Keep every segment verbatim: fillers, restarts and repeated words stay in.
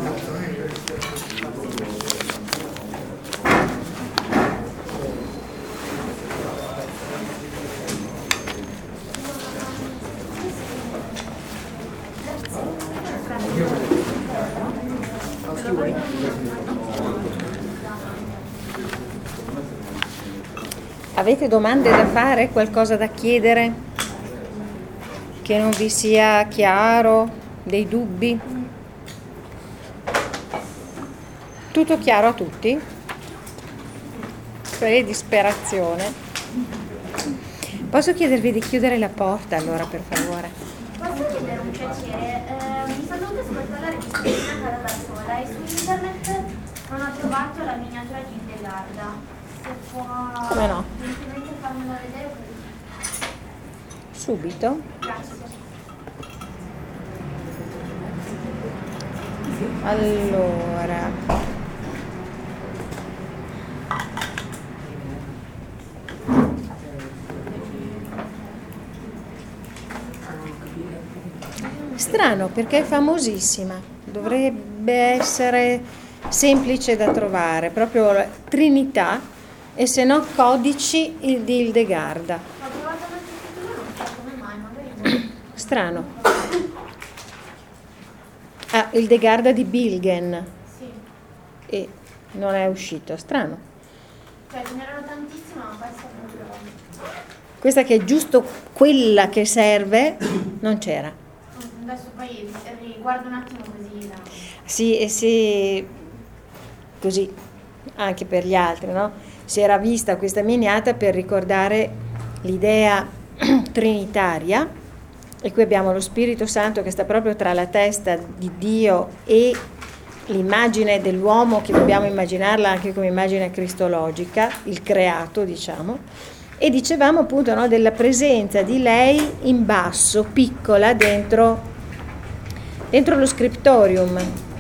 Avete domande da fare? Qualcosa da chiedere? Che non vi sia chiaro? Dei dubbi? Tutto chiaro a tutti? Che disperazione. Posso chiedervi di chiudere la porta allora, per favore? Posso chiedere un piacere? Eh, mi sono dovuta ascoltare la registrazione a casa da sola e su internet non ho trovato la miniatura di Hildegarda. Se può Come no? gentilmente farmela vedere. Subito? Grazie. Allora, strano perché è famosissima, dovrebbe essere semplice da trovare, proprio la Trinità e se no Codici di Hildegarda. Ho provato una scrittura, non so come mai, magari. Strano. Ah, Hildegarda di Bilgen. Sì. E non è uscito, strano. Cioè ce n'erano tantissime, ma questa proprio. Questa che è giusto quella che serve, non c'era. Adesso poi riguardo un attimo così. La... Sì, e se così anche per gli altri, no? Si era vista questa miniata per ricordare l'idea trinitaria, e qui abbiamo lo Spirito Santo che sta proprio tra la testa di Dio e l'immagine dell'uomo, che dobbiamo immaginarla anche come immagine cristologica, il creato, diciamo, e dicevamo appunto, no, della presenza di lei in basso, piccola, dentro, dentro lo scriptorium.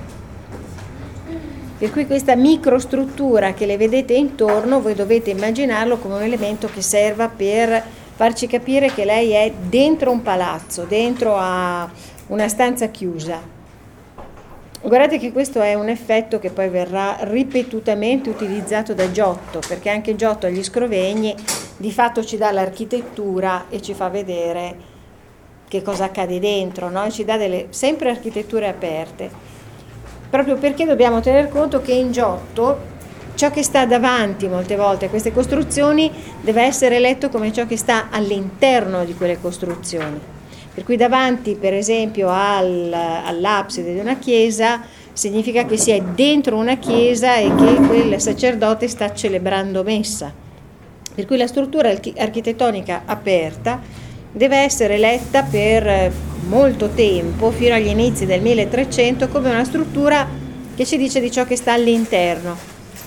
Per cui questa microstruttura che le vedete intorno, voi dovete immaginarlo come un elemento che serva per farci capire che lei è dentro un palazzo, dentro a una stanza chiusa. Guardate che questo è un effetto che poi verrà ripetutamente utilizzato da Giotto, perché anche Giotto agli Scrovegni di fatto ci dà l'architettura e ci fa vedere che cosa accade dentro, no? Ci dà delle sempre architetture aperte. Proprio perché dobbiamo tener conto che in Giotto ciò che sta davanti molte volte a queste costruzioni deve essere letto come ciò che sta all'interno di quelle costruzioni. Per cui davanti, per esempio, al, all'abside di una chiesa significa che si è dentro una chiesa e che quel sacerdote sta celebrando messa. Per cui la struttura architettonica aperta deve essere letta per molto tempo, fino agli inizi del milletrecento, come una struttura che ci dice di ciò che sta all'interno.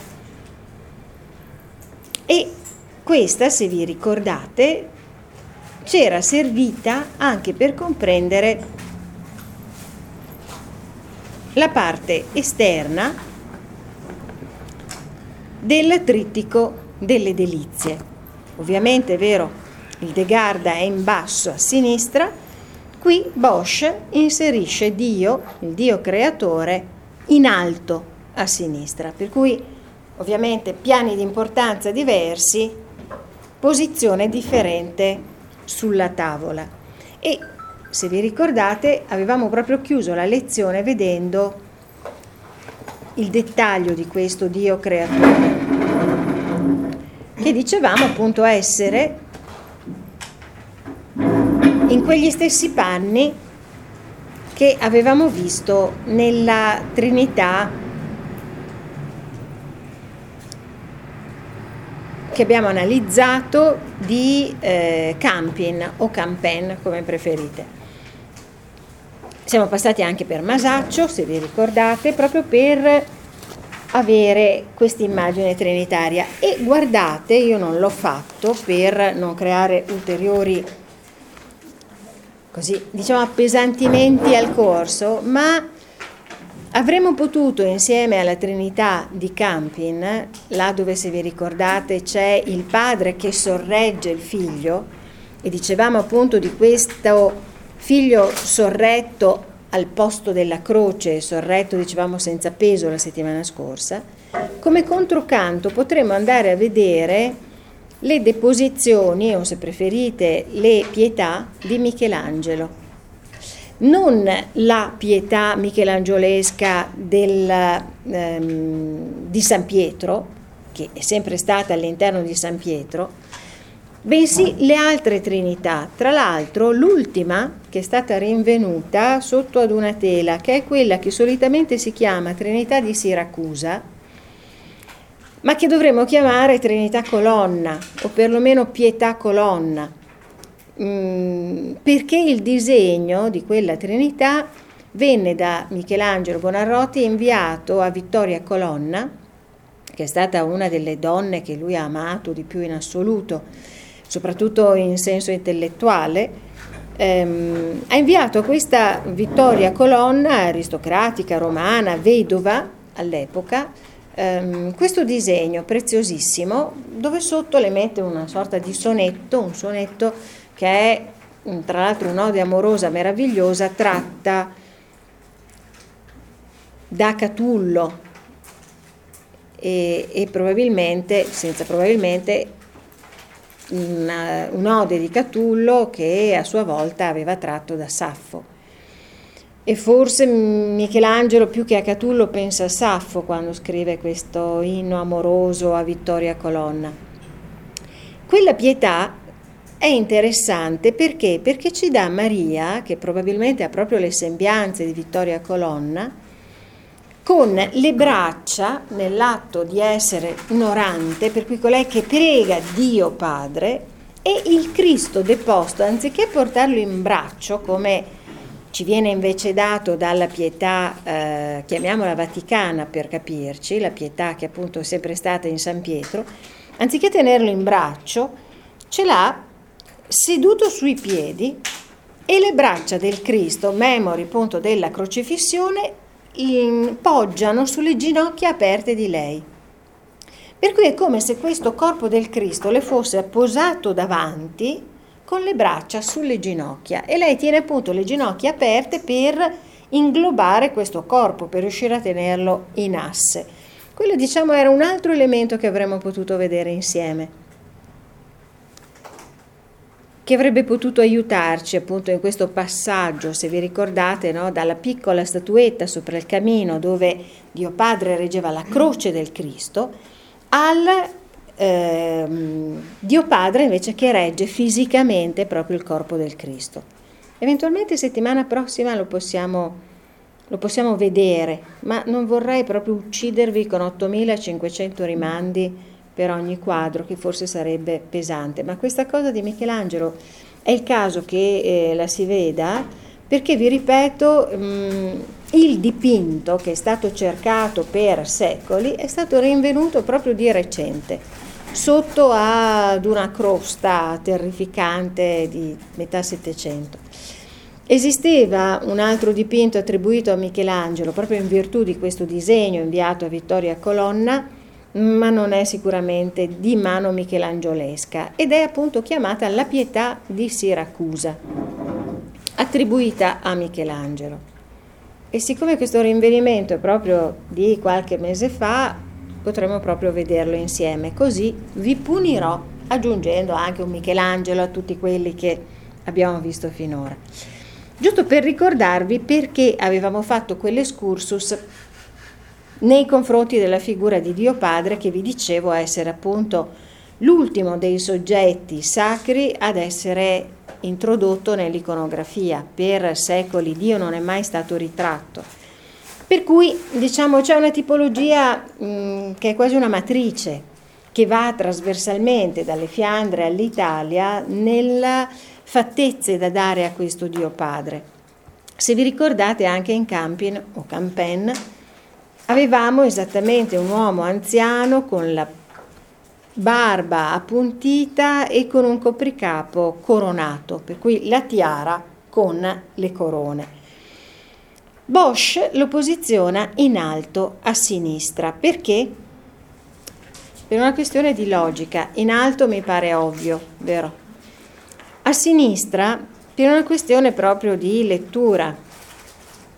E questa, se vi ricordate, c'era servita anche per comprendere la parte esterna del trittico delle delizie. Ovviamente è vero, Hildegarda è in basso a sinistra, qui Bosch inserisce Dio, il Dio creatore, in alto a sinistra, per cui ovviamente piani di importanza diversi, posizione differente sulla tavola. E se vi ricordate avevamo proprio chiuso la lezione vedendo il dettaglio di questo Dio creatore, che dicevamo appunto essere in quegli stessi panni che avevamo visto nella Trinità che abbiamo analizzato di eh, Campin o Campen, come preferite. Siamo passati anche per Masaccio, se vi ricordate, proprio per avere questa immagine trinitaria. E guardate, io non l'ho fatto per non creare ulteriori così, diciamo, appesantimenti al corso, ma avremmo potuto, insieme alla Trinità di Campin, là dove, se vi ricordate, c'è il padre che sorregge il figlio, e dicevamo appunto di questo figlio sorretto al posto della croce, sorretto, dicevamo, senza peso la settimana scorsa, come controcanto potremo andare a vedere le deposizioni, o se preferite le pietà di Michelangelo. Non la pietà michelangiolesca del, ehm, di San Pietro, che è sempre stata all'interno di San Pietro, bensì le altre Trinità. Tra l'altro l'ultima, che è stata rinvenuta sotto ad una tela, che è quella che solitamente si chiama Trinità di Siracusa, ma che dovremmo chiamare Trinità Colonna, o perlomeno Pietà Colonna, mm, perché il disegno di quella Trinità venne da Michelangelo Buonarroti inviato a Vittoria Colonna, che è stata una delle donne che lui ha amato di più in assoluto, soprattutto in senso intellettuale. Ehm, ha inviato a questa Vittoria Colonna, aristocratica, romana, vedova all'epoca, ehm, questo disegno preziosissimo, dove sotto le mette una sorta di sonetto, un sonetto che è tra l'altro un'ode amorosa meravigliosa, tratta da Catullo e, e probabilmente, senza probabilmente, Una, un'ode di Catullo che a sua volta aveva tratto da Saffo, e forse Michelangelo più che a Catullo pensa a Saffo quando scrive questo inno amoroso a Vittoria Colonna. Quella pietà è interessante perché? Perché ci dà Maria, che probabilmente ha proprio le sembianze di Vittoria Colonna, con le braccia nell'atto di essere un orante, per cui colei che prega Dio Padre, e il Cristo deposto, anziché portarlo in braccio, come ci viene invece dato dalla pietà, eh, chiamiamola vaticana per capirci, la pietà che appunto è sempre stata in San Pietro, anziché tenerlo in braccio, ce l'ha seduto sui piedi, e le braccia del Cristo, memori appunto della crocifissione, In, poggiano sulle ginocchia aperte di lei, per cui è come se questo corpo del Cristo le fosse apposato davanti con le braccia sulle ginocchia, e lei tiene appunto le ginocchia aperte per inglobare questo corpo, per riuscire a tenerlo in asse. Quello, diciamo, era un altro elemento che avremmo potuto vedere insieme, che avrebbe potuto aiutarci appunto in questo passaggio, se vi ricordate, no? Dalla piccola statuetta sopra il camino dove Dio Padre reggeva la croce del Cristo, al ehm, Dio Padre invece che regge fisicamente proprio il corpo del Cristo. Eventualmente settimana prossima lo possiamo, lo possiamo vedere, ma non vorrei proprio uccidervi con ottomilacinquecento rimandi per ogni quadro, che forse sarebbe pesante, ma questa cosa di Michelangelo è il caso che eh, la si veda, perché vi ripeto, mh, il dipinto che è stato cercato per secoli è stato rinvenuto proprio di recente, sotto ad una crosta terrificante di metà Settecento. Esisteva un altro dipinto attribuito a Michelangelo proprio in virtù di questo disegno inviato a Vittoria Colonna, ma non è sicuramente di mano michelangiolesca, ed è appunto chiamata la Pietà di Siracusa, attribuita a Michelangelo. E siccome questo rinvenimento è proprio di qualche mese fa, potremo proprio vederlo insieme, così vi punirò aggiungendo anche un Michelangelo a tutti quelli che abbiamo visto finora, giusto per ricordarvi perché avevamo fatto quell'escursus nei confronti della figura di Dio Padre, che vi dicevo essere appunto l'ultimo dei soggetti sacri ad essere introdotto nell'iconografia. Per secoli Dio non è mai stato ritratto, per cui diciamo c'è una tipologia mh, che è quasi una matrice, che va trasversalmente dalle Fiandre all'Italia nella fattezze da dare a questo Dio Padre. Se vi ricordate, anche in Campin o Campen avevamo esattamente un uomo anziano con la barba appuntita e con un copricapo coronato, per cui la tiara con le corone. Bosch lo posiziona in alto a sinistra. Perché? Per una questione di logica. In alto mi pare ovvio, vero? A sinistra per una questione proprio di lettura.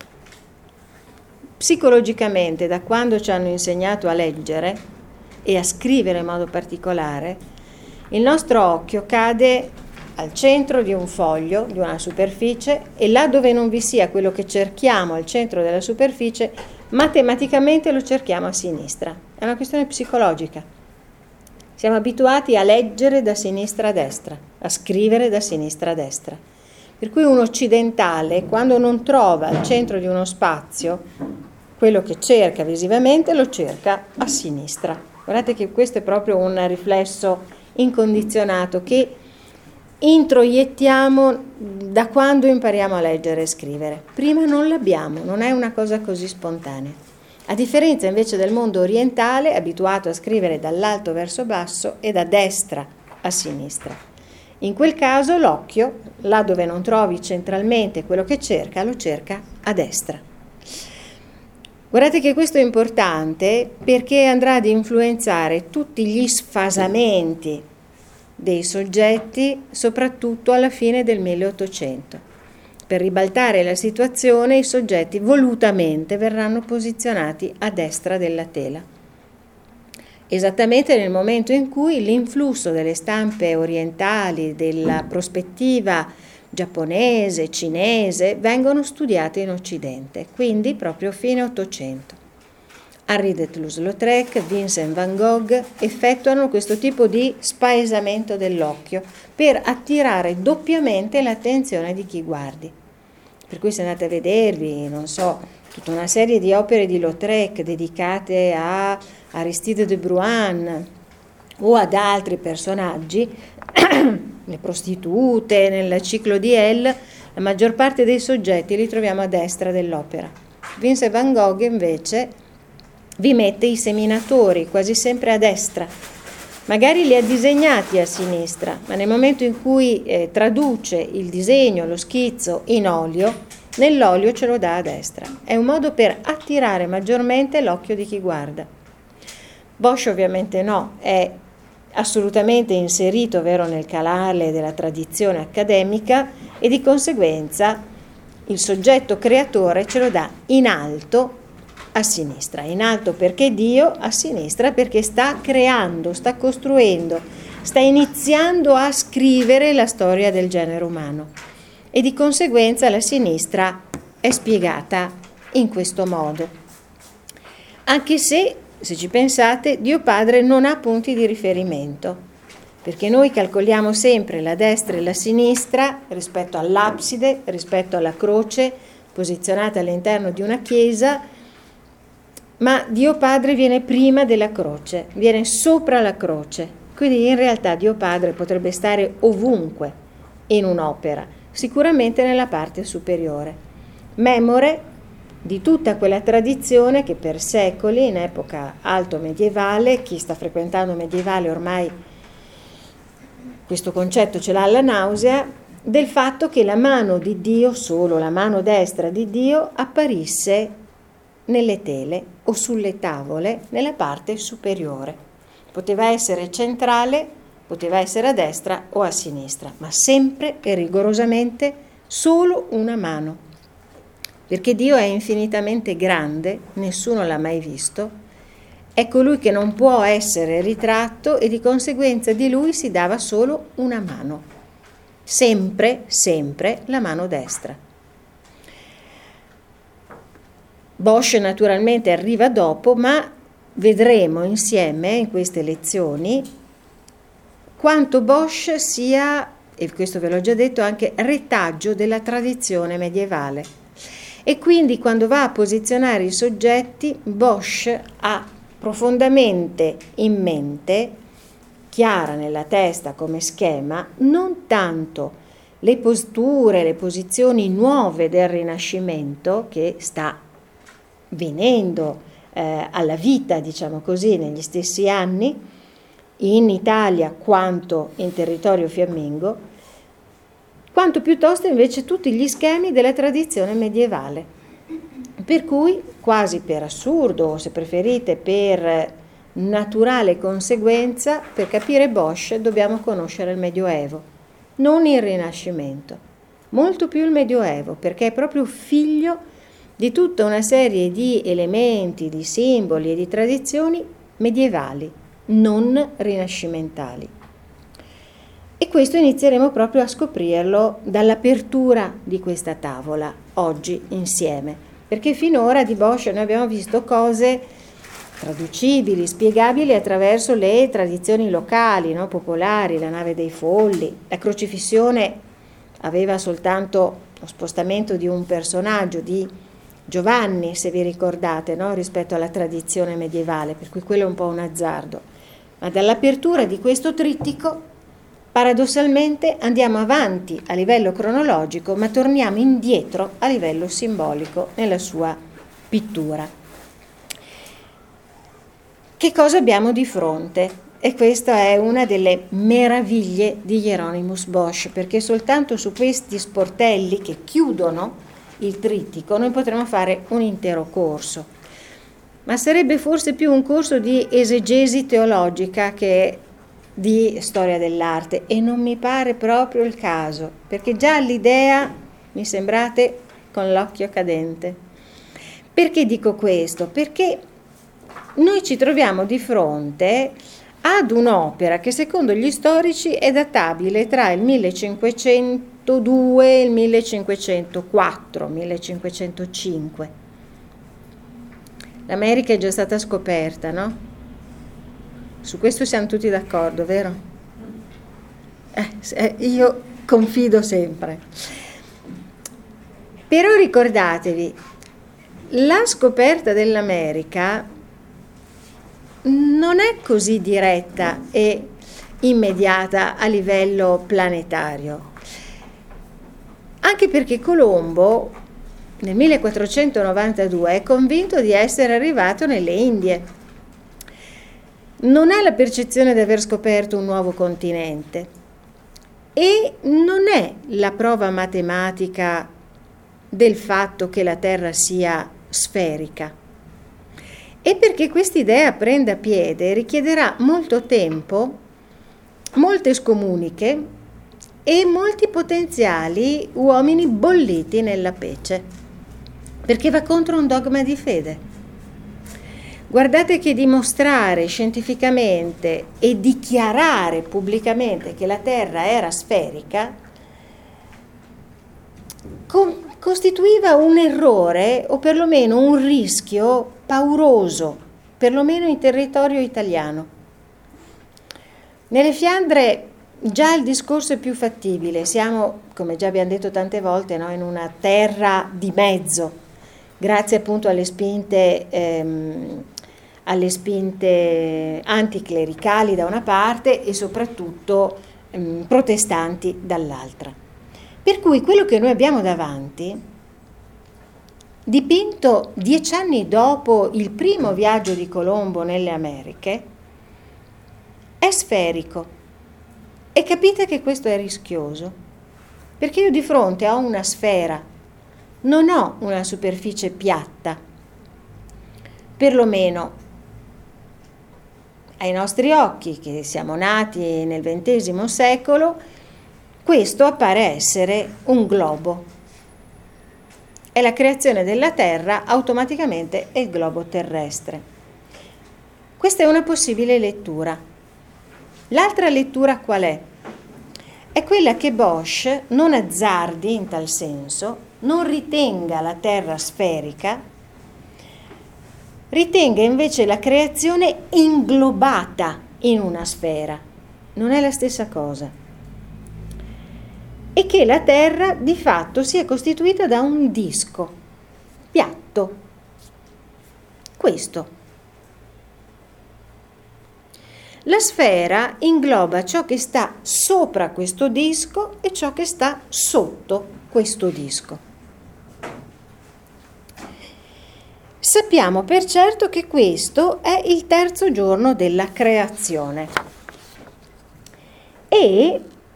psicologicamente, da quando ci hanno insegnato a leggere e a scrivere in modo particolare, il nostro occhio cade al centro di un foglio, di una superficie, e là dove non vi sia quello che cerchiamo al centro della superficie, matematicamente lo cerchiamo a sinistra. È una questione psicologica. Siamo abituati a leggere da sinistra a destra, a scrivere da sinistra a destra. Per cui un occidentale, quando non trova al centro di uno spazio quello che cerca visivamente, lo cerca a sinistra. Guardate che questo è proprio un riflesso incondizionato che introiettiamo da quando impariamo a leggere e scrivere. Prima non l'abbiamo, non è una cosa così spontanea. A differenza invece del mondo orientale, abituato a scrivere dall'alto verso basso e da destra a sinistra. In quel caso l'occhio, là dove non trovi centralmente quello che cerca, lo cerca a destra. Guardate che questo è importante perché andrà ad influenzare tutti gli sfasamenti dei soggetti, soprattutto alla fine del milleottocento. Per ribaltare la situazione, i soggetti volutamente verranno posizionati a destra della tela. Esattamente nel momento in cui l'influsso delle stampe orientali, della prospettiva giapponese, cinese, vengono studiate in Occidente, quindi proprio fine Ottocento. Henri de Toulouse-Lautrec, Vincent van Gogh effettuano questo tipo di spaesamento dell'occhio per attirare doppiamente l'attenzione di chi guardi. Per cui se andate a vedervi, non so, tutta una serie di opere di Lautrec dedicate a Aristide de Bruin o ad altri personaggi, le prostitute, nel ciclo di Elle, la maggior parte dei soggetti li troviamo a destra dell'opera. Vincent van Gogh invece vi mette i seminatori quasi sempre a destra, magari li ha disegnati a sinistra, ma nel momento in cui eh, traduce il disegno, lo schizzo in olio, nell'olio ce lo dà a destra. È un modo per attirare maggiormente l'occhio di chi guarda. Bosch ovviamente no, è assolutamente inserito, vero, nel canale della tradizione accademica e di conseguenza il soggetto creatore ce lo dà in alto a sinistra. In alto perché Dio, a sinistra perché sta creando, sta costruendo, sta iniziando a scrivere la storia del genere umano. E di conseguenza la sinistra è spiegata in questo modo. Anche se, se ci pensate, Dio Padre non ha punti di riferimento, perché noi calcoliamo sempre la destra e la sinistra rispetto all'abside, rispetto alla croce posizionata all'interno di una chiesa, ma Dio Padre viene prima della croce, viene sopra la croce, quindi in realtà Dio Padre potrebbe stare ovunque in un'opera, sicuramente nella parte superiore, memore di tutta quella tradizione che per secoli, in epoca alto medievale, chi sta frequentando medievale ormai questo concetto ce l'ha alla nausea, del fatto che la mano di Dio, solo la mano destra di Dio, apparisse nelle tele o sulle tavole nella parte superiore. Poteva essere centrale, poteva essere a destra o a sinistra, ma sempre e rigorosamente solo una mano. Perché Dio è infinitamente grande, nessuno l'ha mai visto, è colui che non può essere ritratto e di conseguenza di lui si dava solo una mano. Sempre, sempre la mano destra. Bosch naturalmente arriva dopo, ma vedremo insieme in queste lezioni quanto Bosch sia, e questo ve l'ho già detto, anche retaggio della tradizione medievale. E quindi quando va a posizionare i soggetti, Bosch ha profondamente in mente, chiara nella testa come schema, non tanto le posture, le posizioni nuove del Rinascimento che sta venendo eh, alla vita, diciamo così, negli stessi anni, in Italia quanto in territorio fiammingo, quanto piuttosto invece tutti gli schemi della tradizione medievale. Per cui, quasi per assurdo, o se preferite per naturale conseguenza, per capire Bosch dobbiamo conoscere il Medioevo, non il Rinascimento, molto più il Medioevo, perché è proprio figlio di tutta una serie di elementi, di simboli e di tradizioni medievali, non rinascimentali. E questo inizieremo proprio a scoprirlo dall'apertura di questa tavola, oggi insieme, perché finora di Bosch noi abbiamo visto cose traducibili, spiegabili attraverso le tradizioni locali, no? Popolari, la nave dei folli, la crocifissione aveva soltanto lo spostamento di un personaggio, di Giovanni, se vi ricordate, no? Rispetto alla tradizione medievale, per cui quello è un po' un azzardo. Ma dall'apertura di questo trittico, paradossalmente, andiamo avanti a livello cronologico, ma torniamo indietro a livello simbolico nella sua pittura. Che cosa abbiamo di fronte? E questa è una delle meraviglie di Hieronymus Bosch, perché soltanto su questi sportelli che chiudono il trittico noi potremmo fare un intero corso, ma sarebbe forse più un corso di esegesi teologica che di storia dell'arte, e non mi pare proprio il caso, perché già l'idea mi sembrate con l'occhio cadente. Perché dico questo? Perché noi ci troviamo di fronte ad un'opera che secondo gli storici è databile tra il millecinquecentodue e il millecinquecentoquattro millecinquecentocinque. L'America è già stata scoperta, no? Su questo siamo tutti d'accordo, vero? Eh, io confido sempre. Però ricordatevi, la scoperta dell'America non è così diretta e immediata a livello planetario, anche perché Colombo nel millequattrocentonovantadue è convinto di essere arrivato nelle Indie. Non ha la percezione di aver scoperto un nuovo continente e non è la prova matematica del fatto che la Terra sia sferica. E perché quest'idea prenda piede richiederà molto tempo, molte scomuniche e molti potenziali uomini bolliti nella pece, perché va contro un dogma di fede. Guardate che dimostrare scientificamente e dichiarare pubblicamente che la Terra era sferica con costituiva un errore o perlomeno un rischio pauroso, perlomeno in territorio italiano. Nelle Fiandre già il discorso è più fattibile, siamo, come già abbiamo detto tante volte, no, in una terra di mezzo, grazie appunto alle spinte, ehm, alle spinte anticlericali da una parte e soprattutto ehm, protestanti dall'altra. Per cui quello che noi abbiamo davanti, dipinto dieci anni dopo il primo viaggio di Colombo nelle Americhe, è sferico. E capite che questo è rischioso, perché io di fronte ho una sfera, non ho una superficie piatta, perlomeno ai nostri occhi, che siamo nati nel ventesimo secolo, questo appare essere un globo. È la creazione della Terra, automaticamente è il globo terrestre. Questa è una possibile lettura. L'altra lettura qual è? È quella che Bosch non azzardi in tal senso, non ritenga la Terra sferica, ritenga invece la creazione inglobata in una sfera. Non è la stessa cosa. E che la Terra di fatto sia costituita da un disco piatto. Questo. La sfera ingloba ciò che sta sopra questo disco e ciò che sta sotto questo disco. Sappiamo per certo che questo è il terzo giorno della creazione. E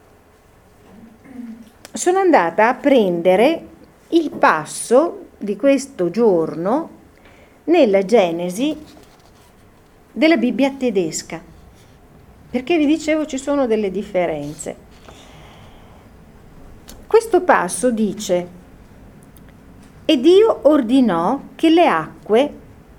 sono andata a prendere il passo di questo giorno nella Genesi della Bibbia tedesca, perché vi dicevo ci sono delle differenze. Questo passo dice: E Dio ordinò che le acque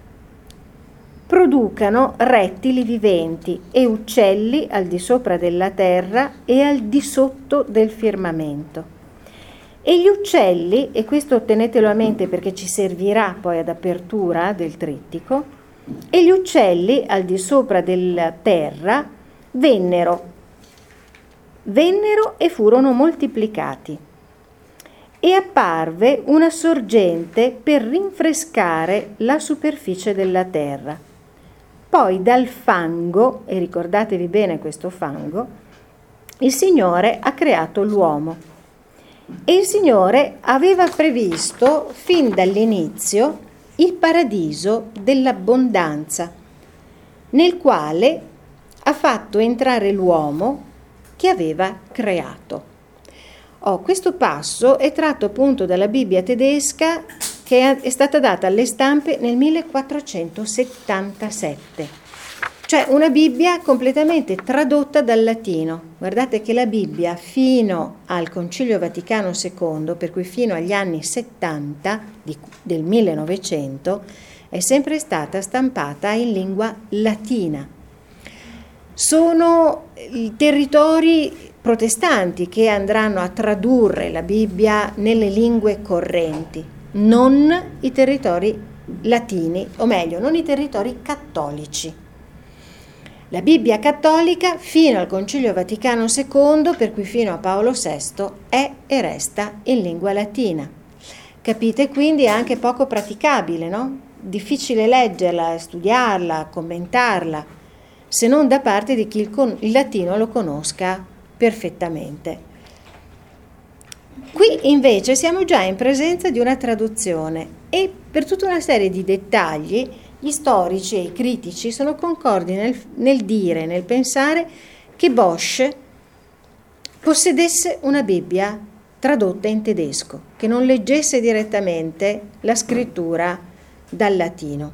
producano rettili viventi e uccelli al di sopra della terra e al di sotto del firmamento. E gli uccelli, e questo tenetelo a mente perché ci servirà poi ad apertura del trittico, e gli uccelli al di sopra della terra vennero, vennero e furono moltiplicati. E apparve una sorgente per rinfrescare la superficie della terra. Poi dal fango, e ricordatevi bene questo fango, il Signore ha creato l'uomo. E il Signore aveva previsto fin dall'inizio il paradiso dell'abbondanza, nel quale ha fatto entrare l'uomo che aveva creato. Oh, questo passo è tratto appunto dalla Bibbia tedesca che è stata data alle stampe nel millequattrocentosettantasette. Cioè una Bibbia completamente tradotta dal latino. Guardate che la Bibbia fino al Concilio Vaticano secondo, per cui fino agli anni settanta di, del millenovecento, è sempre stata stampata in lingua latina. Sono i territori protestanti che andranno a tradurre la Bibbia nelle lingue correnti, non i territori latini, o meglio, non i territori cattolici. La Bibbia cattolica fino al Concilio Vaticano secondo, per cui fino a Paolo sesto, è e resta in lingua latina. Capite, quindi è anche poco praticabile, no? Difficile leggerla, studiarla, commentarla, se non da parte di chi il, con- il latino lo conosca perfettamente. Qui invece siamo già in presenza di una traduzione e per tutta una serie di dettagli gli storici e i critici sono concordi nel, nel dire, nel pensare che Bosch possedesse una Bibbia tradotta in tedesco, che non leggesse direttamente la scrittura dal latino.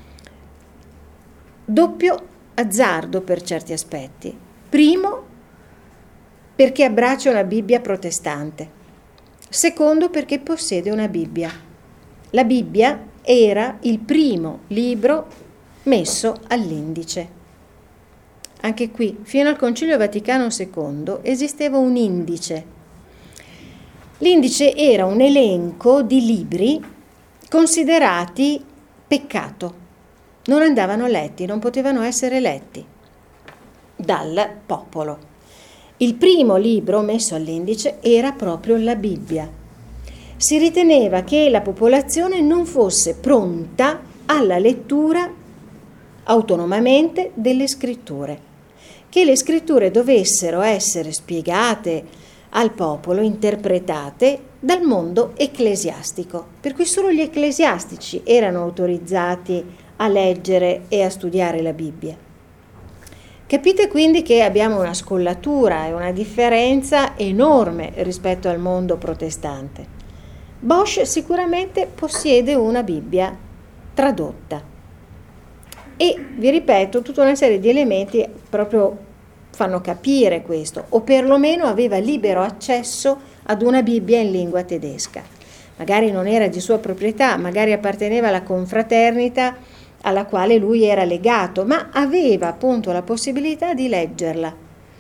Doppio azzardo per certi aspetti. Primo, perché abbraccia una Bibbia protestante. Secondo, perché possiede una Bibbia. La Bibbia era il primo libro messo all'indice. Anche qui, fino al Concilio Vaticano secondo, esisteva un indice. L'indice era un elenco di libri considerati peccato. Non andavano letti, non potevano essere letti dal popolo. Il primo libro messo all'indice era proprio la Bibbia. Si riteneva che la popolazione non fosse pronta alla lettura autonomamente delle scritture, che le scritture dovessero essere spiegate al popolo, interpretate dal mondo ecclesiastico, per cui solo gli ecclesiastici erano autorizzati a leggere e a studiare la Bibbia. Capite quindi che abbiamo una scollatura e una differenza enorme rispetto al mondo protestante. Bosch sicuramente possiede una Bibbia tradotta e, vi ripeto, tutta una serie di elementi proprio fanno capire questo, o perlomeno aveva libero accesso ad una Bibbia in lingua tedesca. Magari non era di sua proprietà, magari apparteneva alla confraternita alla quale lui era legato, ma aveva appunto la possibilità di leggerla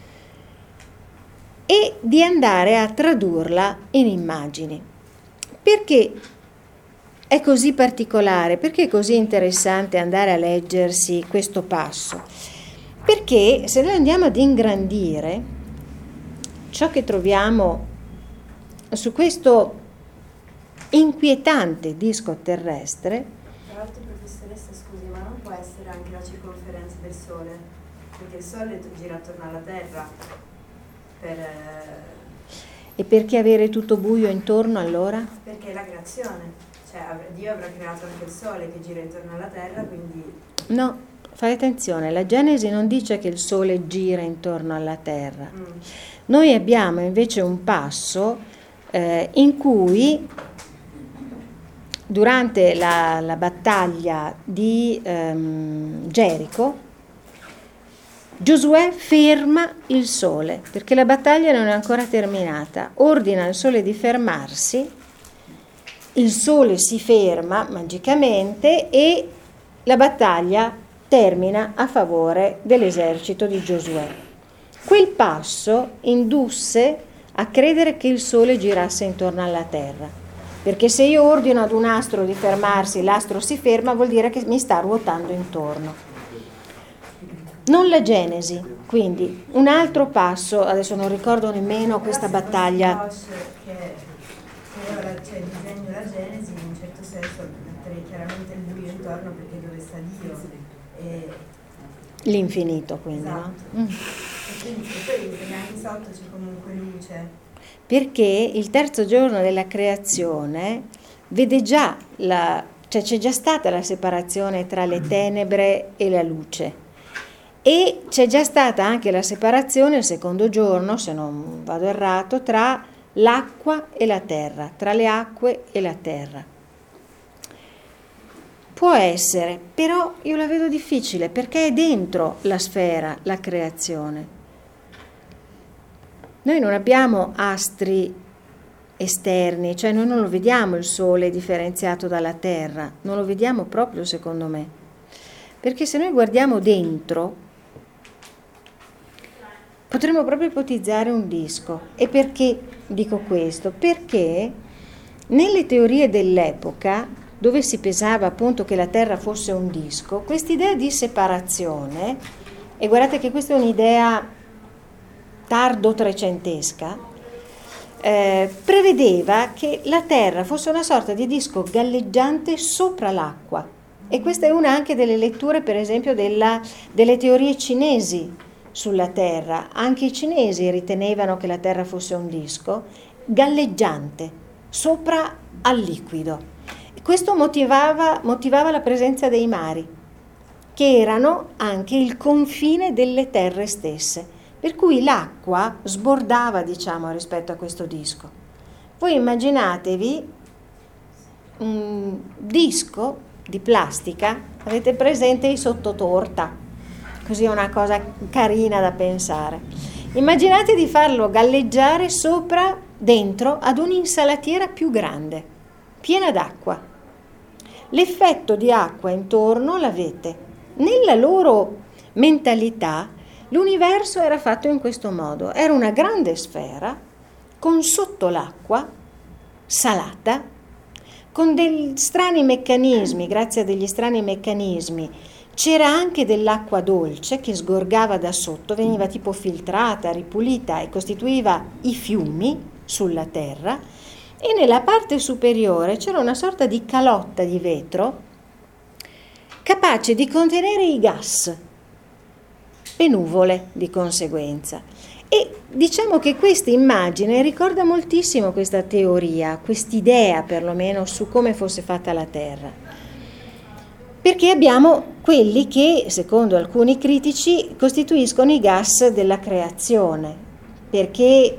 e di andare a tradurla in immagini. Perché è così particolare? Perché è così interessante andare a leggersi questo passo? Perché se noi andiamo ad ingrandire ciò che troviamo su questo inquietante disco terrestre. Tra l'altro, professoressa, scusi, ma non può essere anche la circonferenza del Sole? Perché il Sole gira attorno alla Terra. Per... E perché avere tutto buio intorno allora? Perché è la creazione, cioè Dio avrà creato anche il Sole che gira intorno alla Terra, quindi... No, fai attenzione, la Genesi non dice che il Sole gira intorno alla Terra. Mm. Noi abbiamo invece un passo eh, in cui durante la, la battaglia di ehm, Gerico, Giosuè ferma il sole, perché la battaglia non è ancora terminata, ordina al sole di fermarsi il sole si ferma magicamente e la battaglia termina a favore dell'esercito di Giosuè. Quel passo indusse a credere che il sole girasse intorno alla terra, perché se io ordino ad un astro di fermarsi, l'astro si ferma, vuol dire che mi sta ruotando intorno. Non la Genesi, quindi un altro passo, adesso non ricordo nemmeno questa battaglia. Che ora c'è il disegno della Genesi, in un certo senso metterei chiaramente il buio intorno, perché dove sta Dio e l'infinito, quindi, esatto. No? Mm. E quindi poi anche sotto c'è comunque luce. Perché il terzo giorno della creazione vede già la, cioè c'è già stata la separazione tra le tenebre e la luce, e c'è già stata anche la separazione il secondo giorno, se non vado errato, tra l'acqua e la terra, tra le acque e la terra. Può essere, però io la vedo difficile, perché è dentro la sfera la creazione. Noi non abbiamo astri esterni, cioè noi non lo vediamo il sole differenziato dalla terra, non lo vediamo proprio, secondo me. Perché se noi guardiamo dentro, potremmo proprio ipotizzare un disco. E perché dico questo? Perché nelle teorie dell'epoca, dove si pensava appunto che la terra fosse un disco, quest'idea di separazione, e guardate che questa è un'idea tardo trecentesca, eh, prevedeva che la terra fosse una sorta di disco galleggiante sopra l'acqua. E questa è una anche delle letture, per esempio, della, delle teorie cinesi sulla terra. Anche i cinesi ritenevano che la terra fosse un disco galleggiante sopra al liquido. Questo motivava, motivava la presenza dei mari, che erano anche il confine delle terre stesse, per cui l'acqua sbordava, diciamo, rispetto a questo disco. Voi immaginatevi un disco di plastica, avete presente i sottotorta, così è una cosa carina da pensare. Immaginate di farlo galleggiare sopra, dentro, ad un'insalatiera più grande, piena d'acqua. L'effetto di acqua intorno l'avete. Nella loro mentalità l'universo era fatto in questo modo, era una grande sfera con sotto l'acqua salata, con degli strani meccanismi, grazie a degli strani meccanismi c'era anche dell'acqua dolce che sgorgava da sotto, veniva tipo filtrata, ripulita e costituiva i fiumi sulla terra, e nella parte superiore c'era una sorta di calotta di vetro capace di contenere i gas, le nuvole di conseguenza. E diciamo che questa immagine ricorda moltissimo questa teoria, quest'idea perlomeno su come fosse fatta la Terra, perché abbiamo quelli che, secondo alcuni critici, costituiscono i gas della creazione, perché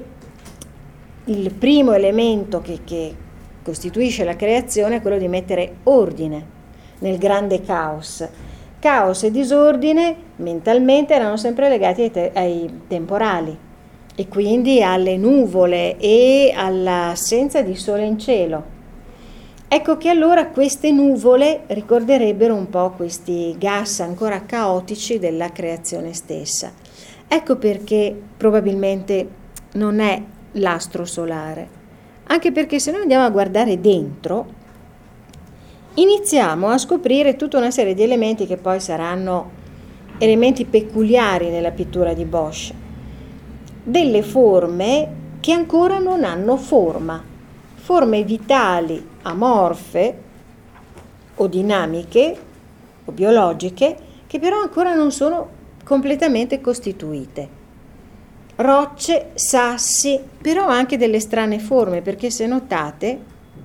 il primo elemento che, che costituisce la creazione è quello di mettere ordine nel grande caos. Caos e disordine mentalmente erano sempre legati ai, te- ai temporali e quindi alle nuvole e all'assenza di sole in cielo. Ecco che allora queste nuvole ricorderebbero un po' questi gas ancora caotici della creazione stessa. Ecco perché probabilmente non è l'astro solare, anche perché se noi andiamo a guardare dentro iniziamo a scoprire tutta una serie di elementi che poi saranno elementi peculiari nella pittura di Bosch, delle forme che ancora non hanno forma, forme vitali, amorfe o dinamiche o biologiche che però ancora non sono completamente costituite. Rocce, sassi, però anche delle strane forme, perché se notate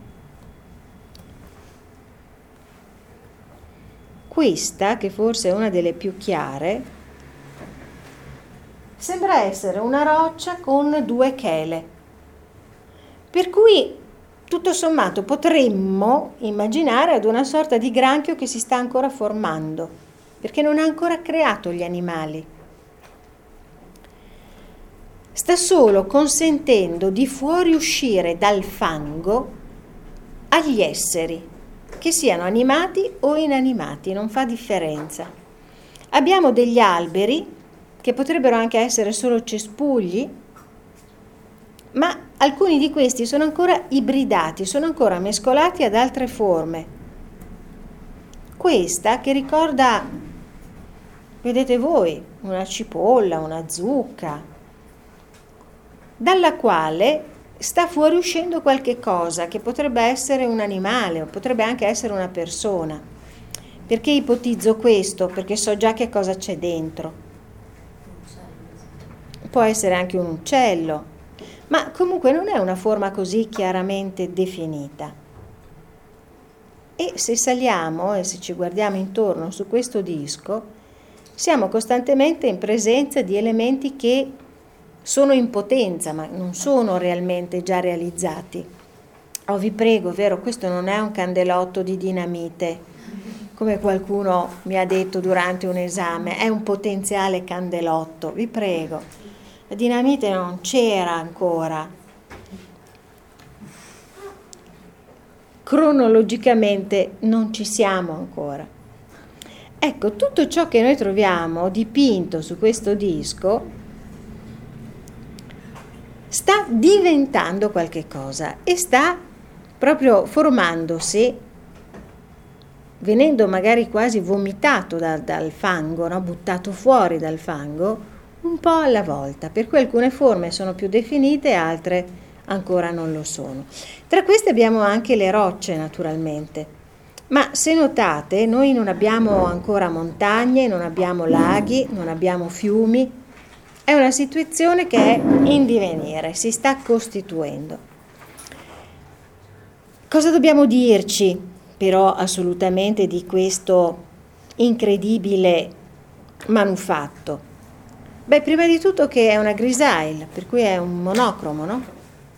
questa, che forse è una delle più chiare, sembra essere una roccia con due chele, per cui tutto sommato potremmo immaginare ad una sorta di granchio che si sta ancora formando, perché non ha ancora creato gli animali. Sta solo consentendo di fuoriuscire dal fango agli esseri, che siano animati o inanimati, non fa differenza. Abbiamo degli alberi, che potrebbero anche essere solo cespugli, ma alcuni di questi sono ancora ibridati, sono ancora mescolati ad altre forme. Questa che ricorda, vedete voi, una cipolla, una zucca, dalla quale sta fuoriuscendo qualche cosa che potrebbe essere un animale o potrebbe anche essere una persona. Perché ipotizzo questo? Perché so già che cosa c'è dentro. Può essere anche un uccello, ma comunque non è una forma così chiaramente definita. E se saliamo e se ci guardiamo intorno su questo disco, siamo costantemente in presenza di elementi che sono in potenza, ma non sono realmente già realizzati. Oh, vi prego, vero, questo non è un candelotto di dinamite, come qualcuno mi ha detto durante un esame, è un potenziale candelotto, vi prego. La dinamite non c'era ancora. Cronologicamente non ci siamo ancora. Ecco, tutto ciò che noi troviamo dipinto su questo disco sta diventando qualche cosa e sta proprio formandosi, venendo magari quasi vomitato da, dal fango, no? Buttato fuori dal fango, un po' alla volta, per cui alcune forme sono più definite, altre ancora non lo sono. Tra queste abbiamo anche le rocce, naturalmente. Ma se notate, noi non abbiamo ancora montagne, non abbiamo laghi, non abbiamo fiumi. È una situazione che è in divenire, si sta costituendo. Cosa dobbiamo dirci però assolutamente di questo incredibile manufatto? Beh, prima di tutto che è una grisaille, per cui è un monocromo, no?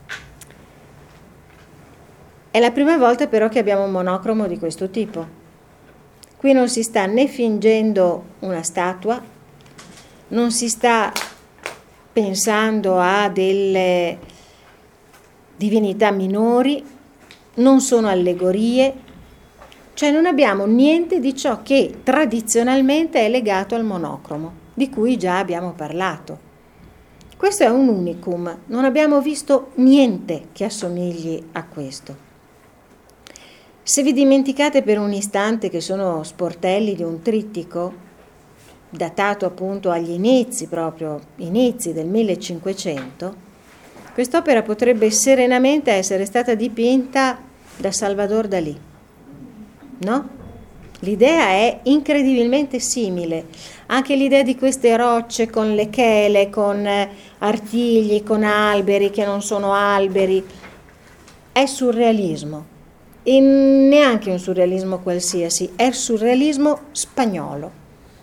È la prima volta però che abbiamo un monocromo di questo tipo. Qui non si sta né fingendo una statua, non si sta pensando a delle divinità minori, non sono allegorie, cioè non abbiamo niente di ciò che tradizionalmente è legato al monocromo, di cui già abbiamo parlato. Questo è un unicum, non abbiamo visto niente che assomigli a questo. Se vi dimenticate per un istante che sono sportelli di un trittico, datato appunto agli inizi, proprio inizi del millecinquecento, quest'opera potrebbe serenamente essere stata dipinta da Salvador Dalì, no? L'idea è incredibilmente simile, anche l'idea di queste rocce con le chele, con artigli, con alberi che non sono alberi, è surrealismo. E neanche un surrealismo qualsiasi, è il surrealismo spagnolo.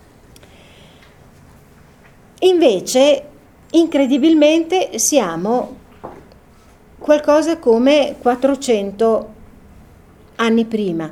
Invece, incredibilmente, siamo qualcosa come quattrocento anni prima.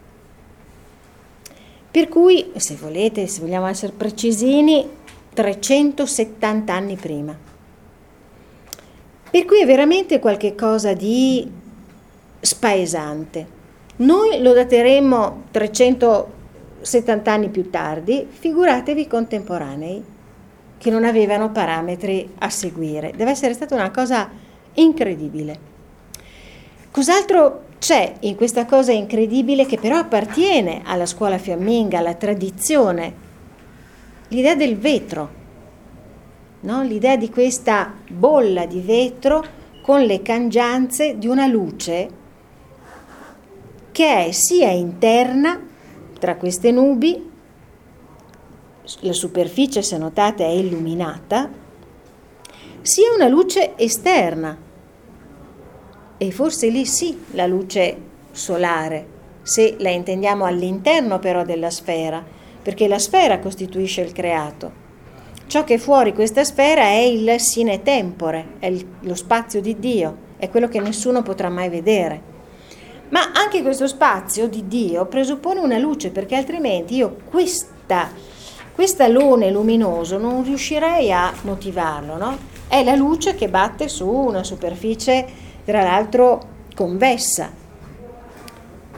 Per cui, se volete, se vogliamo essere precisini, trecentosettanta anni prima. Per cui è veramente qualche cosa di spaesante. Noi lo dateremo trecentosettanta anni più tardi, figuratevi contemporanei che non avevano parametri a seguire. Deve essere stata una cosa incredibile. Cos'altro c'è in questa cosa incredibile che però appartiene alla scuola fiamminga, alla tradizione? L'idea del vetro, no? L'idea di questa bolla di vetro con le cangianze di una luce che è sia interna tra queste nubi, la superficie, se notate, è illuminata, sia una luce esterna, e forse lì sì la luce solare, se la intendiamo all'interno però della sfera, perché la sfera costituisce il creato. Ciò che è fuori questa sfera è il sine tempore, è il, lo spazio di Dio, è quello che nessuno potrà mai vedere. Ma anche questo spazio di Dio presuppone una luce, perché altrimenti io questa, quest'alone luminoso non riuscirei a motivarlo, no? È la luce che batte su una superficie, tra l'altro, convessa.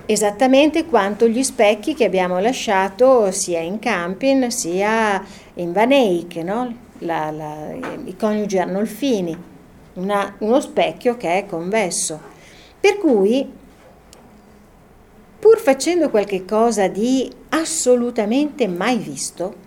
esattamente quanto gli specchi che abbiamo lasciato sia in Campin sia in Van Eyck, no? la, la, i coniugi Arnolfini, una, uno specchio che è convesso. Per cui, pur facendo qualche cosa di assolutamente mai visto,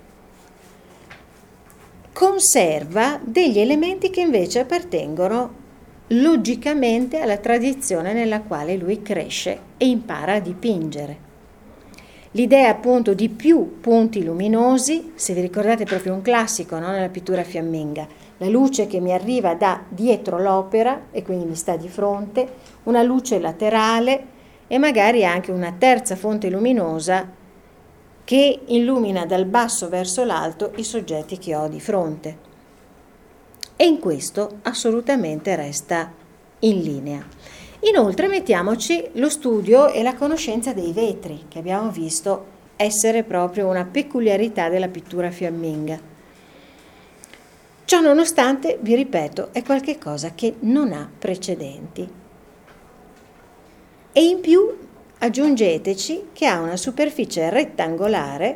conserva degli elementi che invece appartengono logicamente alla tradizione nella quale lui cresce e impara a dipingere. L'idea appunto di più punti luminosi, se vi ricordate, è proprio un classico, no? Nella pittura fiamminga, la luce che mi arriva da dietro l'opera e quindi mi sta di fronte, una luce laterale e magari anche una terza fonte luminosa che illumina dal basso verso l'alto i soggetti che ho di fronte. E in questo assolutamente resta in linea. Inoltre mettiamoci lo studio e la conoscenza dei vetri, che abbiamo visto essere proprio una peculiarità della pittura fiamminga. Ciò nonostante, vi ripeto, è qualcosa che non ha precedenti. E in più aggiungeteci che ha una superficie rettangolare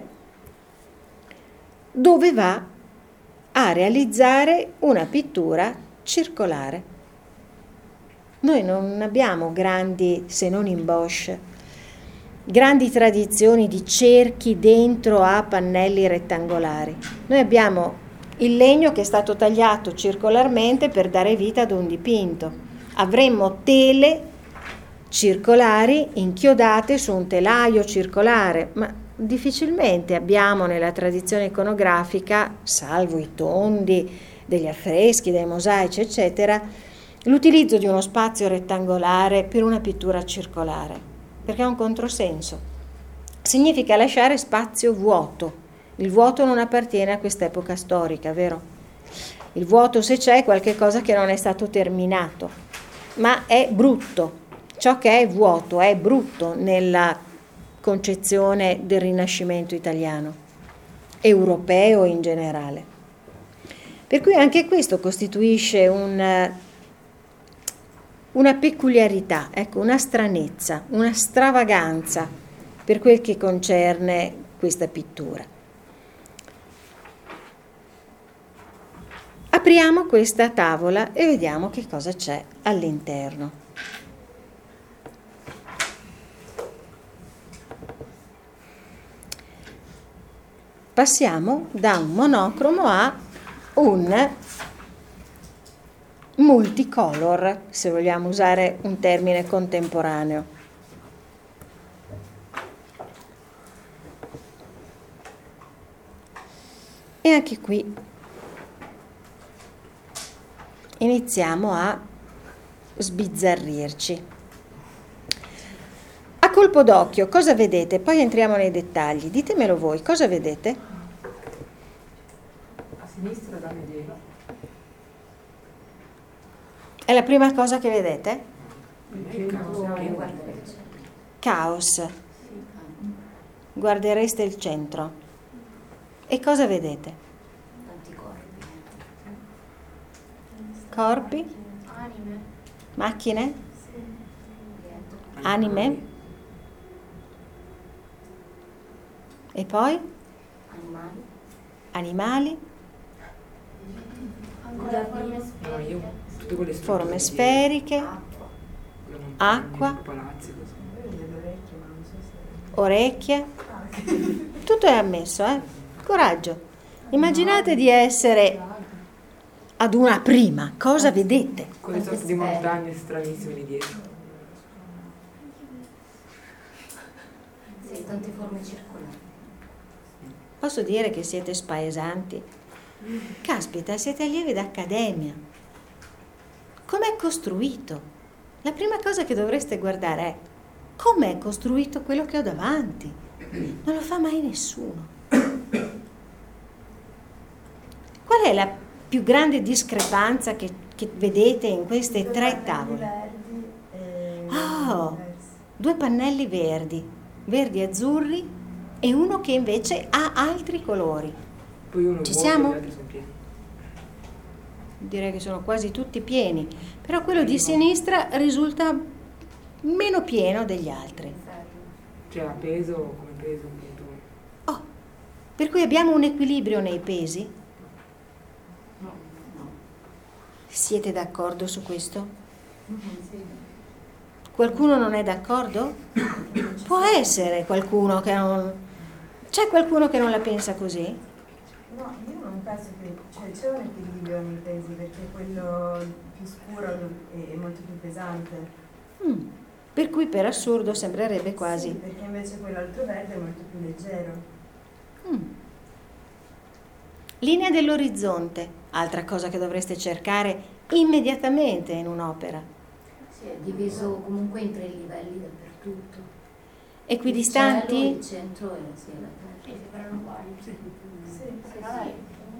dove va a realizzare una pittura circolare. Noi non abbiamo grandi, se non in Bosch, grandi tradizioni di cerchi dentro a pannelli rettangolari. Noi abbiamo il legno che è stato tagliato circolarmente per dare vita ad un dipinto. Avremmo tele circolari inchiodate su un telaio circolare, ma difficilmente abbiamo nella tradizione iconografica, salvo i tondi degli affreschi, dei mosaici, eccetera, l'utilizzo di uno spazio rettangolare per una pittura circolare, perché è un controsenso. Significa lasciare spazio vuoto. Il vuoto non appartiene a quest'epoca storica, vero? Il vuoto, se c'è, è qualche cosa che non è stato terminato, ma è brutto. Ciò che è vuoto è brutto nella concezione del Rinascimento italiano, europeo in generale. Per cui anche questo costituisce un, una peculiarità, ecco, una stranezza, una stravaganza per quel che concerne questa pittura. Apriamo questa tavola e vediamo che cosa c'è all'interno. Passiamo da un monocromo a un multicolor, se vogliamo usare un termine contemporaneo. E anche qui iniziamo a sbizzarrirci. A colpo d'occhio, cosa vedete? Poi entriamo nei dettagli. Ditemelo voi, cosa vedete? A sinistra da Medeva. È la prima cosa che vedete? Caos. Caos. Guardereste il centro. E cosa vedete? Tanti corpi. Corpi? Anime. Macchine? Anime? E poi? Animali. Animali? Ancora forme No, sferiche. io tutte quelle Forme strutture sferiche? di- acqua. palazzi, così. Orecchie? Tutto è ammesso, eh? Coraggio. Immaginate di essere ad una prima. Cosa vedete? Quelle sorte di montagne stranissime lì dietro. Sì, tante forme circolari. Posso dire che siete spaesanti? Caspita, siete allievi d'accademia. Com'è costruito? La prima cosa che dovreste guardare è com'è costruito quello che ho davanti. Non lo fa mai nessuno. Qual è la più grande discrepanza che, che vedete in queste tre tavole? Oh, due pannelli verdi, verdi azzurri e uno che invece ha altri colori. Poi uno Ci vuoto siamo? e gli altri sono pieni. Direi che sono quasi tutti pieni, però quello di sinistra risulta meno pieno degli altri. Cioè a peso o come peso appunto. Oh, per cui abbiamo un equilibrio nei pesi? No, no. Siete d'accordo su questo? Sì. Qualcuno non è d'accordo? Può essere qualcuno che non... C'è qualcuno che non la pensa così? No, io non penso che cioè, c'è un equilibrio nei pesi perché quello più scuro è molto più pesante. Mm. Per cui per assurdo sembrerebbe quasi... Sì, perché invece quell'altro verde è molto più leggero. Mm. Linea dell'orizzonte, altra cosa che dovreste cercare immediatamente in un'opera. Sì, è diviso comunque in tre livelli dappertutto. Equidistanti? Il cielo, il centro e la, sì, la terra. Sì, sembrano uguali. Sì, sì, Però è-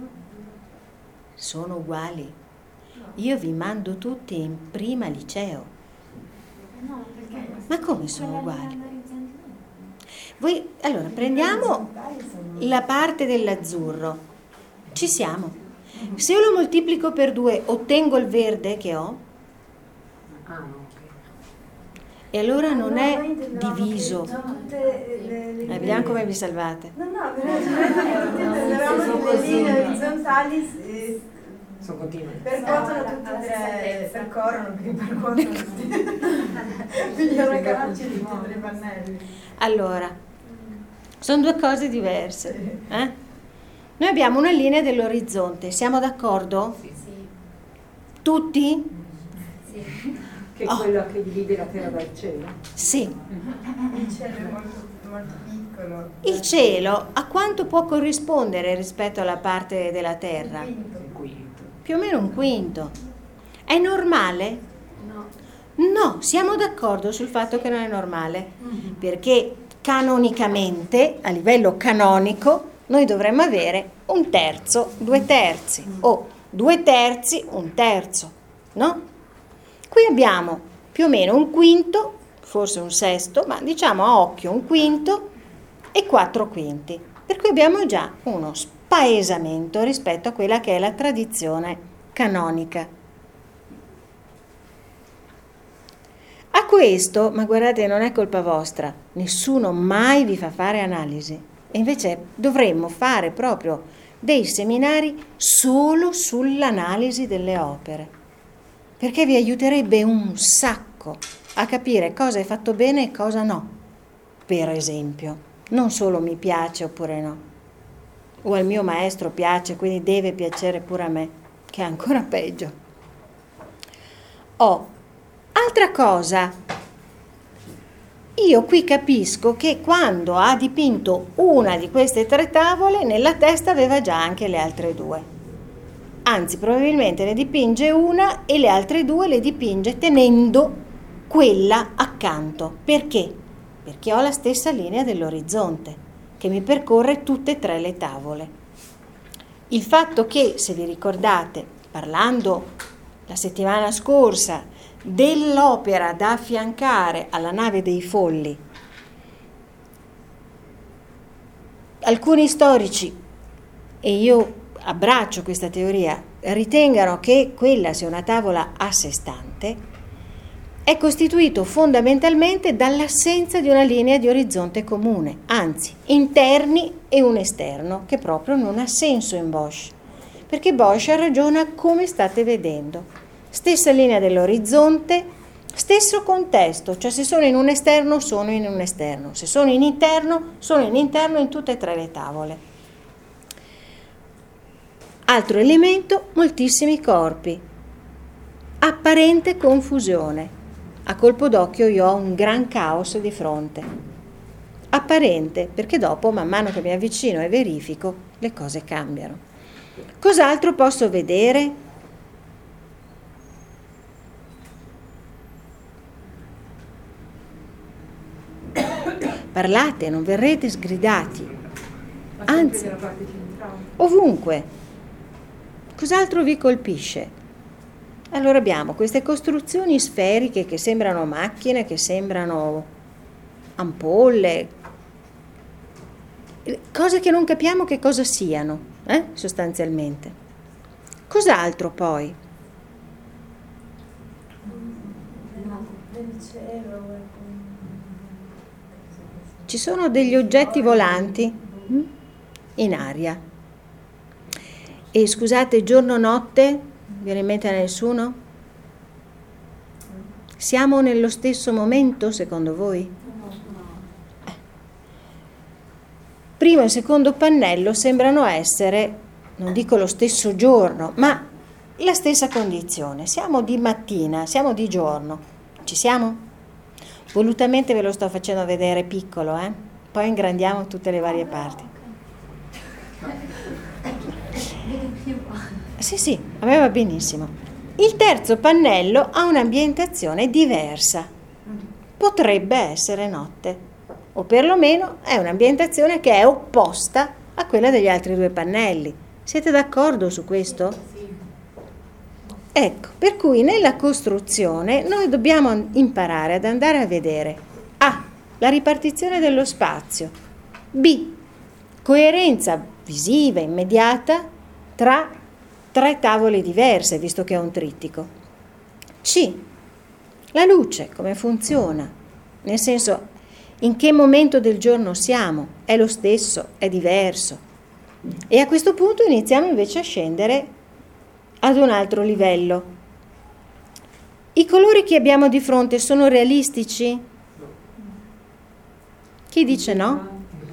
Sono uguali. Io vi mando tutti in prima liceo. No, perché? Ma come sono Quella uguali? linea orizzontale. Voi, allora, prendiamo la parte dell'azzurro. Ci siamo. Se io lo moltiplico per due, ottengo il verde che ho? Ah no, ok. E allora non No, è noi intendevamo diviso. che tutte le, le, Eh, vediamo come vi salvate. No, no, veramente che le linee orizzontali eh, Sono continue. percuotono tutte e tre, percorrono, perché percuotono tutti. Pigliano i calci di tutti e tre i pannelli. Allora, sono due cose diverse. Eh? Noi abbiamo una linea dell'orizzonte, siamo d'accordo? Sì. Tutti? Sì. Che è Oh. quella che divide la terra dal cielo. Sì. Il cielo è molto, molto piccolo. Il cielo a quanto può corrispondere rispetto alla parte della terra? Quinto. Il quinto. Più o meno un quinto. È normale? No. No, siamo d'accordo sul fatto che non è normale, perché canonicamente, a livello canonico, noi dovremmo avere un terzo, due terzi, o due terzi, un terzo, no? Qui abbiamo più o meno un quinto, forse un sesto, ma diciamo a occhio un quinto e quattro quinti, per cui abbiamo già uno spaesamento rispetto a quella che è la tradizione canonica. A questo, ma guardate, non è colpa vostra, nessuno mai vi fa fare analisi, e invece dovremmo fare proprio dei seminari solo sull'analisi delle opere, perché vi aiuterebbe un sacco a capire cosa è fatto bene e cosa no, per esempio, non solo mi piace oppure no, o al mio maestro piace, quindi deve piacere pure a me, che è ancora peggio. Oh, altra cosa, io qui capisco che quando ha dipinto una di queste tre tavole, nella testa aveva già anche le altre due. Anzi, probabilmente ne dipinge una e le altre due le dipinge tenendo quella accanto. Perché? Perché ho la stessa linea dell'orizzonte che mi percorre tutte e tre le tavole. Il fatto che, se vi ricordate, parlando la settimana scorsa dell'opera da affiancare alla nave dei Folli, alcuni storici, e io abbraccio questa teoria, ritengano che quella sia una tavola a sé stante, è costituito fondamentalmente dall'assenza di una linea di orizzonte comune, anzi, interni e un esterno, che proprio non ha senso in Bosch, perché Bosch ragiona come state vedendo. Stessa linea dell'orizzonte, stesso contesto, cioè se sono in un esterno sono in un esterno, se sono in interno sono in interno in tutte e tre le tavole. Altro elemento, moltissimi corpi, apparente confusione. A colpo d'occhio io ho un gran caos di fronte. Apparente, perché dopo, man mano che mi avvicino e verifico, le cose cambiano. Cos'altro posso vedere? Parlate, non verrete sgridati. Anzi, La parte centrale. ovunque. Cos'altro vi colpisce? Allora abbiamo queste costruzioni sferiche che sembrano macchine, che sembrano ampolle, cose che non capiamo che cosa siano, eh? Sostanzialmente. Cos'altro poi? Del cielo. Ci ci sono degli oggetti volanti mm, in aria. E scusate, giorno-notte, viene in mente a nessuno? Siamo nello stesso momento, secondo voi? Eh. Primo e secondo pannello sembrano essere, non dico lo stesso giorno, ma la stessa condizione. Siamo di mattina, siamo di giorno. Ci siamo? Volutamente ve lo sto facendo vedere piccolo, eh? Poi ingrandiamo tutte le varie parti. Sì, sì, a me va benissimo. Il terzo pannello ha un'ambientazione diversa. Potrebbe essere notte, o perlomeno è un'ambientazione che è opposta a quella degli altri due pannelli. Siete d'accordo su questo? Ecco, per cui nella costruzione noi dobbiamo imparare ad andare a vedere A. La ripartizione dello spazio, B. Coerenza visiva immediata tra tre tavole diverse, visto che è un trittico. C. La luce, come funziona, nel senso, in che momento del giorno siamo, è lo stesso, è diverso. E a questo punto iniziamo invece a scendere ad un altro livello. I colori che abbiamo di fronte sono realistici? Chi dice no?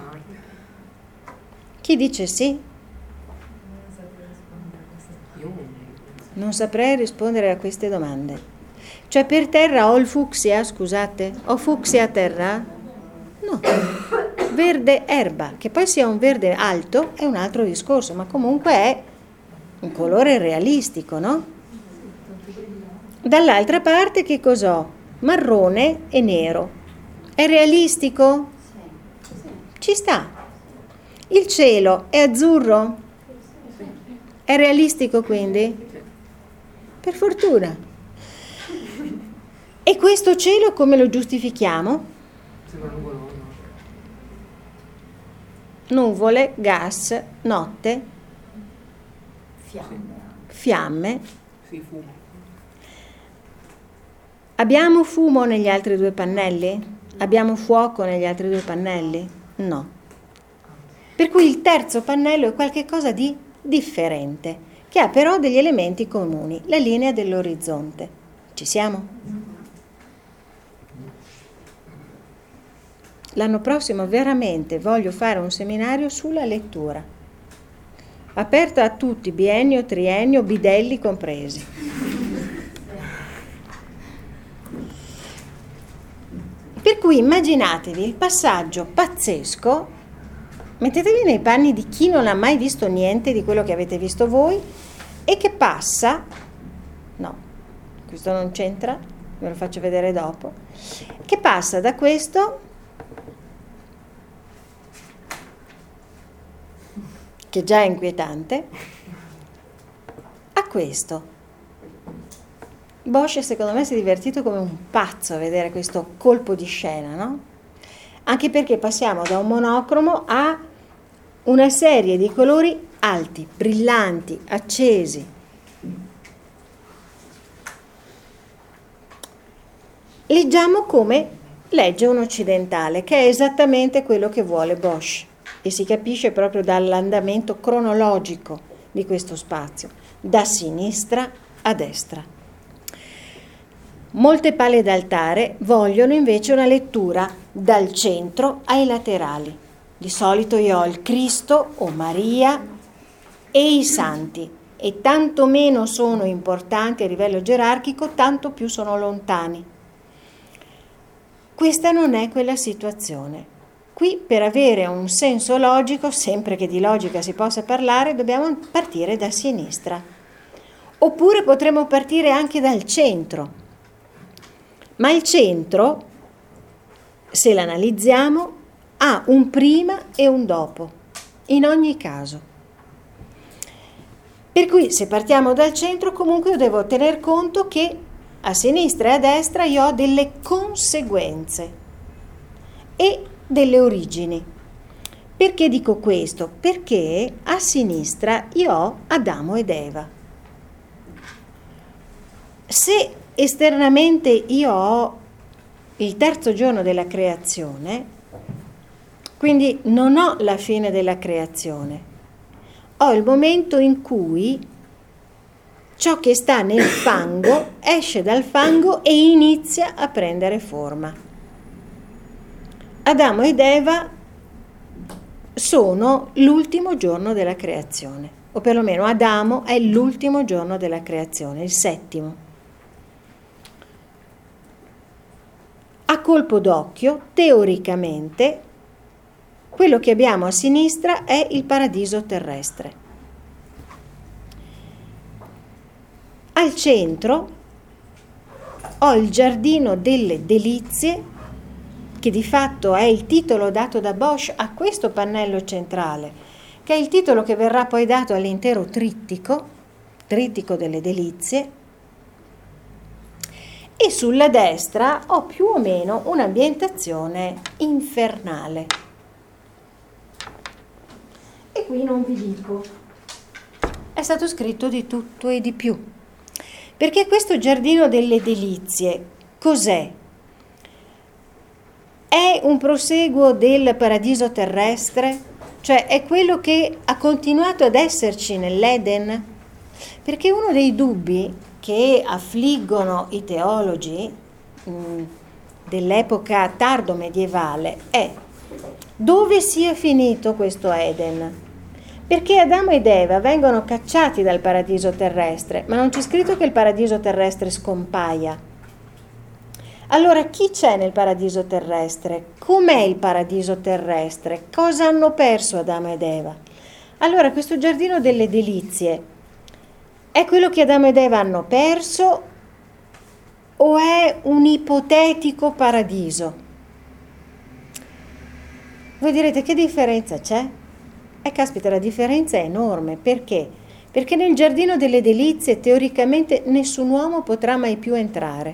Chi dice sì? Non saprei rispondere a queste domande. Cioè per terra ho il fucsia, scusate? Ho fucsia a terra? No. Verde erba, che poi sia un verde alto è un altro discorso, ma comunque è un colore realistico, no? Dall'altra parte che cos'ho? Marrone e nero. È realistico? Ci sta. Il cielo è azzurro? È realistico quindi? Per fortuna. E questo cielo come lo giustifichiamo? Nuvole, gas, notte, Fiamme. fiamme. Sì, fumo. Abbiamo fumo negli altri due pannelli? Abbiamo fuoco negli altri due pannelli? No. Per cui il terzo pannello è qualcosa di differente, che ha però degli elementi comuni, la linea dell'orizzonte. Ci siamo? L'anno prossimo veramente voglio fare un seminario sulla lettura, aperto a tutti, biennio, triennio, bidelli compresi. Per cui immaginatevi il passaggio pazzesco, mettetevi nei panni di chi non ha mai visto niente di quello che avete visto voi e che passa, no, questo non c'entra, ve lo faccio vedere dopo, che passa da questo, che già è inquietante, a questo. Bosch secondo me si è divertito come un pazzo a vedere questo colpo di scena, no? Anche perché passiamo da un monocromo a una serie di colori alti, brillanti, accesi. Leggiamo come legge un occidentale, che è esattamente quello che vuole Bosch, e si capisce proprio dall'andamento cronologico di questo spazio, da sinistra a destra. Molte pale d'altare vogliono invece una lettura dal centro ai laterali. Di solito io ho il Cristo o Maria e i santi, e tanto meno sono importanti a livello gerarchico, tanto più sono lontani. Questa non è quella situazione. Qui, per avere un senso logico, sempre che di logica si possa parlare, dobbiamo partire da sinistra. Oppure potremmo partire anche dal centro. Ma il centro, se l'analizziamo, ha un prima e un dopo, in ogni caso. Per cui se partiamo dal centro, comunque io devo tener conto che a sinistra e a destra io ho delle conseguenze e delle origini. Perché dico questo? Perché a sinistra io ho Adamo ed Eva. Se esternamente io ho il terzo giorno della creazione, Quindi non ho la fine della creazione, ho il momento in cui ciò che sta nel fango esce dal fango e inizia a prendere forma. Adamo ed Eva sono l'ultimo giorno della creazione, o perlomeno Adamo è l'ultimo giorno della creazione, il settimo. A colpo d'occhio, teoricamente, quello che abbiamo a sinistra è il paradiso terrestre. Al centro ho il giardino delle delizie, che di fatto è il titolo dato da Bosch a questo pannello centrale, che è il titolo che verrà poi dato all'intero trittico, trittico delle delizie, e sulla destra ho più o meno un'ambientazione infernale. E qui non vi dico, è stato scritto di tutto e di più. Perché questo giardino delle delizie cos'è? È un proseguo del paradiso terrestre? Cioè è quello che ha continuato ad esserci nell'Eden? Perché uno dei dubbi che affliggono i teologi mh, dell'epoca tardo medievale è dove sia finito questo Eden? Perché Adamo ed Eva vengono cacciati dal paradiso terrestre, ma non c'è scritto che il paradiso terrestre scompaia. Allora chi c'è nel paradiso terrestre? Com'è il paradiso terrestre? Cosa hanno perso Adamo ed Eva? Allora questo giardino delle delizie è quello che Adamo ed Eva hanno perso o è un ipotetico paradiso? Voi direte che differenza c'è? E caspita, la differenza è enorme. Perché? Perché nel giardino delle delizie teoricamente nessun uomo potrà mai più entrare.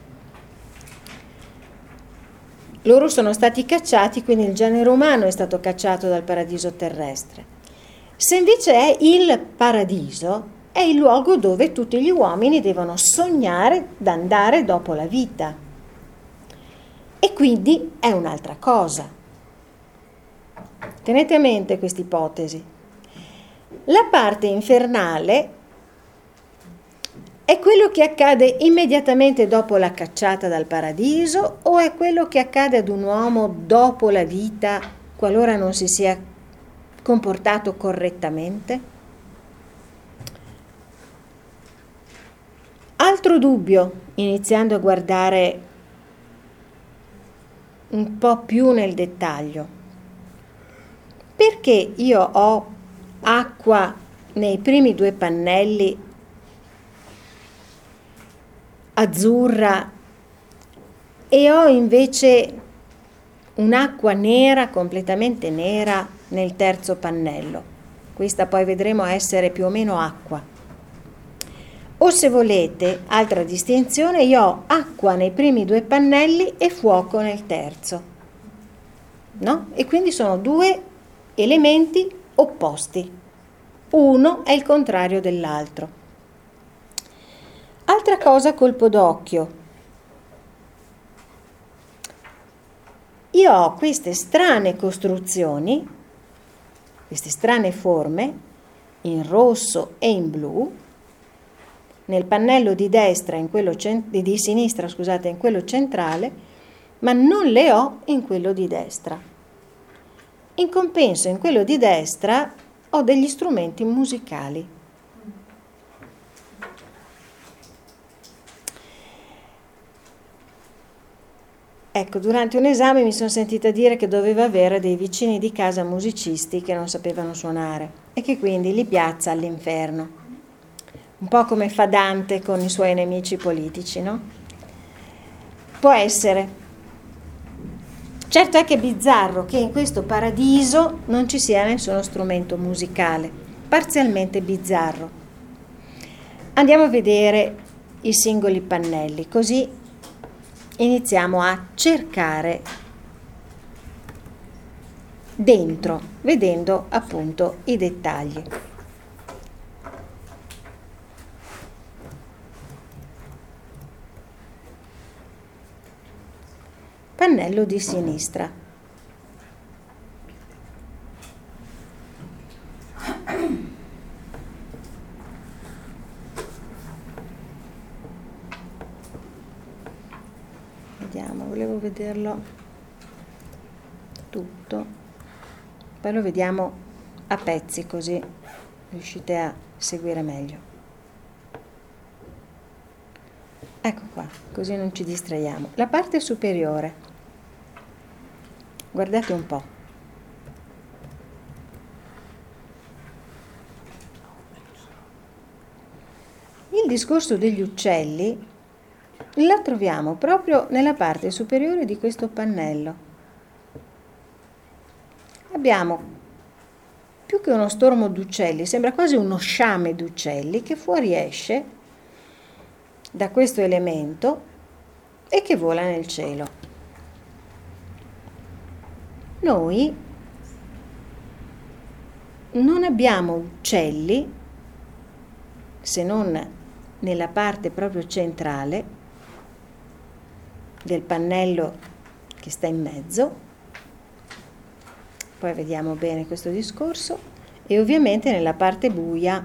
Loro sono stati cacciati, quindi il genere umano è stato cacciato dal paradiso terrestre. Se invece è il paradiso, è il luogo dove tutti gli uomini devono sognare d'andare dopo la vita. E quindi è un'altra cosa. Tenete a mente questa ipotesi. La parte infernale è quello che accade immediatamente dopo la cacciata dal paradiso o è quello che accade ad un uomo dopo la vita qualora non si sia comportato correttamente? Altro dubbio, iniziando a guardare un po' più nel dettaglio. Perché io ho acqua nei primi due pannelli azzurra e ho invece un'acqua nera, completamente nera, nel terzo pannello? Questa poi vedremo essere più o meno acqua. O se volete, altra distinzione, io ho acqua nei primi due pannelli e fuoco nel terzo. No? E quindi sono due elementi opposti. Uno è il contrario dell'altro. Altra cosa a colpo d'occhio. Io ho queste strane costruzioni, queste strane forme, in rosso e in blu, nel pannello di destra, in quello cent- di sinistra, scusate, in quello centrale, ma non le ho in quello di destra. In compenso, in quello di destra ho degli strumenti musicali. Ecco, durante un esame mi sono sentita dire che dovevo avere dei vicini di casa musicisti che non sapevano suonare e che quindi li piazza all'inferno. Un po' come fa Dante con i suoi nemici politici, no? Può essere. Certo è che è bizzarro che in questo paradiso non ci sia nessuno strumento musicale, parzialmente bizzarro. Andiamo a vedere i singoli pannelli, così iniziamo a cercare dentro, vedendo appunto i dettagli. Pannello di sinistra. vederlo tutto, poi lo vediamo a pezzi così riuscite a seguire meglio. Ecco qua, così non ci distraiamo. La parte superiore, guardate un po'. Il discorso degli uccelli la troviamo proprio nella parte superiore di questo pannello. Abbiamo più che uno stormo d'uccelli, sembra quasi uno sciame d'uccelli che fuoriesce da questo elemento e che vola nel cielo. Noi non abbiamo uccelli, se non nella parte proprio centrale del pannello che sta in mezzo, poi vediamo bene questo discorso, e ovviamente nella parte buia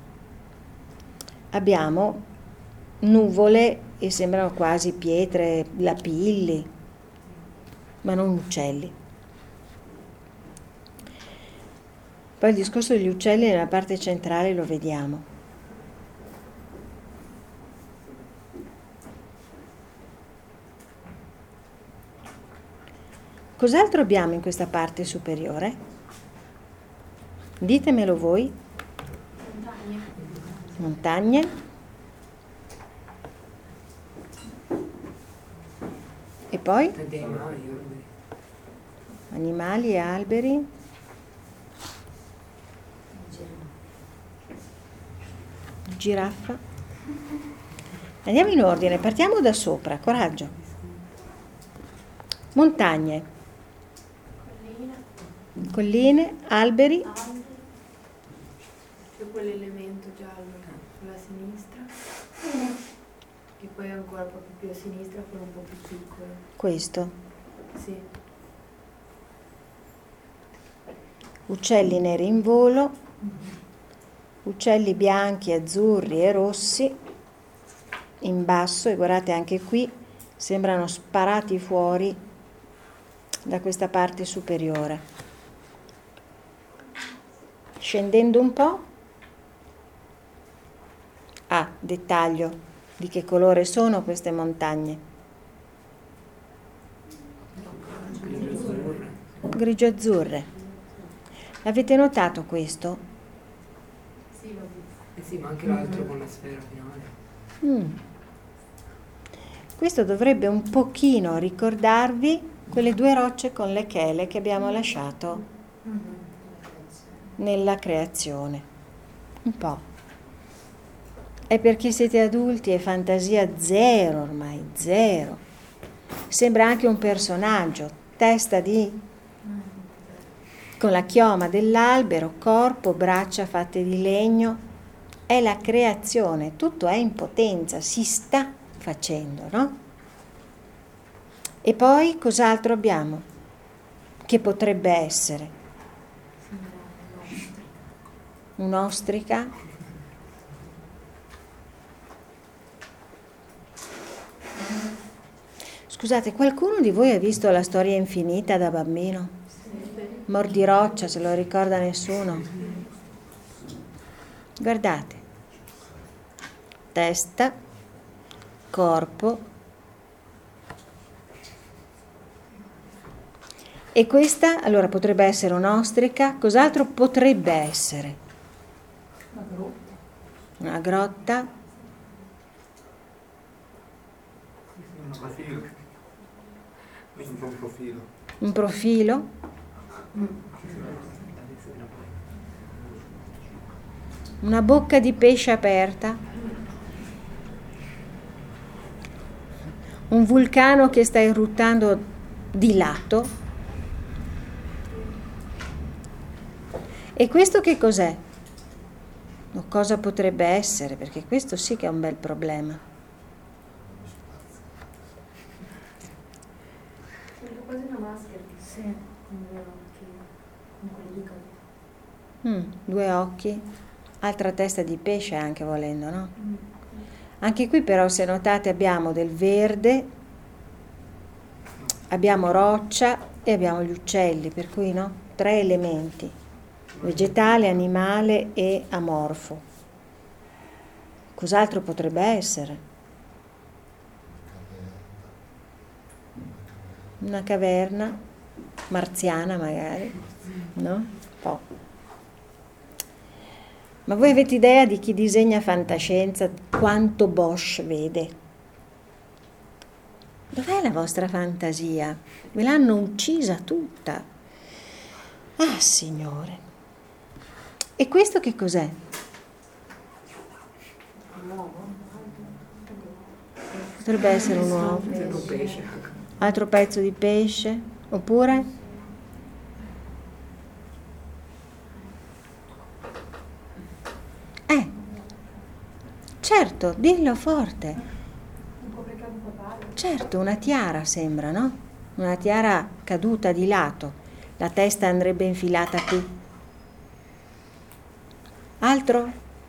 abbiamo nuvole e sembrano quasi pietre, lapilli, ma non uccelli. Poi il discorso degli uccelli nella parte centrale lo vediamo. Cos'altro abbiamo in questa parte superiore? Ditemelo voi. Montagne. Montagne. E poi? Animali e alberi. Giraffa. Andiamo in ordine, partiamo da sopra, coraggio. Montagne. Colline, alberi. C'è quell'elemento giallo sulla sinistra e poi ancora proprio più a sinistra quello un po' più piccolo. Questo. Sì. Uccelli neri in volo, uccelli bianchi, azzurri e rossi in basso, e guardate anche qui sembrano sparati fuori da questa parte superiore. Scendendo un po', ah, dettaglio, di che colore sono queste montagne? Grigio-azzurre. L'avete notato questo? Sì, eh sì, ma anche l'altro con la sfera finale. Mm. Questo dovrebbe un pochino ricordarvi quelle due rocce con le chele che abbiamo lasciato nella creazione. Un po'. È perché siete adulti e fantasia zero ormai, zero. Sembra anche un personaggio, testa di... con la chioma dell'albero, corpo, braccia fatte di legno. È la creazione, tutto è in potenza, si sta facendo, no? E poi cos'altro abbiamo? Che potrebbe essere? Un'ostrica? Scusate, qualcuno di voi ha visto La storia infinita da bambino? Mordiroccia, se lo ricorda nessuno? Guardate, testa, corpo, e questa allora potrebbe essere un'ostrica. Cos'altro potrebbe essere? Una grotta. Una grotta. Un profilo. Un profilo. Un profilo. Una bocca di pesce aperta. Un vulcano che sta eruttando di lato. E questo che cos'è? O cosa potrebbe essere? Perché questo sì che è un bel problema. Sembra quasi una maschera. Sì, con due occhi, con quelli due capelli. Mm, due occhi, altra testa di pesce anche volendo, no? Mm. Anche qui però, se notate, abbiamo del verde, abbiamo roccia e abbiamo gli uccelli, per cui no? Tre elementi, vegetale, animale e amorfo. Cos'altro potrebbe essere? Una caverna marziana magari, no? Un po'. Ma voi avete idea di chi disegna fantascienza quanto Bosch vede? Dov'è la vostra fantasia? Ve l'hanno uccisa tutta. Ah, Signore. E questo che cos'è? Potrebbe essere un uovo. Altro pezzo di pesce? Oppure? Eh, certo, dillo forte. Certo, una tiara sembra, no? Una tiara caduta di lato. La testa andrebbe infilata qui. Altro?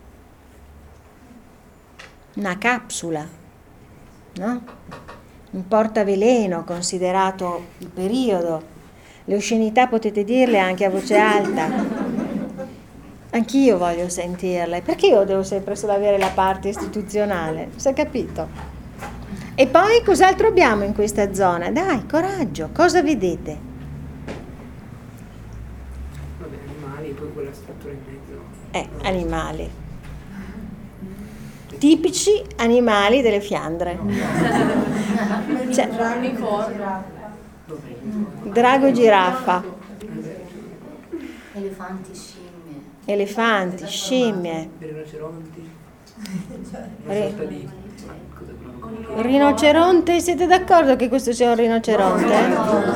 Una capsula, no? Un portaveleno considerato il periodo. Le oscenità potete dirle anche a voce alta. Anch'io voglio sentirle. Perché io devo sempre solo avere la parte istituzionale? Si è capito? E poi cos'altro abbiamo in questa zona? Dai, coraggio, cosa vedete? Vabbè, animali, poi quella struttura in mezzo. Eh, animali. Tipici animali delle Fiandre. Cioè, drago e giraffa. Elefanti, scimmie. Elefanti, scimmie. Rinoceronti. Re- Una sorta di... cosa è quello? Il rinoceronte, siete d'accordo che questo sia un rinoceronte?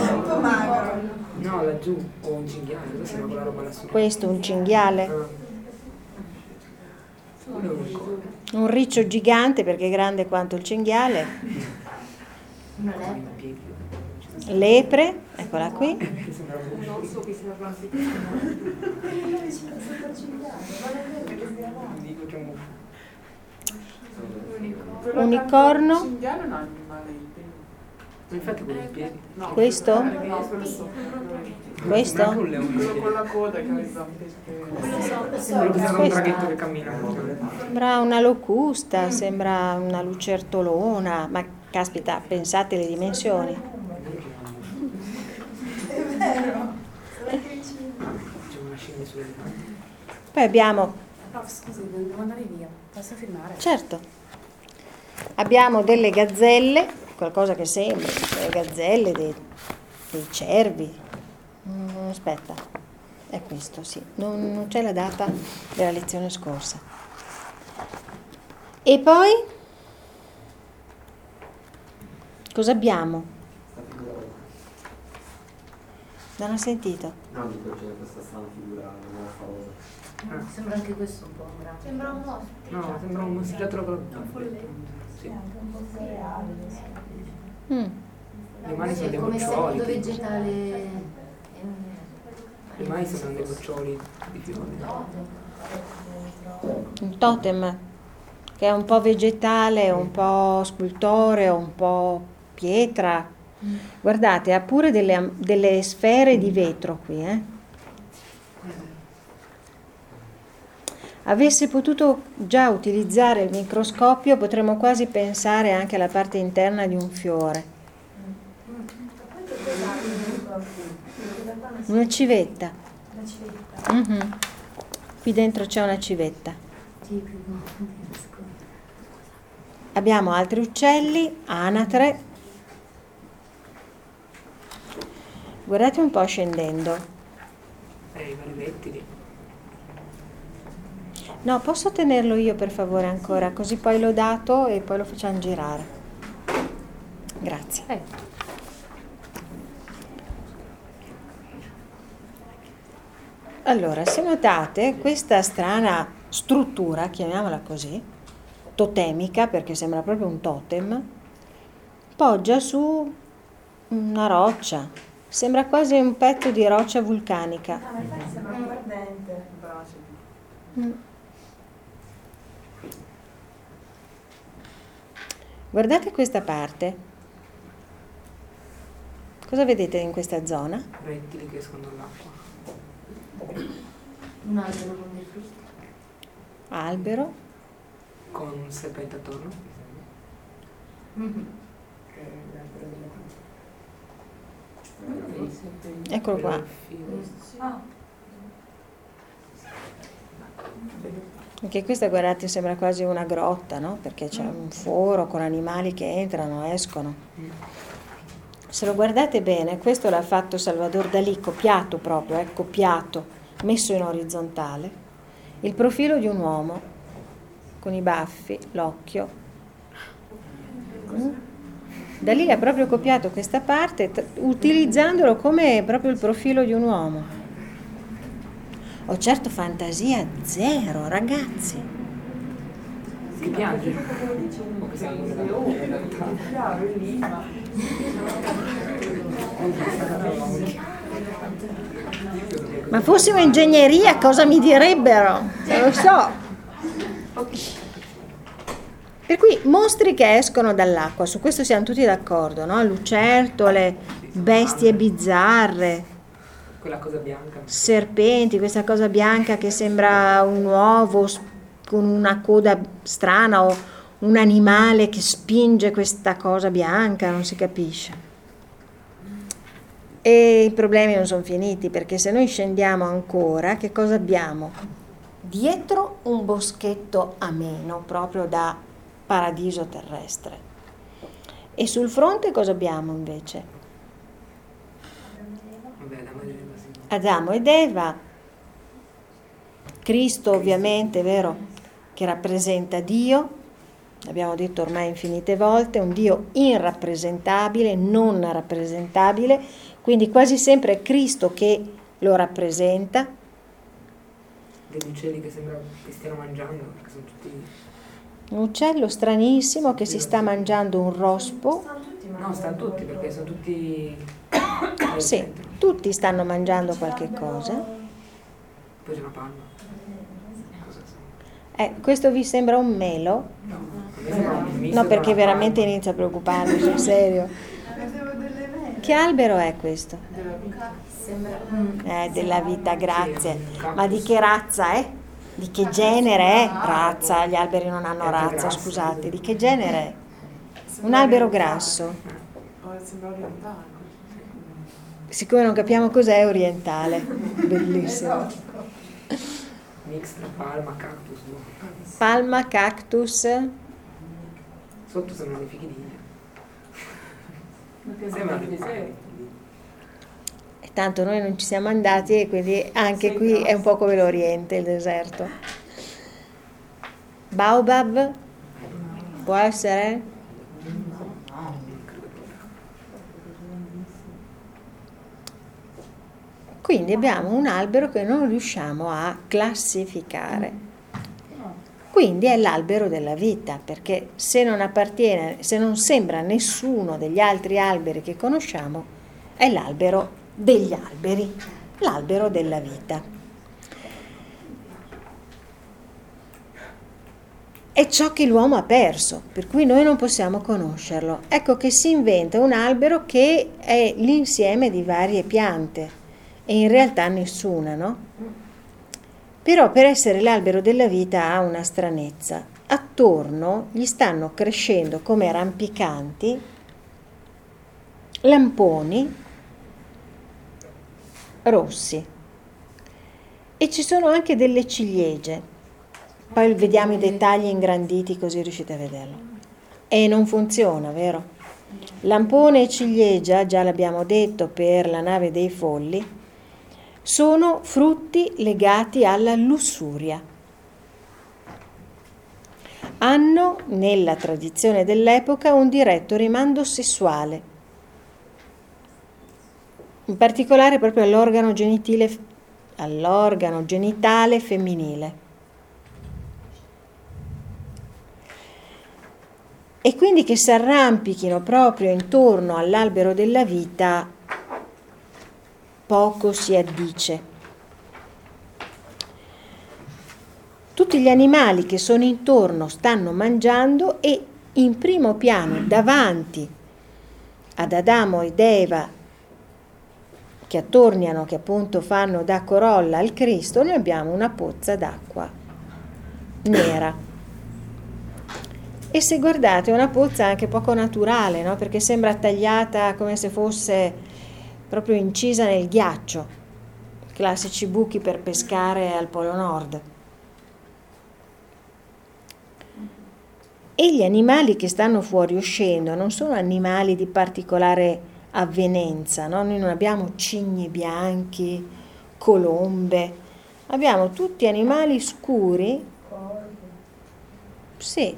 No, laggiù, o un cinghiale, cosa sembra quella roba lassù? Questo è un cinghiale, Ah. Quello è un ricordo. un riccio gigante perché è grande quanto il cinghiale. Una lepre. In piedi. Lepre, eccola qui. Che sembrava un orso che si era dico c'è un Unicorno, Cinghiale è un animale. Ma infatti quello in piedi. No, questo? no, quello so. Questo? Anche un leone in Quello piedi. con la coda che ha le zampe. che- Sembra che sia un Questo. traghetto che cammina. Sembra una locusta, sembra una lucertolona, ma caspita, pensate alle dimensioni. C'è una scimmia sulle gambe. Poi abbiamo, No, scusi, devo andare via. Posso filmare? certo, abbiamo delle gazzelle, qualcosa che sembra, delle gazzelle, dei, dei cervi. Mm, aspetta, è questo, sì, non, non c'è la data della lezione scorsa. E poi cosa abbiamo? Non ho sentito. No, dico c'è questa strana figura, una famosa. Sembra anche questo un po' un grande. Sembra un ospite. No, sembra un mostrigliato con sì. Mm. Le mani sono Sì, dei come goccioli. seguito vegetale. Le mani sembrano dei goccioli di fiori. Un totem che è un po' vegetale, un po' scultoreo, un po' pietra. Guardate, ha pure delle, delle sfere di vetro qui, eh? Avesse potuto già utilizzare il microscopio, potremmo quasi pensare anche alla parte interna di un fiore. Una civetta. Mhm. Qui dentro c'è una civetta. Abbiamo altri uccelli, anatre. Guardate un po' scendendo. Eh, i vari rettili. No, posso tenerlo io per favore ancora, così poi l'ho dato e poi lo facciamo girare. Grazie. Allora, se notate, questa strana struttura, chiamiamola così, totemica, perché sembra proprio un totem, poggia su una roccia. Sembra quasi un pezzo di roccia vulcanica. Ah, ma infatti sembra un ardente. Mm. Guardate questa parte. Cosa vedete in questa zona? Rettili che escono dall'acqua. Un albero con dei frutti. Albero. Con un serpente attorno. Mm-hmm. Eccolo qua. Ah. Anche questa, guardate, sembra quasi una grotta, no? Perché c'è un foro con animali che entrano, escono. Se lo guardate bene, questo l'ha fatto Salvador Dalì, copiato proprio, eh, copiato, messo in orizzontale. Il profilo di un uomo, con i baffi, l'occhio. Mm? Dalì ha proprio copiato questa parte, t- utilizzandolo come proprio il profilo di un uomo. Ho certo fantasia zero, ragazzi. Si piange. O che si Chiaro, è lì, ma... Ma fossimo ingegneria cosa mi direbbero? Non lo so. Per cui mostri che escono dall'acqua, su questo siamo tutti d'accordo, no? Lucertole, bestie bizzarre, quella cosa bianca. serpenti, questa cosa bianca che sembra un uovo con una coda strana o un animale che spinge questa cosa bianca, non si capisce. E i problemi non sono finiti, perché se noi scendiamo ancora, che cosa abbiamo? Dietro un boschetto ameno, proprio da paradiso terrestre. E sul fronte cosa abbiamo invece? Vabbè, Adamo ed Eva, sì. Adamo ed Eva, Cristo ovviamente, vero, che rappresenta Dio, abbiamo detto ormai infinite volte, un Dio irrappresentabile, non rappresentabile, quindi quasi sempre è Cristo che lo rappresenta. Degli uccelli che sembra che stiano mangiando, perché sono tutti... Un uccello stranissimo che si sta mangiando un rospo. No, stanno tutti, perché sono tutti... Sì, tutti stanno mangiando qualche cosa. Poi c'è una palma. Cosa sono? Eh, questo vi sembra un melo? No, a me sembra un misto No, tra perché una veramente palma. inizia a preoccuparmi, sul serio. Che albero è questo? Sembra... Eh, della vita, grazie. Sì, un Ma di cactus. che razza è? Di che genere è? Razza, gli alberi non hanno È razza, grasso. scusate. Di che genere è? Un albero grasso. Oh, sembra orientale. Siccome non capiamo cos'è, è orientale. Bellissimo. Mix tra palma, cactus, boh. Palma, cactus. Sotto sembrano i fichi d'India. Perché Sembrano sembra i di fichi sé. E tanto noi non ci siamo andati e quindi anche qui è un po' come l'Oriente, il deserto. Baobab? Può essere? Quindi abbiamo un albero che non riusciamo a classificare. Quindi è l'albero della vita, perché se non appartiene, se non sembra nessuno degli altri alberi che conosciamo, è l'albero degli alberi, l'albero della vita. È ciò che l'uomo ha perso, per cui noi non possiamo conoscerlo. Ecco che si inventa un albero che è l'insieme di varie piante e in realtà nessuna, no? Però per essere l'albero della vita ha una stranezza. Attorno gli stanno crescendo come rampicanti lamponi rossi e ci sono anche delle ciliegie. Poi vediamo i dettagli ingranditi così riuscite a vederlo. E non funziona, vero? Lampone e ciliegia, già l'abbiamo detto per la nave dei folli, sono frutti legati alla lussuria. Hanno, nella tradizione dell'epoca, un diretto rimando sessuale, in particolare proprio all'organo genitile, all'organo genitale femminile. E quindi che si arrampichino proprio intorno all'albero della vita poco si addice. Tutti gli animali che sono intorno stanno mangiando e in primo piano davanti ad Adamo ed Eva che attorniano, che appunto fanno da corolla al Cristo, noi abbiamo una pozza d'acqua nera. E se guardate è una pozza anche poco naturale, no? Perché sembra tagliata come se fosse proprio incisa nel ghiaccio, classici buchi per pescare al Polo Nord. E gli animali che stanno fuoriuscendo non sono animali di particolare avvenenza, no? Noi non abbiamo cigni bianchi, colombe, abbiamo tutti animali scuri, sì,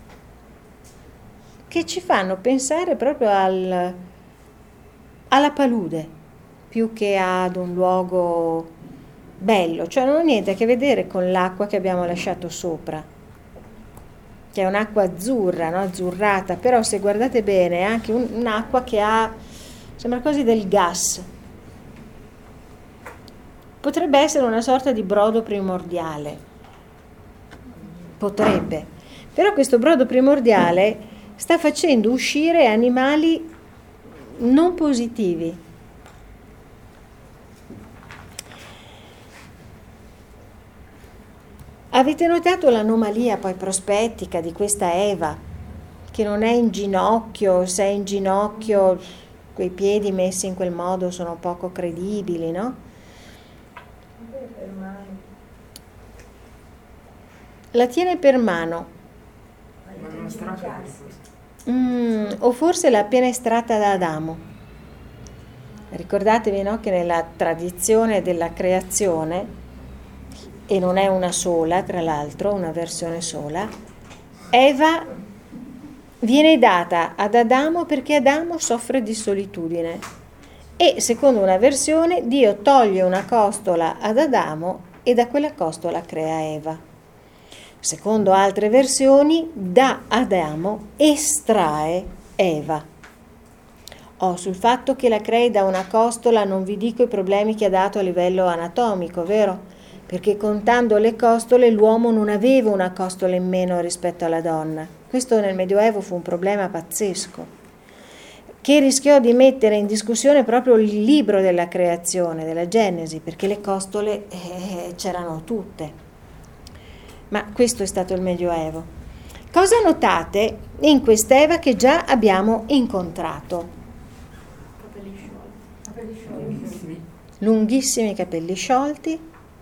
che ci fanno pensare proprio al, alla palude, più che ad un luogo bello, cioè non ha niente a che vedere con l'acqua che abbiamo lasciato sopra, che è un'acqua azzurra, no? Azzurrata, però se guardate bene è anche un, un'acqua che ha, sembra quasi del gas. Potrebbe essere una sorta di brodo primordiale, potrebbe, però questo brodo primordiale sta facendo uscire animali non positivi. Avete notato l'anomalia poi prospettica di questa Eva, che non è in ginocchio? Se è in ginocchio, quei piedi messi in quel modo sono poco credibili, no? La tiene per mano. Ma non stracca forse. Mm, o forse l'ha appena estratta da Adamo. Ricordatevi, no, che nella tradizione della creazione, e non è una sola, tra l'altro, una versione sola, Eva viene data ad Adamo perché Adamo soffre di solitudine. E secondo una versione Dio toglie una costola ad Adamo e da quella costola crea Eva. Secondo altre versioni, da Adamo estrae Eva. Oh, sul fatto che la crei da una costola non vi dico i problemi che ha dato a livello anatomico, vero? Perché contando le costole l'uomo non aveva una costola in meno rispetto alla donna. Questo nel Medioevo fu un problema pazzesco, che rischiò di mettere in discussione proprio il libro della creazione, della Genesi, perché le costole eh, c'erano tutte. Ma questo è stato il Medioevo. Cosa notate in quest'Eva che già abbiamo incontrato? Capelli sciolti. Capelli sciolti. Lunghissimi capelli sciolti.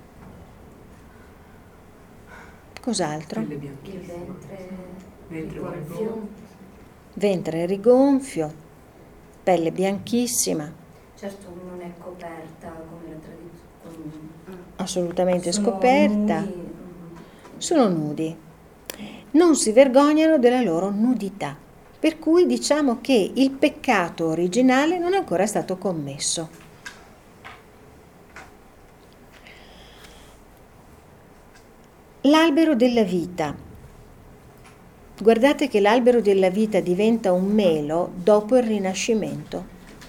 Cos'altro? Pelle Il bianchissima. ventre. Ventre gonfio. Ventre rigonfio, pelle bianchissima, Certo non è coperta come la tradizione. assolutamente Sono scoperta. nudi. Sono nudi, non si vergognano della loro nudità, per cui diciamo che il peccato originale non è ancora stato commesso. L'albero della vita. Guardate che l'albero della vita diventa un melo dopo il Rinascimento,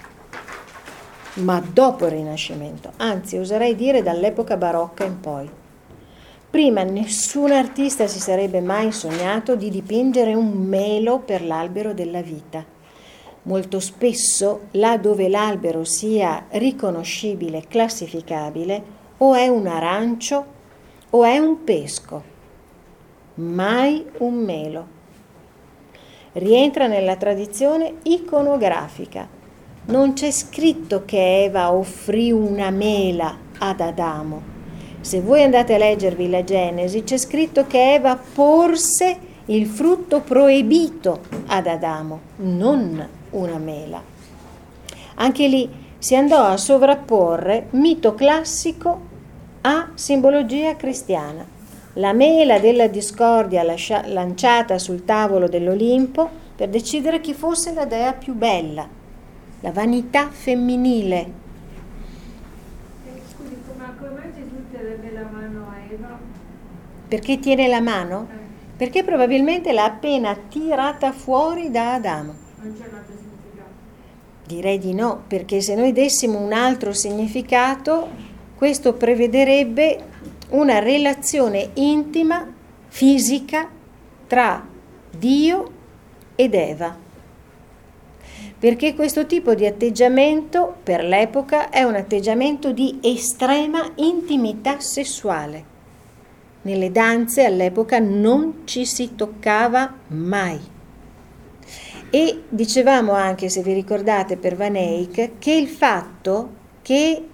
ma dopo il Rinascimento, anzi oserei dire dall'epoca barocca in poi. Prima nessun artista si sarebbe mai sognato di dipingere un melo per l'albero della vita. Molto spesso, là dove l'albero sia riconoscibile, classificabile, o è un arancio o è un pesco, mai un melo. Rientra nella tradizione iconografica. Non c'è scritto che Eva offrì una mela ad Adamo. Se voi andate a leggervi la Genesi, c'è scritto che Eva porse il frutto proibito ad Adamo, non una mela. Anche lì si andò a sovrapporre mito classico a simbologia cristiana. La mela della discordia lascia- lanciata sul tavolo dell'Olimpo per decidere chi fosse la dea più bella, la vanità femminile. Scusi, ma come mai Gesù darebbe la mano a Eva? Perché tiene la mano? Eh, Perché probabilmente l'ha appena tirata fuori da Adamo. non c'è un altro significato. Direi di no, perché se noi dessimo un altro significato, questo prevederebbe una relazione intima, fisica, tra Dio ed Eva. perché questo tipo di atteggiamento per l'epoca è un atteggiamento di estrema intimità sessuale. Nelle danze all'epoca non ci si toccava mai. E dicevamo anche, se vi ricordate, per Van Eyck, che il fatto che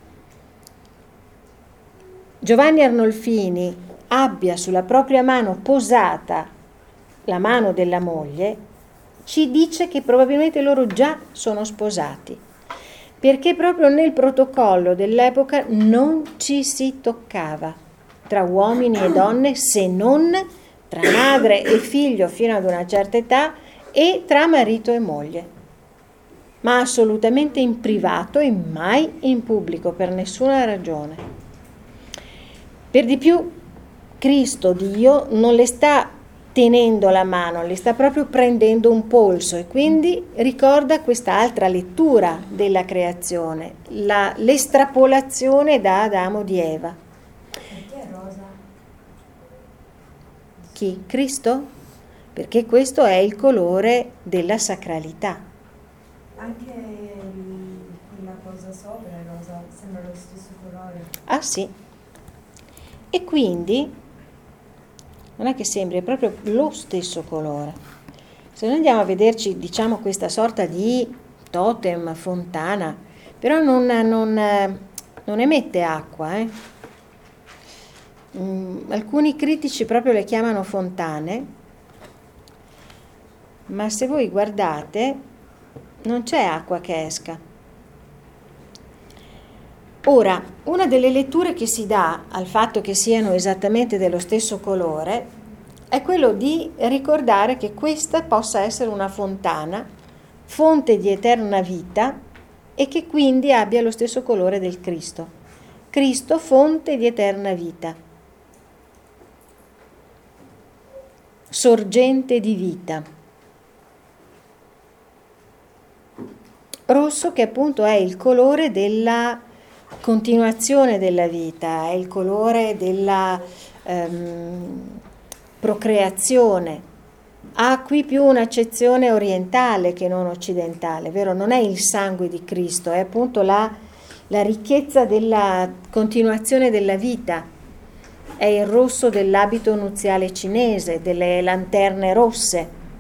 Giovanni Arnolfini abbia sulla propria mano posata la mano della moglie ci dice che probabilmente loro già sono sposati, perché proprio nel protocollo dell'epoca non ci si toccava tra uomini e donne, se non tra madre e figlio fino ad una certa età e tra marito e moglie, ma assolutamente in privato e mai in pubblico per nessuna ragione. Per di più, Cristo, Dio, non le sta tenendo la mano, le sta proprio prendendo un polso, e quindi ricorda questa altra lettura della creazione, la, l'estrapolazione da Adamo di Eva. Perché è rosa? Chi? Cristo? Perché questo è il colore della sacralità. Anche il- quella cosa sopra è rosa, sembra lo stesso colore. Ah sì. E quindi non è che sembri, è proprio lo stesso colore. Se noi andiamo a vederci, diciamo, questa sorta di totem, fontana, però non, non, non emette acqua, eh. Mm, alcuni critici proprio le chiamano fontane, ma se voi guardate non c'è acqua che esca. Ora, una delle letture che si dà al fatto che siano esattamente dello stesso colore è quello di ricordare che questa possa essere una fontana, fonte di eterna vita, e che quindi abbia lo stesso colore del Cristo. Cristo, fonte di eterna vita, sorgente di vita. Rosso, che appunto è il colore della continuazione della vita, è il colore della ehm, procreazione. Ha qui più un'accezione orientale che non occidentale, vero? Non è il sangue di Cristo, è appunto la, la ricchezza della continuazione della vita. È il rosso dell'abito nuziale cinese, delle lanterne rosse.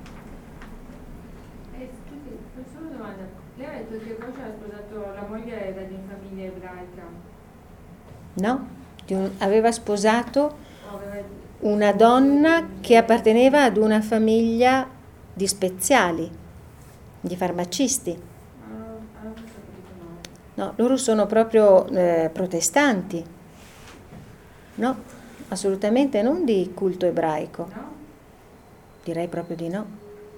Eh, scusi, faccio una domanda. Lei ha detto che Mosè ha sposato la moglie era di famiglia ebraica. No? Di un- aveva sposato O aveva- una donna che apparteneva ad una famiglia di speziali, di farmacisti. Ah, ah, non so capito male. No, loro sono proprio eh, protestanti. No, assolutamente non di culto ebraico. No? Direi proprio di no.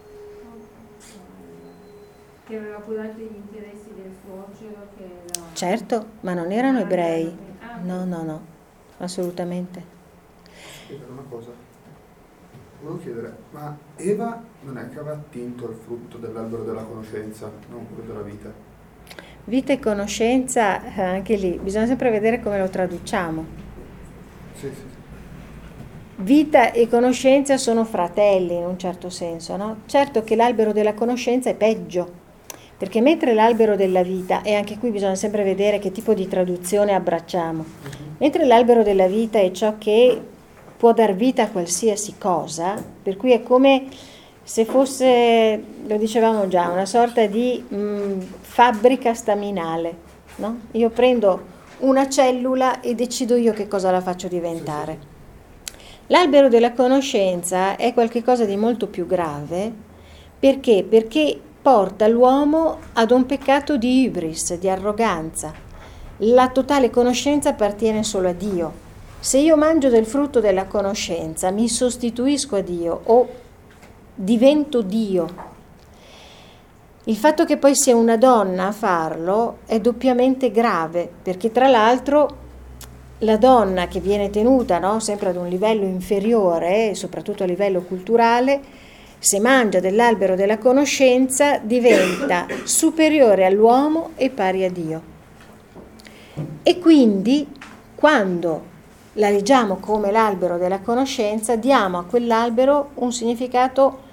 Che aveva curato gli interessi del suocero che era... Certo, ma non erano ebrei. Ah, No, no, no, assolutamente. Chiedere una cosa. Volevo chiedere, ma Eva non è che aveva attinto al frutto dell'albero della conoscenza, non quello della vita? Vita e conoscenza, eh, anche lì, bisogna sempre vedere come lo traduciamo. Sì, sì, sì. Vita e conoscenza sono fratelli in un certo senso, no? Certo che l'albero della conoscenza è peggio, perché mentre l'albero della vita, e anche qui bisogna sempre vedere che tipo di traduzione abbracciamo, mentre l'albero della vita è ciò che può dar vita a qualsiasi cosa, per cui è come se fosse, lo dicevamo già, una sorta di mh, fabbrica staminale, no? Io prendo una cellula e decido io che cosa la faccio diventare. L'albero della conoscenza è qualcosa di molto più grave, perché? Perché porta l'uomo ad un peccato di ibris, di arroganza. La totale conoscenza appartiene solo a Dio. Se io mangio del frutto della conoscenza, mi sostituisco a Dio o divento Dio. Il fatto che poi sia una donna a farlo è doppiamente grave, perché tra l'altro la donna che viene tenuta, no, sempre ad un livello inferiore, soprattutto a livello culturale, se mangia dell'albero della conoscenza diventa superiore all'uomo e pari a Dio. E quindi quando la leggiamo come l'albero della conoscenza, diamo a quell'albero un significato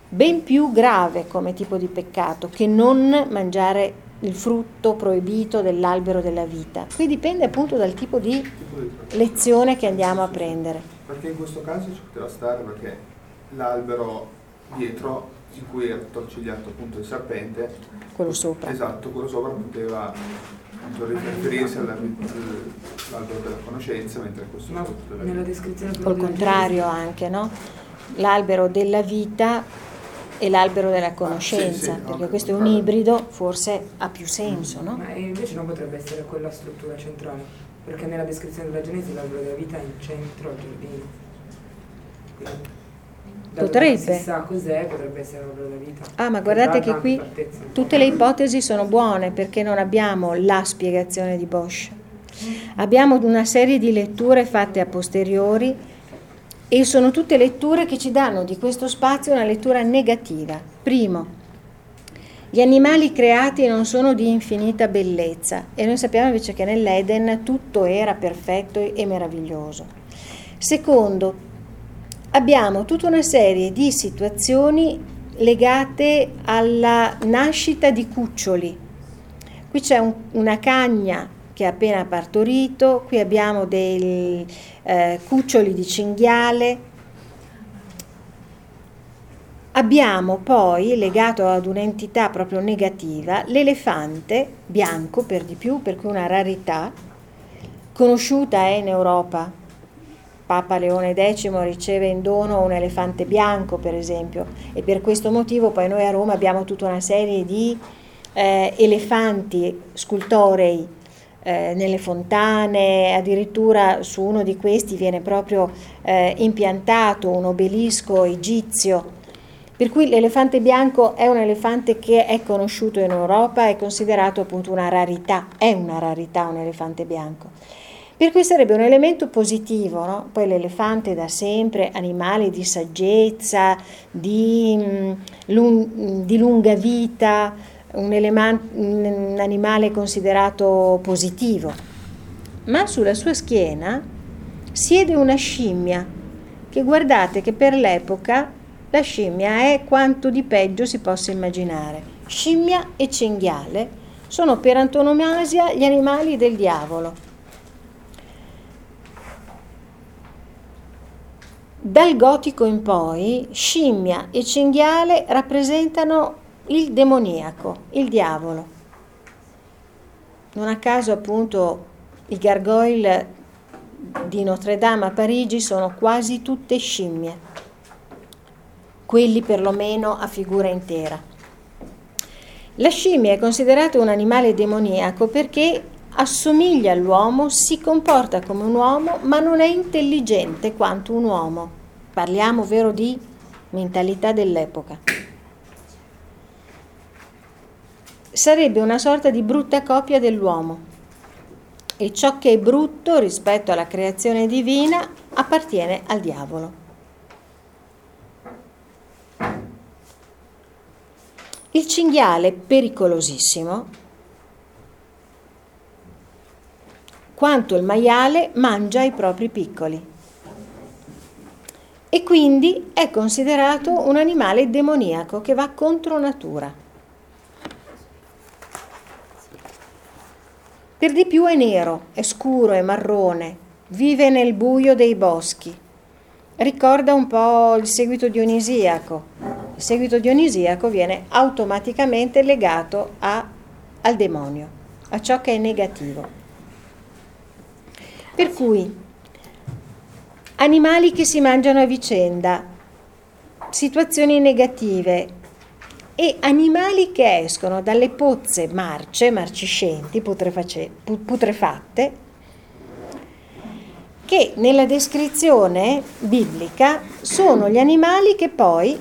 ben più grave come tipo di peccato che non mangiare il frutto proibito dell'albero della vita. Qui dipende appunto dal tipo di lezione che andiamo a prendere. Perché in questo caso ci poteva stare perché l'albero dietro in cui è attorcigliato appunto il serpente, Quello sopra. esatto, quello sopra poteva appunto riferirsi all'albero della conoscenza, mentre questo Ma frutto della nella vita. descrizione Col della contrario anche, no? L'albero della vita e l'albero della conoscenza, Sì, sì, perché anche questo è un contrario. ibrido, forse ha più senso, no? Ma invece non potrebbe essere quella struttura centrale, perché nella descrizione della Genesi l'albero della vita è in centro al giardino. Quindi, dato che Potrebbe. non si sa cos'è, potrebbe essere l'albero della vita. Ah, ma guardate dà che tanta qui fattezza. tutte le ipotesi sono buone perché non abbiamo la spiegazione di Bosch. Abbiamo una serie di letture fatte a posteriori e sono tutte letture che ci danno di questo spazio una lettura negativa. Primo, gli animali creati non sono di infinita bellezza e noi sappiamo invece che nell'Eden tutto era perfetto e meraviglioso. Secondo, abbiamo tutta una serie di situazioni legate alla nascita di cuccioli. Qui c'è un, una cagna che ha appena partorito, qui abbiamo dei eh, cuccioli di cinghiale. Abbiamo poi, legato ad un'entità proprio negativa, l'elefante bianco per di più, per cui una rarità, conosciuta è in Europa. Papa Leone X riceve in dono un elefante bianco, per esempio, e per questo motivo poi noi a Roma abbiamo tutta una serie di eh, elefanti scultorei eh, nelle fontane, addirittura su uno di questi viene proprio eh, impiantato un obelisco egizio, per cui l'elefante bianco è un elefante che è conosciuto in Europa, è considerato appunto una rarità, è una rarità un elefante bianco. Per cui sarebbe un elemento positivo, no? Poi l'elefante da sempre, animale di saggezza, di, mh, lung- di lunga vita, un, eleman- un animale considerato positivo. Ma sulla sua schiena siede una scimmia, che guardate che per l'epoca la scimmia è quanto di peggio si possa immaginare. Scimmia e cinghiale sono per antonomasia gli animali del diavolo. Dal gotico in poi, scimmia e cinghiale rappresentano il demoniaco, il diavolo. Non a caso appunto i gargoyle di Notre Dame a Parigi sono quasi tutte scimmie, quelli perlomeno a figura intera. La scimmia è considerata un animale demoniaco perché assomiglia all'uomo, si comporta come un uomo, ma non è intelligente quanto un uomo. Parliamo, vero, di mentalità dell'epoca. Sarebbe una sorta di brutta copia dell'uomo e ciò che è brutto rispetto alla creazione divina appartiene al diavolo. Il cinghiale, pericolosissimo, quanto il maiale mangia i propri piccoli e quindi è considerato un animale demoniaco che va contro natura. Per di più è nero, è scuro, è marrone, vive nel buio dei boschi. Ricorda un po' il seguito dionisiaco. Il seguito dionisiaco viene automaticamente legato a, al demonio, a ciò che è negativo. Per cui animali che si mangiano a vicenda, situazioni negative e animali che escono dalle pozze marce, marciscenti, putreface, putrefatte, che nella descrizione biblica sono gli animali che poi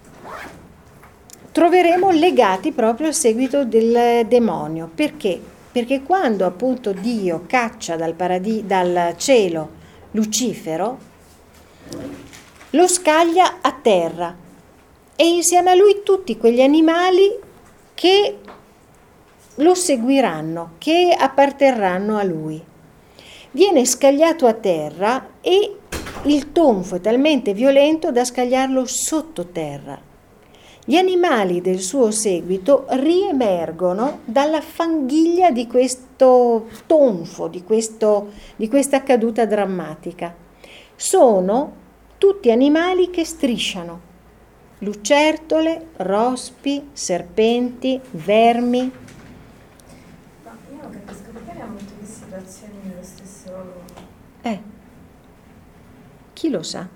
troveremo legati proprio al seguito del demonio. Perché? Perché quando appunto Dio caccia dal, paradi- dal cielo Lucifero, lo scaglia a terra e insieme a lui tutti quegli animali che lo seguiranno, che apparterranno a lui. Viene scagliato a terra e il tonfo è talmente violento da scagliarlo sottoterra. Gli animali del suo seguito riemergono dalla fanghiglia di questo tonfo, di, questo, di questa caduta drammatica. Sono tutti animali che strisciano: lucertole, rospi, serpenti, vermi. Ma io non capisco perché abbiamo tutte queste situazioni nello stesso... Eh, chi lo sa?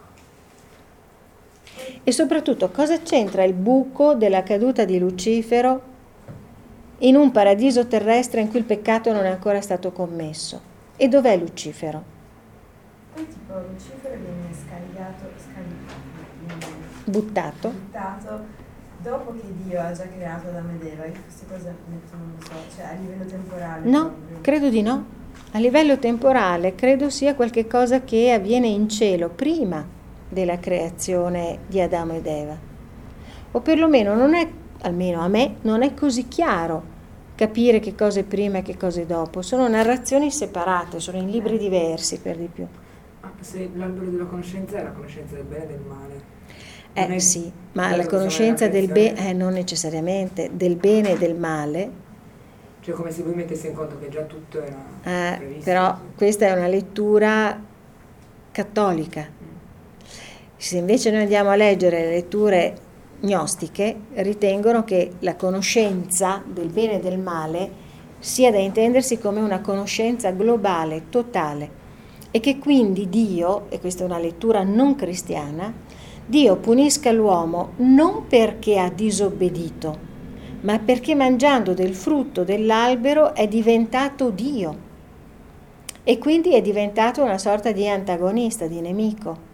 E soprattutto cosa c'entra il buco della caduta di Lucifero in un paradiso terrestre in cui il peccato non è ancora stato commesso? E dov'è Lucifero? Poi tipo Lucifero viene scaricato, scaricato, Buttato? buttato dopo che Dio ha già creato Adamo ed Eva. Queste cose mettono, non lo so, cioè a livello temporale. No, proprio. credo di no. A livello temporale credo sia qualche cosa che avviene in cielo prima della creazione di Adamo ed Eva, o perlomeno non è, almeno a me, non è così chiaro capire che cosa è prima e che cosa è dopo. Sono narrazioni separate, sono in libri diversi per di più. Ah, se l'albero della conoscenza è la conoscenza del bene e del male. Non Eh è sì, ma quello la che conoscenza siamo del nella bene, eh, non necessariamente, del bene e del male, Cioè come se voi mettesse in conto che già tutto era eh, previsto. però questa è una lettura cattolica. Se invece noi andiamo a leggere le letture gnostiche, ritengono che la conoscenza del bene e del male sia da intendersi come una conoscenza globale, totale, e che quindi Dio, e questa è una lettura non cristiana, Dio punisca l'uomo non perché ha disobbedito, ma perché mangiando del frutto dell'albero è diventato Dio e quindi è diventato una sorta di antagonista, di nemico.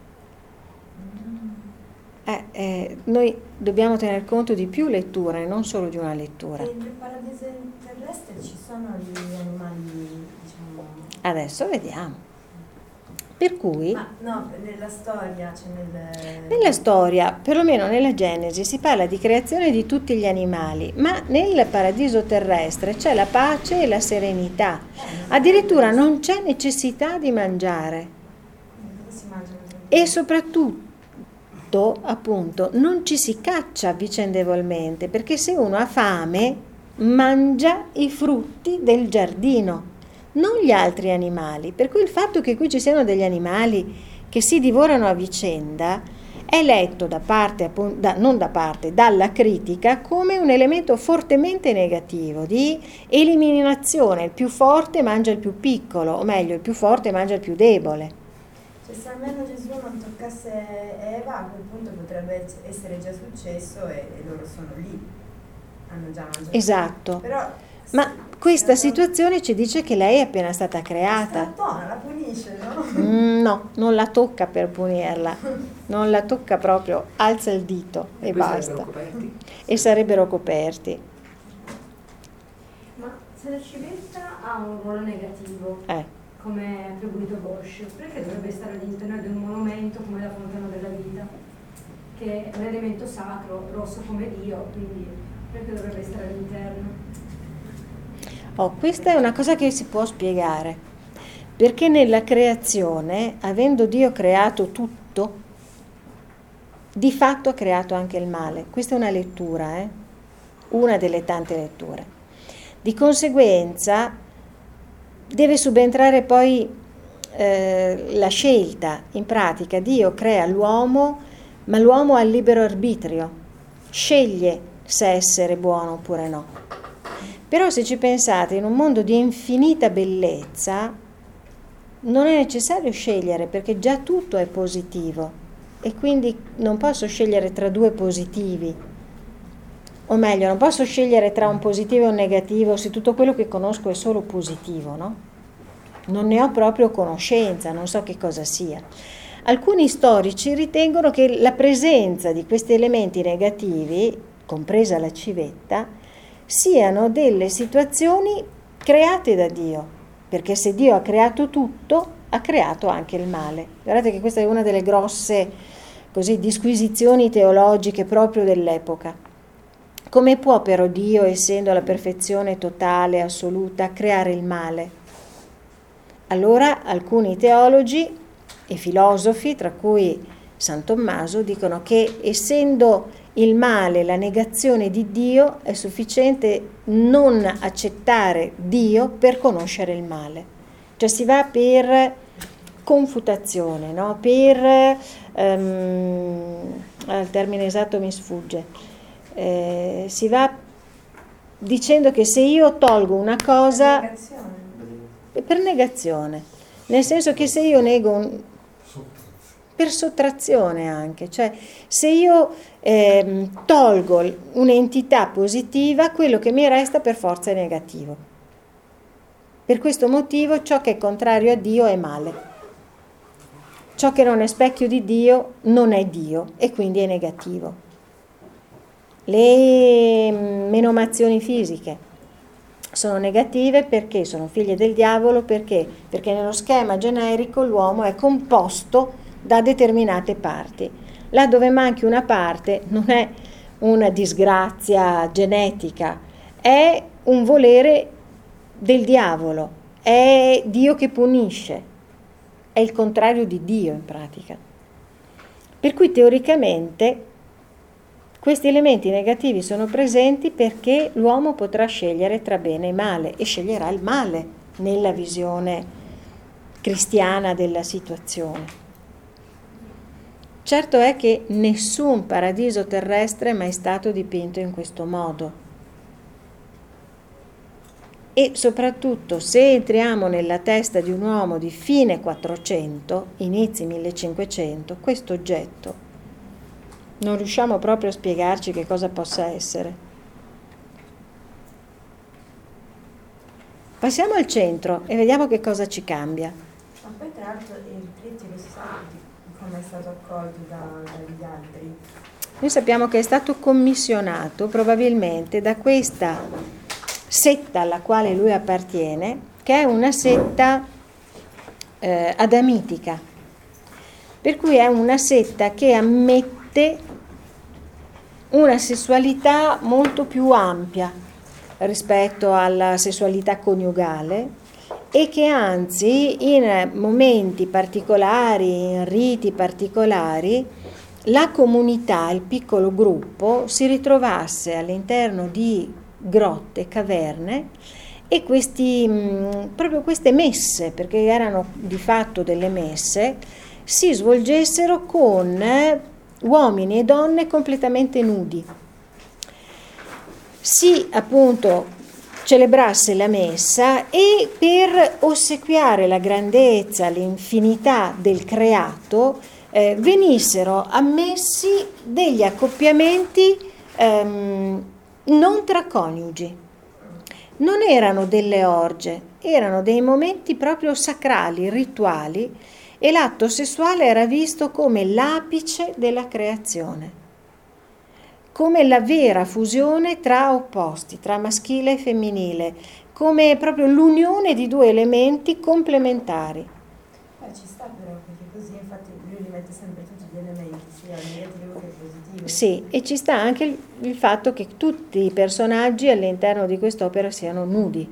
Eh, eh, noi dobbiamo tener conto di più letture, non solo di una lettura. E nel paradiso terrestre ci sono gli animali, diciamo... Adesso vediamo. Per cui, Ma no, nella storia, cioè nel... nella storia, perlomeno nella Genesi, si parla di creazione di tutti gli animali, ma nel paradiso terrestre c'è la pace e la serenità. Addirittura non c'è necessità di mangiare. Cosa si mangiano? E soprattutto, appunto, non ci si caccia vicendevolmente, perché se uno ha fame mangia i frutti del giardino, non gli altri animali. Per cui il fatto che qui ci siano degli animali che si divorano a vicenda è letto da parte, da, non da parte, dalla critica come un elemento fortemente negativo di eliminazione. Il più forte mangia il più piccolo, o meglio, il più forte mangia il più debole. Cioè, se almeno Gesù non toccasse Eva, a quel punto potrebbe essere già successo e, e loro sono lì, hanno già mangiato. Esatto. Però, ma sì, questa però, situazione ci dice che lei è appena stata creata. Sta buona, la punisce, no? Mm, no, non la tocca per punirla, non la tocca proprio, alza il dito e, e basta. Sarebbero coperti. E sarebbero coperti. Ma se la civetta ha un ruolo negativo, Eh. come ha attribuito Bosch, perché dovrebbe stare all'interno di un monumento come la Fontana della Vita, che è un elemento sacro, rosso come Dio, quindi perché dovrebbe stare all'interno? Oh, questa è una cosa che si può spiegare, perché nella creazione, avendo Dio creato tutto, di fatto ha creato anche il male. Questa è una lettura, eh? Una delle tante letture. Di conseguenza deve subentrare poi eh, la scelta. In pratica Dio crea l'uomo, ma l'uomo ha il libero arbitrio, sceglie se essere buono oppure no. Però se ci pensate, in un mondo di infinita bellezza non è necessario scegliere, perché già tutto è positivo e quindi non posso scegliere tra due positivi, o meglio, non posso scegliere tra un positivo e un negativo se tutto quello che conosco è solo positivo, no? Non ne ho proprio conoscenza, non so che cosa sia. Alcuni storici ritengono che la presenza di questi elementi negativi, compresa la civetta, siano delle situazioni create da Dio, perché se Dio ha creato tutto, ha creato anche il male. Guardate che questa è una delle grosse così, disquisizioni teologiche proprio dell'epoca. Come può però Dio, essendo la perfezione totale, assoluta, creare il male? Allora alcuni teologi e filosofi, tra cui San Tommaso, dicono che essendo il male, la negazione di Dio, è sufficiente non accettare Dio per conoscere il male. Cioè si va per confutazione, no? Per, um, il termine esatto mi sfugge, eh, si va dicendo che se io tolgo una cosa... Per negazione. Per negazione, nel senso che se io nego un... per sottrazione anche, cioè se io eh, tolgo un'entità positiva, quello che mi resta per forza è negativo. Per questo motivo ciò che è contrario a Dio è male, ciò che non è specchio di Dio non è Dio e quindi è negativo. Le menomazioni fisiche sono negative perché sono figlie del diavolo, perché? Perché nello schema generico l'uomo è composto da determinate parti. Là dove manchi una parte non è una disgrazia genetica, è un volere del diavolo, è Dio che punisce, è il contrario di Dio in pratica. Per cui teoricamente questi elementi negativi sono presenti perché l'uomo potrà scegliere tra bene e male e sceglierà il male nella visione cristiana della situazione. Certo è che nessun paradiso terrestre è mai stato dipinto in questo modo. E soprattutto se entriamo nella testa di un uomo di fine quattrocento, inizi millecinquecento, questo oggetto non riusciamo proprio a spiegarci che cosa possa essere. Passiamo al centro e vediamo che cosa ci cambia. Ma poi tra l'altro il trittico si sa come è stato accolto da, dagli altri? Noi sappiamo che è stato commissionato probabilmente da questa setta alla quale lui appartiene, che è una setta eh, adamitica, per cui è una setta che ammette una sessualità molto più ampia rispetto alla sessualità coniugale e che anzi in momenti particolari, in riti particolari, la comunità, il piccolo gruppo si ritrovasse all'interno di grotte, caverne e questi, mh, proprio queste messe, perché erano di fatto delle messe, si svolgessero con uomini e donne completamente nudi. Si appunto celebrasse la messa e per ossequiare la grandezza, l'infinità del creato eh, venissero ammessi degli accoppiamenti ehm, non tra coniugi. Non erano delle orge, erano dei momenti proprio sacrali, rituali, e l'atto sessuale era visto come l'apice della creazione, come la vera fusione tra opposti, tra maschile e femminile, come proprio l'unione di due elementi complementari. Eh, ci sta però, perché così infatti lui li mette sempre tutti gli elementi, sia negativo che positivo. Sì, e ci sta anche il, il fatto che tutti i personaggi all'interno di quest'opera siano nudi.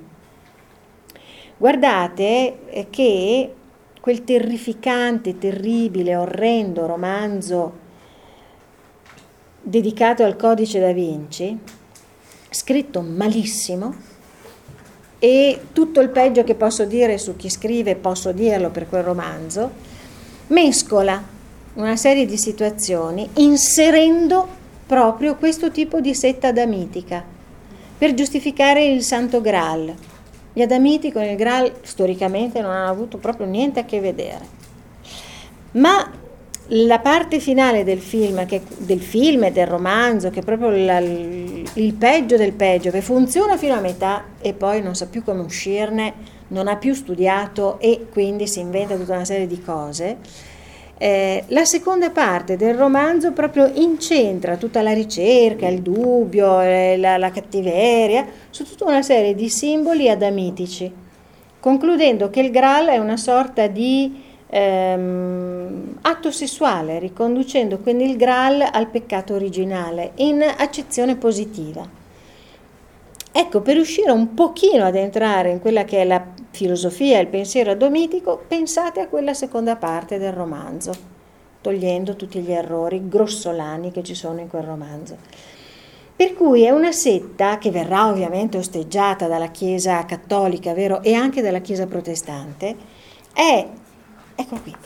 Guardate che quel terrificante, terribile, orrendo romanzo dedicato al Codice da Vinci, scritto malissimo, e tutto il peggio che posso dire su chi scrive posso dirlo per quel romanzo, mescola una serie di situazioni inserendo proprio questo tipo di setta adamitica per giustificare il Santo Graal. Gli adamiti con il Graal storicamente non hanno avuto proprio niente a che vedere, ma la parte finale del film, che, del film e del romanzo, che è proprio la, il peggio del peggio, che funziona fino a metà e poi non sa più come uscirne, non ha più studiato e quindi si inventa tutta una serie di cose. Eh, la seconda parte del romanzo proprio incentra tutta la ricerca, il dubbio, eh, la, la cattiveria su tutta una serie di simboli adamitici, concludendo che il Graal è una sorta di ehm, atto sessuale, riconducendo quindi il Graal al peccato originale in accezione positiva. Ecco, per riuscire un pochino ad entrare in quella che è la filosofia, il pensiero adamitico, pensate a quella seconda parte del romanzo, togliendo tutti gli errori grossolani che ci sono in quel romanzo. Per cui è una setta che verrà ovviamente osteggiata dalla Chiesa cattolica, vero? E anche dalla Chiesa protestante, è, ecco qui,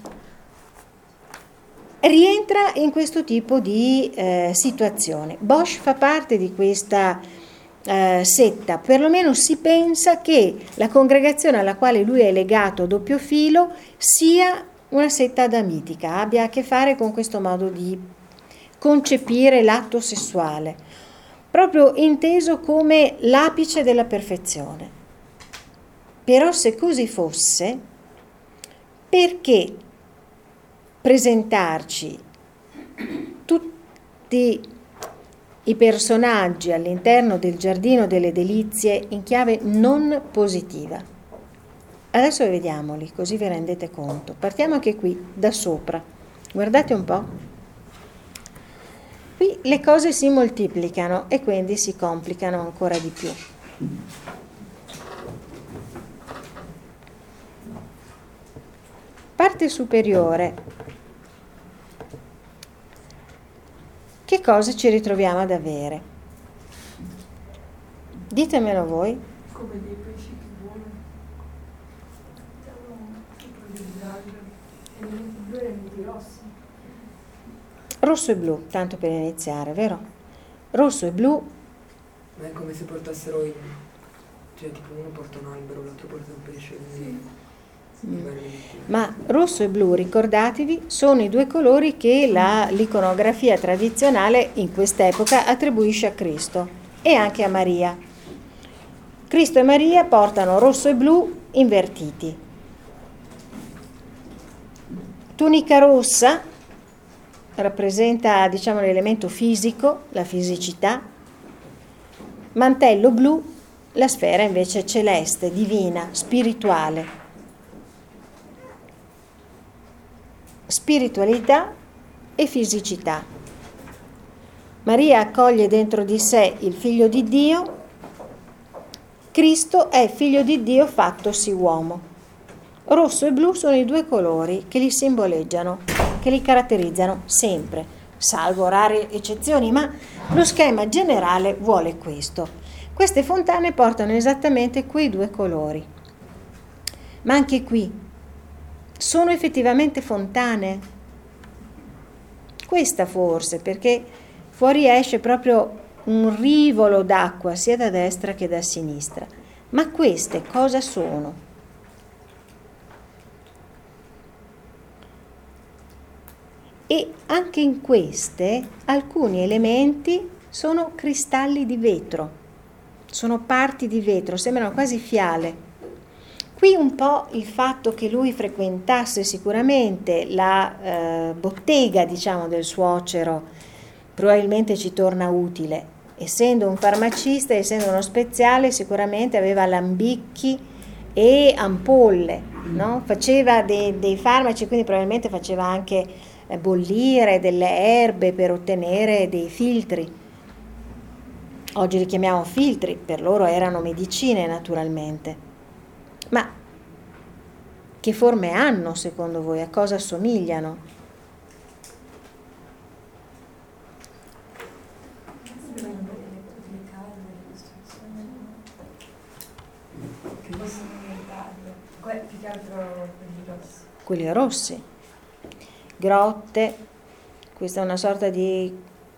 rientra in questo tipo di eh, situazione. Bosch fa parte di questa eh, setta, perlomeno si pensa che la congregazione alla quale lui è legato a doppio filo sia una setta adamitica, abbia a che fare con questo modo di concepire l'atto sessuale, proprio inteso come l'apice della perfezione. Però se così fosse, perché presentarci tutti i personaggi all'interno del giardino delle delizie in chiave non positiva? Adesso vediamoli, così vi rendete conto. Partiamo anche qui, da sopra. Guardate un po'. Qui le cose si moltiplicano e quindi si complicano ancora di più. Parte superiore. Che cosa ci ritroviamo ad avere? Ditemelo voi. Come dei pesci buoni. Elementi blu e elementi rossi. Rosso e blu, tanto per iniziare, vero? Rosso e blu. Ma è come se portassero in... cioè tipo uno porta un albero, l'altro porta un pesce, quindi... Mm. Ma rosso e blu, ricordatevi, sono i due colori che la, l'iconografia tradizionale in quest'epoca attribuisce a Cristo e anche a Maria. Cristo e Maria portano rosso e blu invertiti. Tunica rossa rappresenta, diciamo, l'elemento fisico, la fisicità. Mantello blu, la sfera invece celeste, divina, spirituale. Spiritualità e fisicità. Maria accoglie dentro di sé il Figlio di Dio, Cristo è Figlio di Dio fattosi uomo. Rosso e blu sono i due colori che li simboleggiano, che li caratterizzano sempre, salvo rare eccezioni, ma lo schema generale vuole questo. Queste fontane portano esattamente quei due colori. Ma anche qui, sono effettivamente fontane? Questa forse, perché fuori esce proprio un rivolo d'acqua sia da destra che da sinistra. Ma queste cosa sono? E anche in queste alcuni elementi sono cristalli di vetro, sono parti di vetro, sembrano quasi fiale. Qui un po' il fatto che lui frequentasse sicuramente la eh, bottega, diciamo, del suocero, probabilmente ci torna utile. Essendo un farmacista, essendo uno speziale, sicuramente aveva lambicchi e ampolle, no? Faceva dei, dei farmaci, quindi probabilmente faceva anche eh, bollire delle erbe per ottenere dei filtri. Oggi li chiamiamo filtri, per loro erano medicine naturalmente. Ma che forme hanno secondo voi? A cosa assomigliano? Che possono inventarlo? Più che altro quelli rossi. Quelli rossi. Grotte, questa è una sorta di...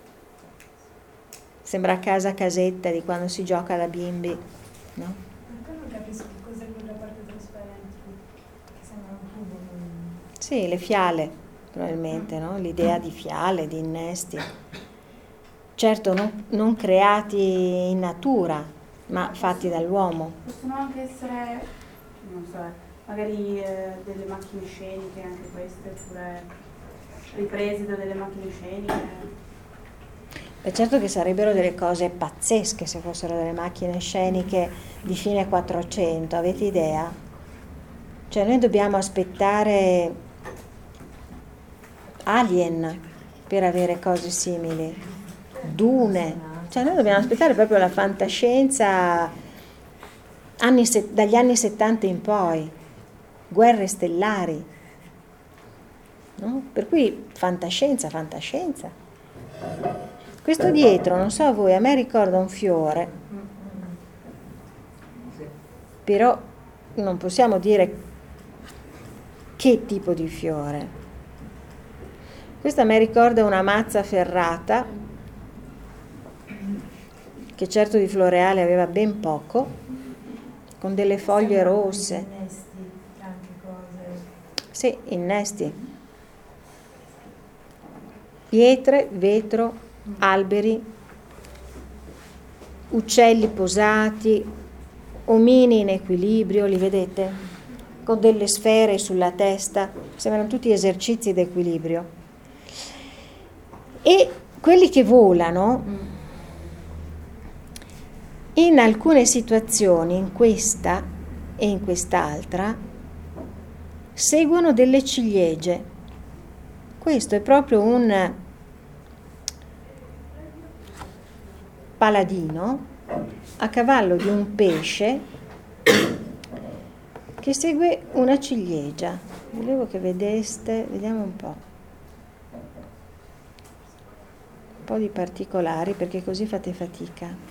sembra casa casetta di quando si gioca da bimbi, no? Sì, le fiale, probabilmente, no? L'idea di fiale, di innesti. Certo, non, non creati in natura, ma fatti dall'uomo. Possono anche essere, non so, magari eh, delle macchine sceniche, anche queste, oppure riprese da delle macchine sceniche. Beh, certo che sarebbero delle cose pazzesche se fossero delle macchine sceniche di fine quattrocento, avete idea? Cioè noi dobbiamo aspettare Alien per avere cose simili, Dune, cioè noi dobbiamo aspettare proprio la fantascienza anni se- dagli anni settanta in poi, Guerre stellari, no? Per cui fantascienza, fantascienza. Questo dietro, non so a voi, a me ricorda un fiore, però non possiamo dire che tipo di fiore. Questa a me ricorda una mazza ferrata, che certo di floreale aveva ben poco, con delle foglie rosse. Innesti, anche cose. Sì, innesti. Pietre, vetro, alberi, uccelli posati, omini in equilibrio, li vedete? Con delle sfere sulla testa, sembrano tutti esercizi d'equilibrio. E quelli che volano, in alcune situazioni, in questa e in quest'altra, seguono delle ciliegie. Questo è proprio un paladino a cavallo di un pesce che segue una ciliegia. Volevo che vedeste, vediamo un po', un po' di particolari perché così fate fatica.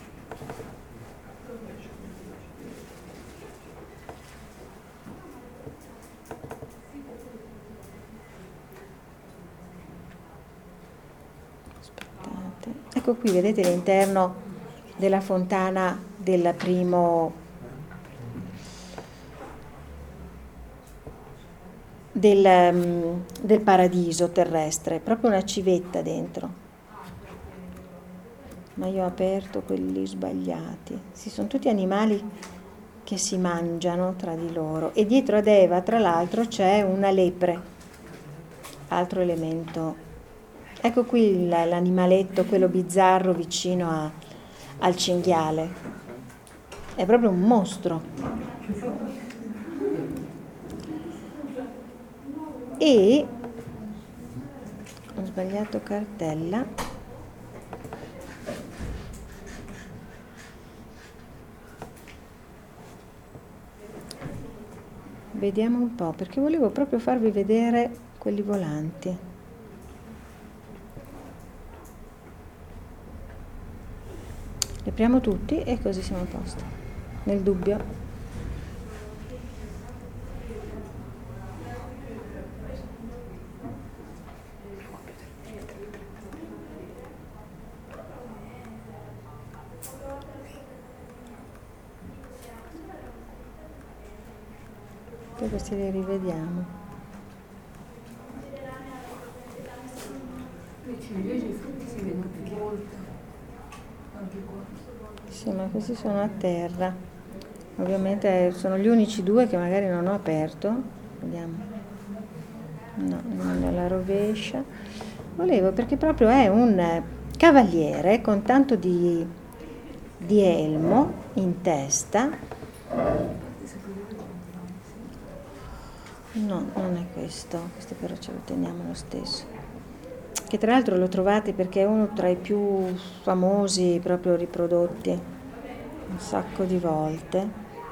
Ecco qui, vedete l'interno della fontana del primo del, del paradiso terrestre, proprio una civetta dentro. Ma io ho aperto quelli sbagliati. Sì, sono tutti animali che si mangiano tra di loro. E dietro ad Eva, tra l'altro, c'è una lepre, altro elemento. Ecco qui l'animaletto, quello bizzarro vicino a, al cinghiale. È proprio un mostro. E ho sbagliato cartella. Vediamo un po', perché volevo proprio farvi vedere quelli volanti. Li apriamo tutti e così siamo a posto. Nel dubbio. Poi questi li rivediamo. Le ciliegie e i frutti si vedono più volte. Anche qua. Sì, ma questi sono a terra. Ovviamente sono gli unici due che magari non ho aperto. Vediamo. No, non è la rovescia. Volevo, perché proprio è un cavaliere con tanto di, di elmo in testa. No, non è questo. Questo però ce lo teniamo lo stesso. Che tra l'altro lo trovate perché è uno tra i più famosi proprio riprodotti un sacco di volte.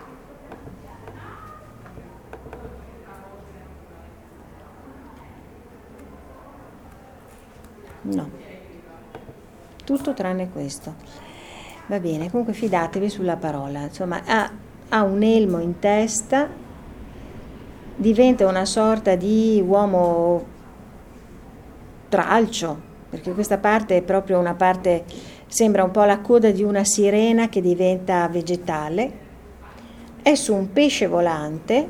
No, tutto tranne questo. Va bene, comunque fidatevi sulla parola. Insomma, ha, ha un elmo in testa, diventa una sorta di uomo tralcio, perché questa parte è proprio una parte, sembra un po' la coda di una sirena che diventa vegetale, è su un pesce volante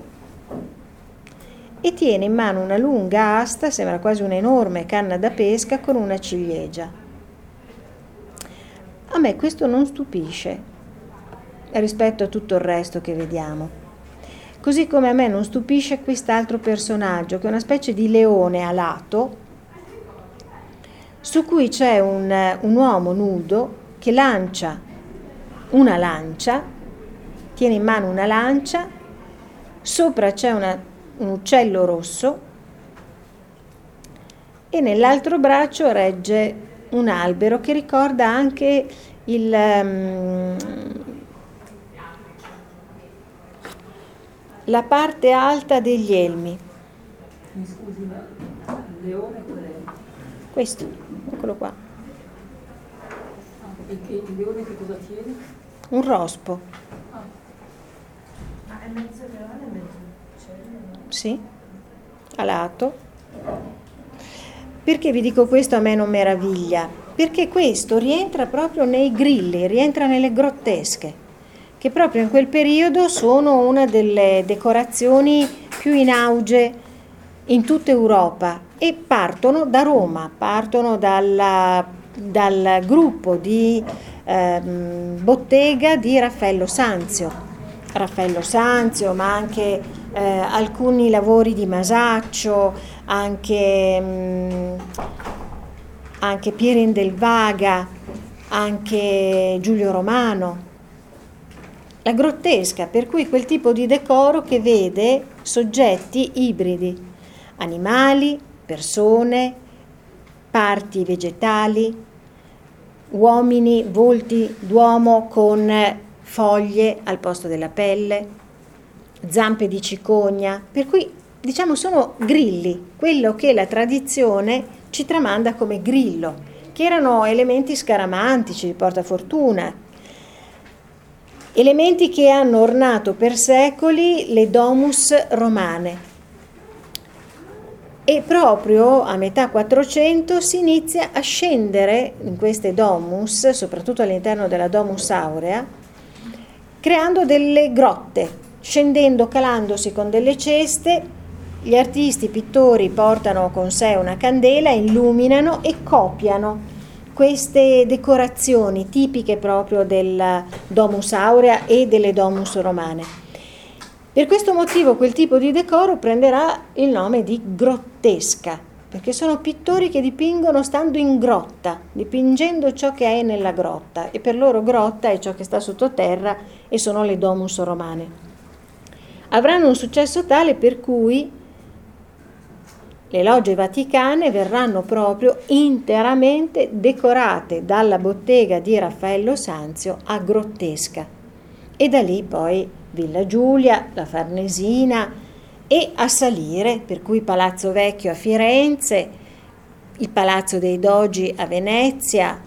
e tiene in mano una lunga asta, sembra quasi un'enorme canna da pesca con una ciliegia. A me questo non stupisce rispetto a tutto il resto che vediamo. Così come a me non stupisce quest'altro personaggio, che è una specie di leone alato, su cui c'è un, un uomo nudo che lancia una lancia, tiene in mano una lancia, sopra c'è una, un uccello rosso e nell'altro braccio regge un albero che ricorda anche il, um, la parte alta degli elmi. Mi scusi, ma leone qual è? Questo, eccolo qua. Ah, e che, il leone che cosa tiene? Un rospo. Ah. Ma è mezzo leone e mezzo uccello, no? Sì, a lato. Perché vi dico questo, a me non meraviglia? Perché questo rientra proprio nei grilli, rientra nelle grottesche, che proprio in quel periodo sono una delle decorazioni più in auge in tutta Europa e partono da Roma, partono dalla, dal gruppo di ehm, bottega di Raffaello Sanzio. Raffaello Sanzio, ma anche eh, alcuni lavori di Masaccio, anche, mh, anche Pierin del Vaga, anche Giulio Romano. La grottesca, per cui quel tipo di decoro che vede soggetti ibridi, animali, persone, parti vegetali, uomini, volti d'uomo con foglie al posto della pelle, zampe di cicogna, per cui diciamo sono grilli, quello che la tradizione ci tramanda come grillo, che erano elementi scaramantici di portafortuna, elementi che hanno ornato per secoli le domus romane. E proprio a metà quattrocento si inizia a scendere in queste domus, soprattutto all'interno della domus aurea, creando delle grotte, scendendo, calandosi con delle ceste. Gli artisti, i pittori portano con sé una candela, illuminano e copiano queste decorazioni tipiche proprio del domus aurea e delle domus romane. Per questo motivo quel tipo di decoro prenderà il nome di grottesca, perché sono pittori che dipingono stando in grotta, dipingendo ciò che è nella grotta, e per loro grotta è ciò che sta sottoterra e sono le domus romane. Avranno un successo tale per cui le logge vaticane verranno proprio interamente decorate dalla bottega di Raffaello Sanzio a grottesca, e da lì poi Villa Giulia, la Farnesina, e a salire, per cui Palazzo Vecchio a Firenze, il Palazzo dei Dogi a Venezia,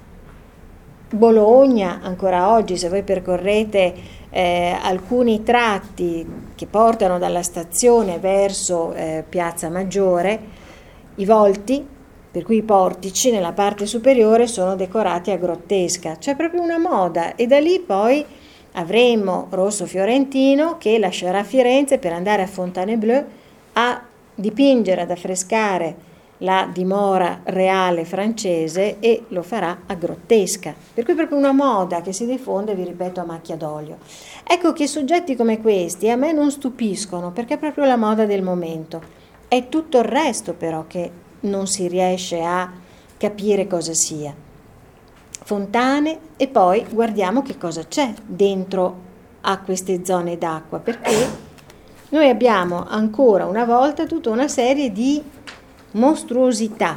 Bologna, ancora oggi se voi percorrete eh, alcuni tratti che portano dalla stazione verso eh, Piazza Maggiore, i volti, per cui i portici nella parte superiore sono decorati a grottesca, c'è proprio una moda, e da lì poi avremo Rosso Fiorentino che lascerà Firenze per andare a Fontainebleau a dipingere, ad affrescare la dimora reale francese, e lo farà a grottesca, per cui proprio una moda che si diffonde, vi ripeto, a macchia d'olio. Ecco che soggetti come questi a me non stupiscono, perché è proprio la moda del momento, è tutto il resto però che non si riesce a capire cosa sia. Fontane, e poi guardiamo che cosa c'è dentro a queste zone d'acqua, perché noi abbiamo ancora una volta tutta una serie di mostruosità,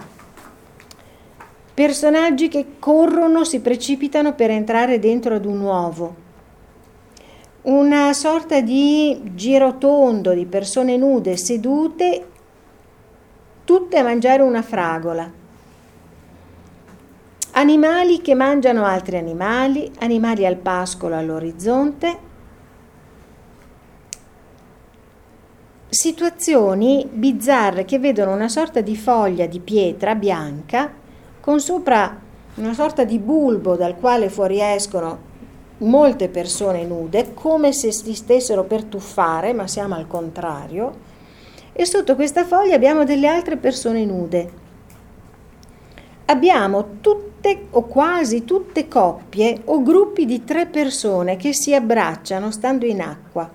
personaggi che corrono, si precipitano per entrare dentro ad un uovo, una sorta di girotondo di persone nude sedute tutte a mangiare una fragola, animali che mangiano altri animali, animali al pascolo all'orizzonte, situazioni bizzarre che vedono una sorta di foglia di pietra bianca con sopra una sorta di bulbo dal quale fuoriescono molte persone nude, come se si stessero per tuffare, ma siamo al contrario, e sotto questa foglia abbiamo delle altre persone nude. Abbiamo tutte o quasi tutte coppie o gruppi di tre persone che si abbracciano stando in acqua.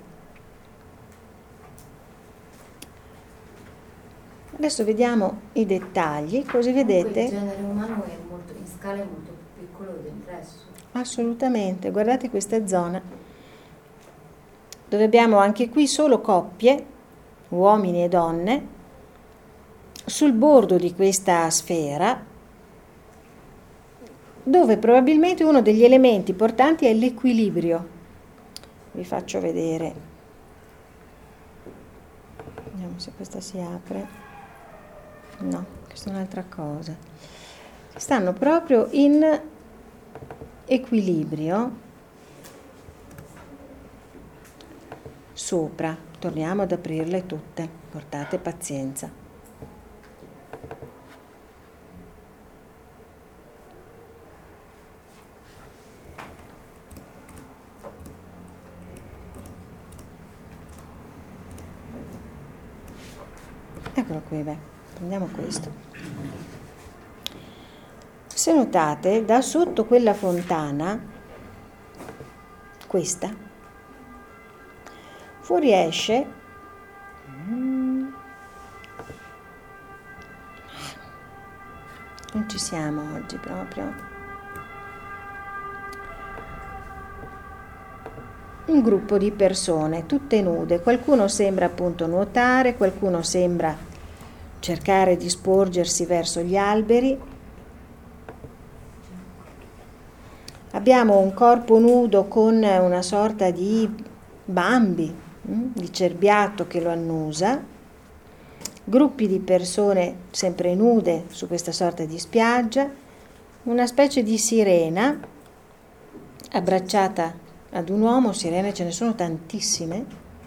Adesso vediamo i dettagli, così vedete. Il genere umano è molto, in scala è molto più piccolo del resto. Assolutamente, guardate questa zona, dove abbiamo anche qui solo coppie, uomini e donne, sul bordo di questa sfera, dove probabilmente uno degli elementi portanti è l'equilibrio. Vi faccio vedere, vediamo se questa si apre. No, questa è un'altra cosa, stanno proprio in equilibrio sopra. Torniamo ad aprirle tutte, portate pazienza. Eccolo qui, beh, prendiamo questo. Se notate, da sotto quella fontana, questa, fuoriesce non ci siamo oggi proprio, un gruppo di persone tutte nude, qualcuno sembra appunto nuotare, qualcuno sembra cercare di sporgersi verso gli alberi. Abbiamo un corpo nudo con una sorta di bambi, di cerbiato che lo annusa, gruppi di persone sempre nude su questa sorta di spiaggia, una specie di sirena abbracciata ad un uomo. Sirene ce ne sono tantissime.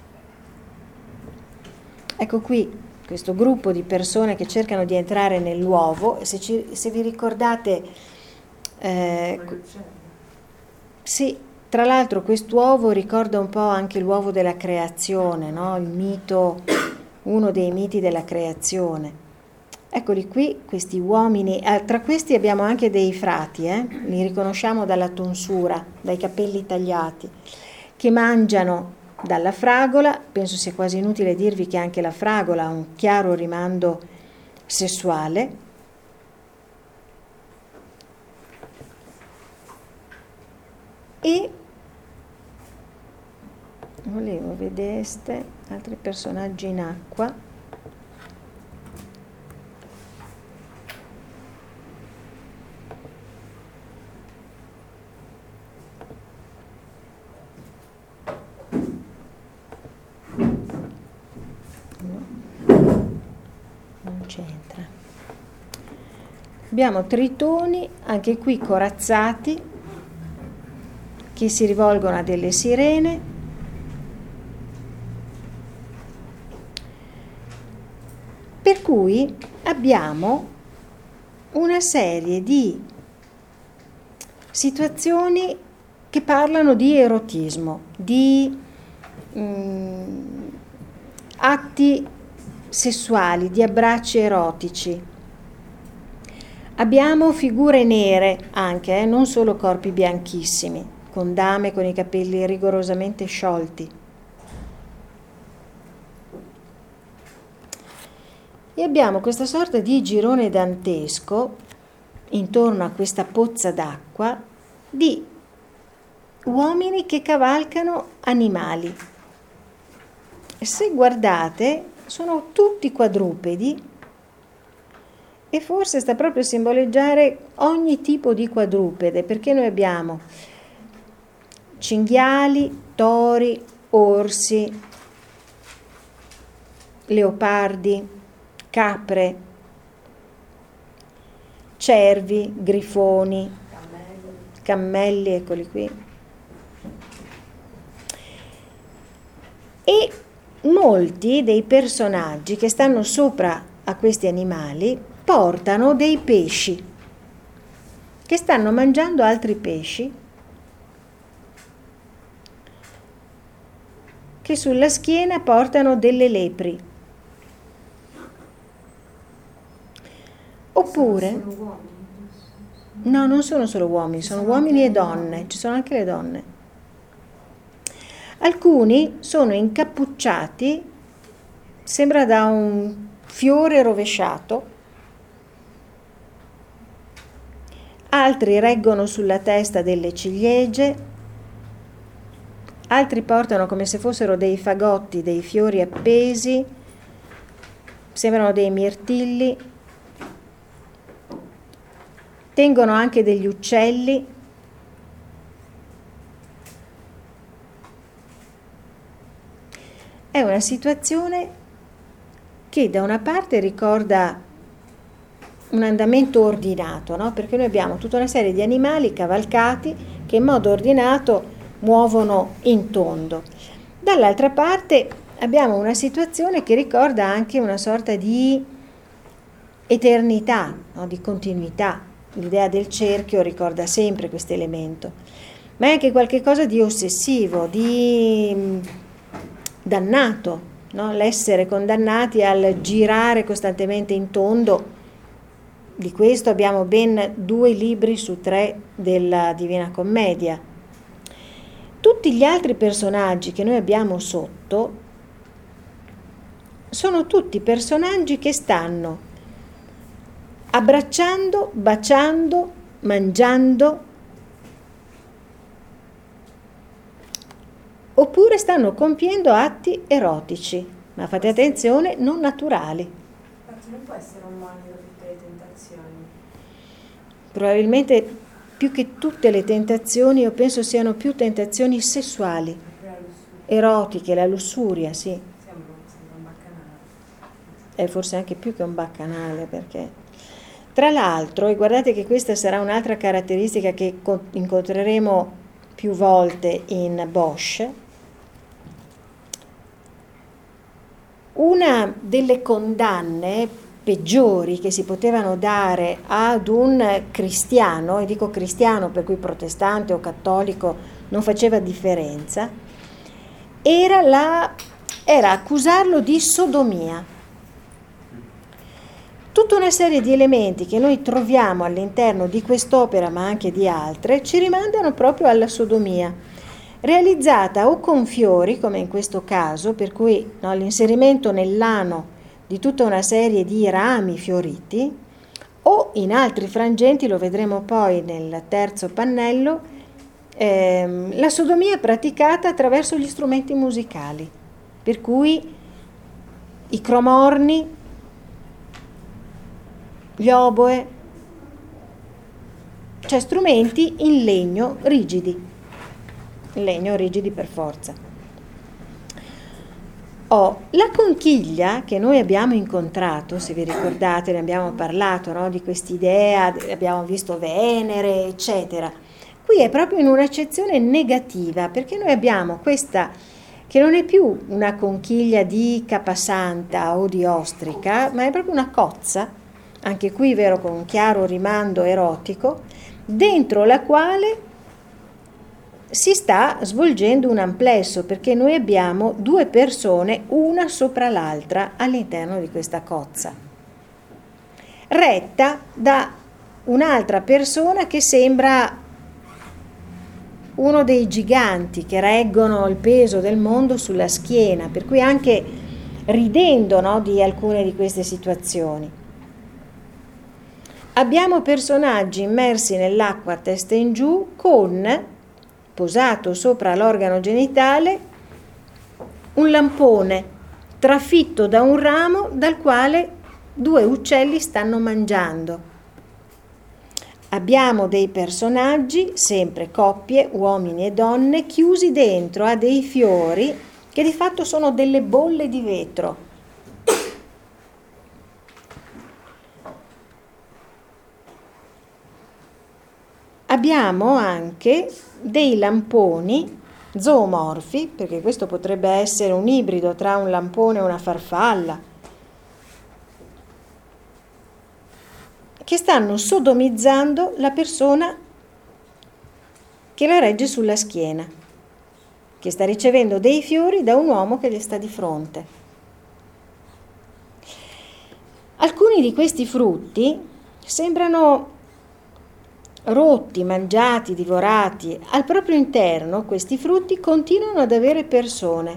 Ecco qui questo gruppo di persone che cercano di entrare nell'uovo, e se, ci, se vi ricordate, eh, sì, tra l'altro quest'uovo ricorda un po' anche l'uovo della creazione, no? Il mito, uno dei miti della creazione. Eccoli qui, questi uomini, eh, tra questi abbiamo anche dei frati, eh? Li riconosciamo dalla tonsura, dai capelli tagliati, che mangiano dalla fragola. Penso sia quasi inutile dirvi che anche la fragola ha un chiaro rimando sessuale. E volevo vedeste altri personaggi in acqua. C'entra. Abbiamo tritoni, anche qui corazzati, che si rivolgono a delle sirene. Per cui abbiamo una serie di situazioni che parlano di erotismo, di mm, atti sessuali, di abbracci erotici. Abbiamo figure nere anche, eh, non solo corpi bianchissimi, con dame con i capelli rigorosamente sciolti. E abbiamo questa sorta di girone dantesco intorno a questa pozza d'acqua di uomini che cavalcano animali. E se guardate, sono tutti quadrupedi, e forse sta proprio a simboleggiare ogni tipo di quadrupede, perché noi abbiamo cinghiali, tori, orsi, leopardi, capre, cervi, grifoni, cammelli, cammelli, eccoli qui. E molti dei personaggi che stanno sopra a questi animali portano dei pesci, che stanno mangiando altri pesci, che sulla schiena portano delle lepri. Oppure, no, non sono solo uomini, sono uomini e donne, ci sono anche le donne. Alcuni sono incappucciati, sembra da un fiore rovesciato, altri reggono sulla testa delle ciliegie, altri portano come se fossero dei fagotti, dei fiori appesi, sembrano dei mirtilli, tengono anche degli uccelli. È una situazione che da una parte ricorda un andamento ordinato, no? Perché noi abbiamo tutta una serie di animali cavalcati che in modo ordinato muovono in tondo. Dall'altra parte abbiamo una situazione che ricorda anche una sorta di eternità, no? Di continuità. L'idea del cerchio ricorda sempre questo elemento, ma è anche qualcosa di ossessivo, di dannato, no? L'essere condannati al girare costantemente in tondo. Di questo abbiamo ben due libri su tre della Divina Commedia. Tutti gli altri personaggi che noi abbiamo sotto sono tutti personaggi che stanno abbracciando, baciando, mangiando, oppure stanno compiendo atti erotici, ma fate attenzione, non naturali. Infatti non può essere un manico tutte le tentazioni. Probabilmente più che tutte le tentazioni, io penso siano più tentazioni sessuali, erotiche, la lussuria, sì. Sembra, sembra un baccanale. È forse anche più che un baccanale, perché tra l'altro, e guardate che questa sarà un'altra caratteristica che incontreremo più volte in Bosch, una delle condanne peggiori che si potevano dare ad un cristiano, e dico cristiano per cui protestante o cattolico non faceva differenza, era, la, era accusarlo di sodomia. Tutta una serie di elementi che noi troviamo all'interno di quest'opera, ma anche di altre, ci rimandano proprio alla sodomia, realizzata o con fiori, come in questo caso, per cui no, l'inserimento nell'ano di tutta una serie di rami fioriti, o in altri frangenti, lo vedremo poi nel terzo pannello, ehm, la sodomia praticata attraverso gli strumenti musicali, per cui i cromorni, gli oboe, cioè strumenti in legno rigidi, in legno rigidi per forza. Oh, la conchiglia che noi abbiamo incontrato, se vi ricordate, ne abbiamo parlato, no? Di quest'idea, abbiamo visto Venere, eccetera. Qui è proprio in un'accezione negativa, perché noi abbiamo questa che non è più una conchiglia di capasanta o di ostrica, ma è proprio una cozza, anche qui vero con un chiaro rimando erotico, dentro la quale si sta svolgendo un amplesso, perché noi abbiamo due persone una sopra l'altra all'interno di questa cozza, retta da un'altra persona che sembra uno dei giganti che reggono il peso del mondo sulla schiena, per cui anche ridendo, no, di alcune di queste situazioni. Abbiamo personaggi immersi nell'acqua a testa in giù con, posato sopra l'organo genitale, un lampone trafitto da un ramo dal quale due uccelli stanno mangiando. Abbiamo dei personaggi, sempre coppie, uomini e donne, chiusi dentro a dei fiori che di fatto sono delle bolle di vetro. Abbiamo anche dei lamponi zoomorfi, perché questo potrebbe essere un ibrido tra un lampone e una farfalla, che stanno sodomizzando la persona che la regge sulla schiena, che sta ricevendo dei fiori da un uomo che le sta di fronte. Alcuni di questi frutti sembrano rotti, mangiati, divorati. Al proprio interno questi frutti continuano ad avere persone.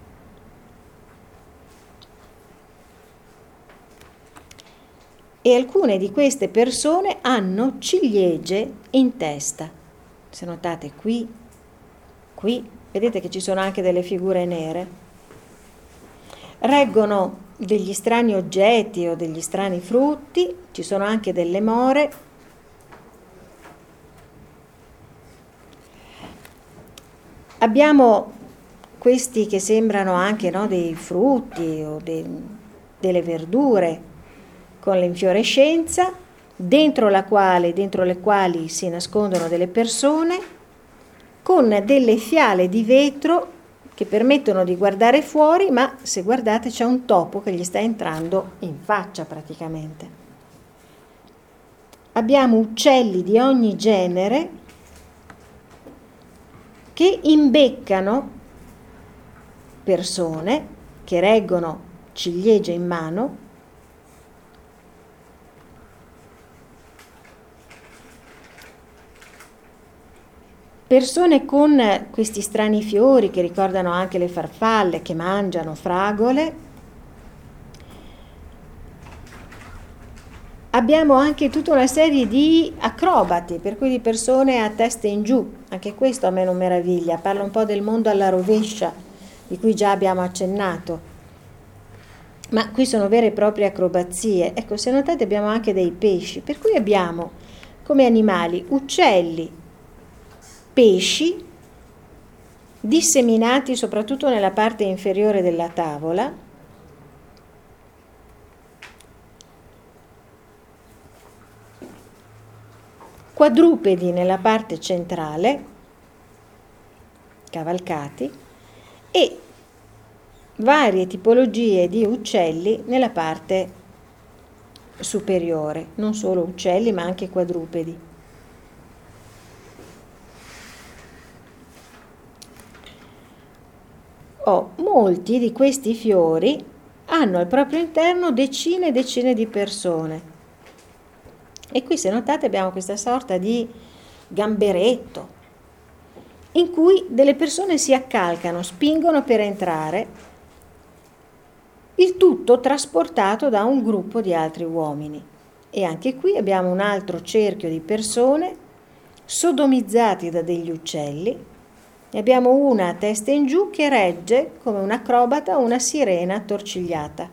E alcune di queste persone hanno ciliegie in testa. Se notate qui, qui, vedete che ci sono anche delle figure nere. Reggono degli strani oggetti o degli strani frutti, ci sono anche delle more. Abbiamo questi che sembrano anche, no, dei frutti o dei, delle verdure, con l'infiorescenza, dentro la quale, dentro le quali si nascondono delle persone, con delle fiale di vetro che permettono di guardare fuori, ma se guardate c'è un topo che gli sta entrando in faccia praticamente. Abbiamo uccelli di ogni genere che imbeccano persone che reggono ciliegie in mano, persone con questi strani fiori che ricordano anche le farfalle, che mangiano fragole. Abbiamo anche tutta una serie di acrobati, per cui di persone a testa in giù, anche questo a me non meraviglia, parla un po' del mondo alla rovescia, di cui già abbiamo accennato, ma qui sono vere e proprie acrobazie. Ecco, se notate abbiamo anche dei pesci, per cui abbiamo come animali uccelli, pesci, disseminati soprattutto nella parte inferiore della tavola, quadrupedi nella parte centrale, cavalcati, e varie tipologie di uccelli nella parte superiore, non solo uccelli ma anche quadrupedi. Oh, molti di questi fiori hanno al proprio interno decine e decine di persone. E qui, se notate, abbiamo questa sorta di gamberetto in cui delle persone si accalcano, spingono per entrare, il tutto trasportato da un gruppo di altri uomini. E anche qui abbiamo un altro cerchio di persone sodomizzati da degli uccelli. Ne abbiamo una a testa in giù che regge come un acrobata una sirena attorcigliata.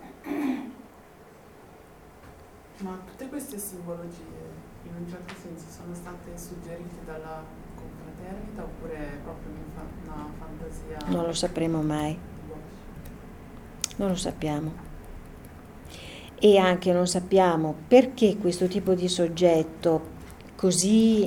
Ma tutte queste simbologie in un certo senso sono state suggerite dalla confraternita oppure è proprio una fantasia? Non lo sapremo mai. Non lo sappiamo. E anche non sappiamo perché questo tipo di soggetto così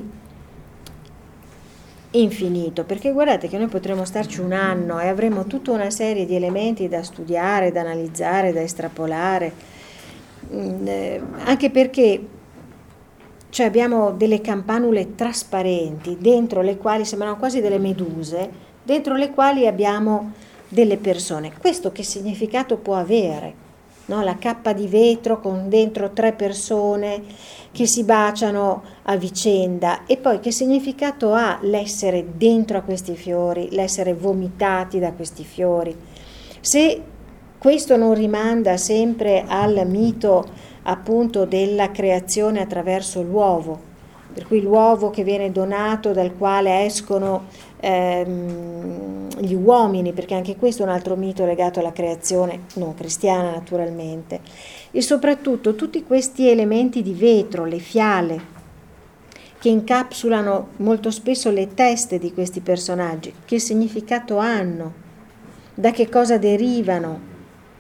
infinito, perché guardate che noi potremmo starci un anno e avremo tutta una serie di elementi da studiare, da analizzare, da estrapolare. Anche perché cioè abbiamo delle campanule trasparenti dentro le quali sembrano quasi delle meduse, dentro le quali abbiamo delle persone. Questo che significato può avere? No? La cappa di vetro con dentro tre persone che si baciano a vicenda, e poi che significato ha l'essere dentro a questi fiori, l'essere vomitati da questi fiori? Se questo non rimanda sempre al mito appunto della creazione attraverso l'uovo, per cui l'uovo che viene donato dal quale escono ehm, gli uomini, perché anche questo è un altro mito legato alla creazione non cristiana naturalmente, e soprattutto tutti questi elementi di vetro, le fiale, che incapsulano molto spesso le teste di questi personaggi, che significato hanno, da che cosa derivano.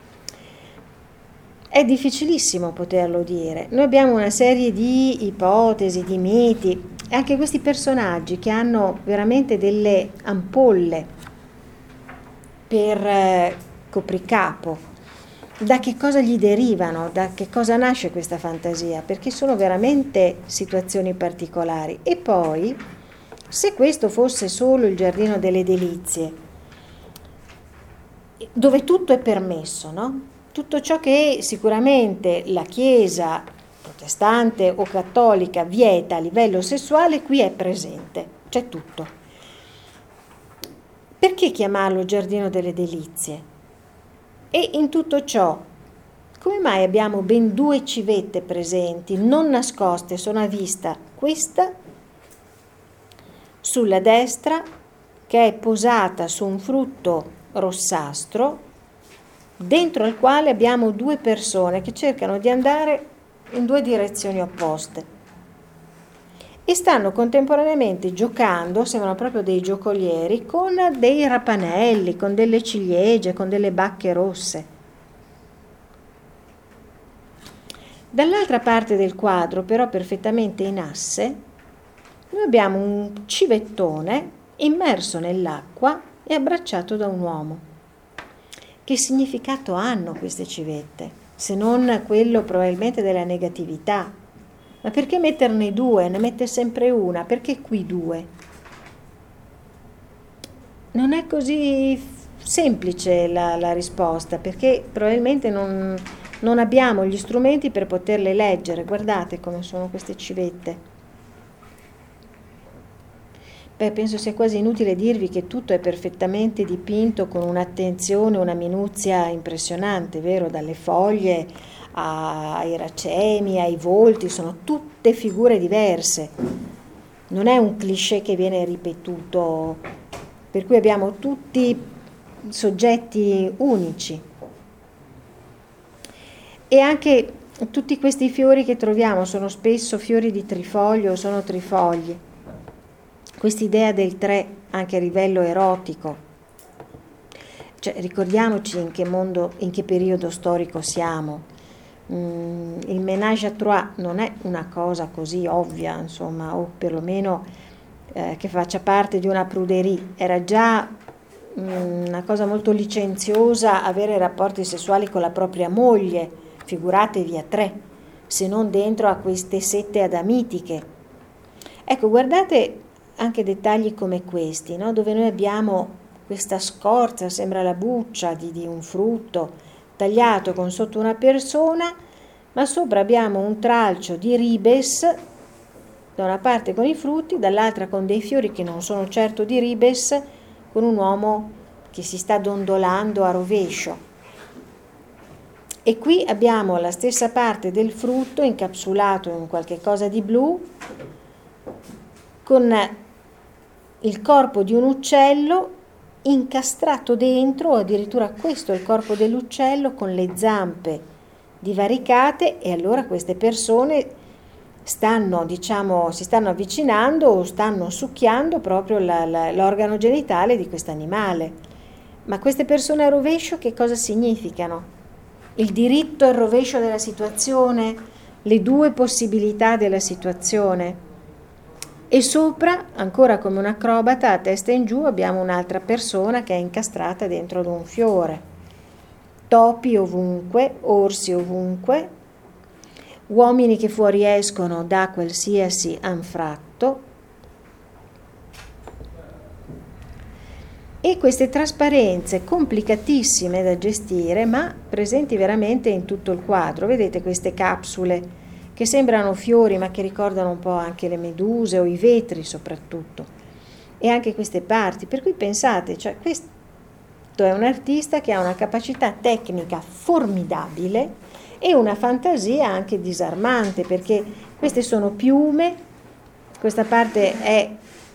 È difficilissimo poterlo dire. Noi abbiamo una serie di ipotesi, di miti, e anche questi personaggi che hanno veramente delle ampolle per eh, copricapo. Da che cosa gli derivano? Da che cosa nasce questa fantasia? Perché sono veramente situazioni particolari. E poi, se questo fosse solo il giardino delle delizie, dove tutto è permesso, no? Tutto ciò che sicuramente la Chiesa protestante o cattolica vieta a livello sessuale, qui è presente, c'è tutto. Perché chiamarlo giardino delle delizie? E in tutto ciò, come mai abbiamo ben due civette presenti, non nascoste, sono a vista, questa sulla destra che è posata su un frutto rossastro, dentro al quale abbiamo due persone che cercano di andare in due direzioni opposte e stanno contemporaneamente giocando, sembrano proprio dei giocolieri, con dei rapanelli, con delle ciliegie, con delle bacche rosse. Dall'altra parte del quadro, però perfettamente in asse, noi abbiamo un civettone immerso nell'acqua e abbracciato da un uomo. Che significato hanno queste civette? Se non quello probabilmente della negatività. Ma perché metterne due? Ne mette sempre una. Perché qui due? Non è così semplice la, la risposta, perché probabilmente non, non abbiamo gli strumenti per poterle leggere. Guardate come sono queste civette. Beh, penso sia quasi inutile dirvi che tutto è perfettamente dipinto con un'attenzione, una minuzia impressionante, vero? Dalle foglie ai racemi, ai volti, sono tutte figure diverse. Non è un cliché che viene ripetuto, per cui abbiamo tutti soggetti unici. E anche tutti questi fiori che troviamo sono spesso fiori di trifoglio o sono trifogli. Quest'idea del tre anche a livello erotico, cioè ricordiamoci in che mondo, in che periodo storico siamo. Mm, il ménage à trois non è una cosa così ovvia, insomma, o perlomeno eh, che faccia parte di una pruderie. Era già mm, una cosa molto licenziosa avere rapporti sessuali con la propria moglie, figuratevi a tre, se non dentro a queste sette adamitiche. Ecco, guardate anche dettagli come questi, no? Dove noi abbiamo questa scorza, sembra la buccia di, di un frutto tagliato con sotto una persona, ma sopra abbiamo un tralcio di ribes, da una parte con i frutti, dall'altra con dei fiori che non sono certo di ribes, con un uomo che si sta dondolando a rovescio. E qui abbiamo la stessa parte del frutto incapsulato in qualche cosa di blu, con il corpo di un uccello incastrato dentro, o addirittura questo è il corpo dell'uccello con le zampe divaricate, e allora queste persone stanno, diciamo, si stanno avvicinando o stanno succhiando proprio la, la, l'organo genitale di questo animale. Ma queste persone a rovescio che cosa significano? Il diritto al rovescio della situazione, le due possibilità della situazione. E sopra, ancora come un acrobata, a testa in giù, abbiamo un'altra persona che è incastrata dentro ad un fiore. Topi ovunque, orsi ovunque, uomini che fuoriescono da qualsiasi anfratto. E queste trasparenze complicatissime da gestire, ma presenti veramente in tutto il quadro. Vedete queste capsule che sembrano fiori ma che ricordano un po' anche le meduse o i vetri soprattutto, e anche queste parti, per cui pensate, cioè questo è un artista che ha una capacità tecnica formidabile e una fantasia anche disarmante, perché queste sono piume, questa parte è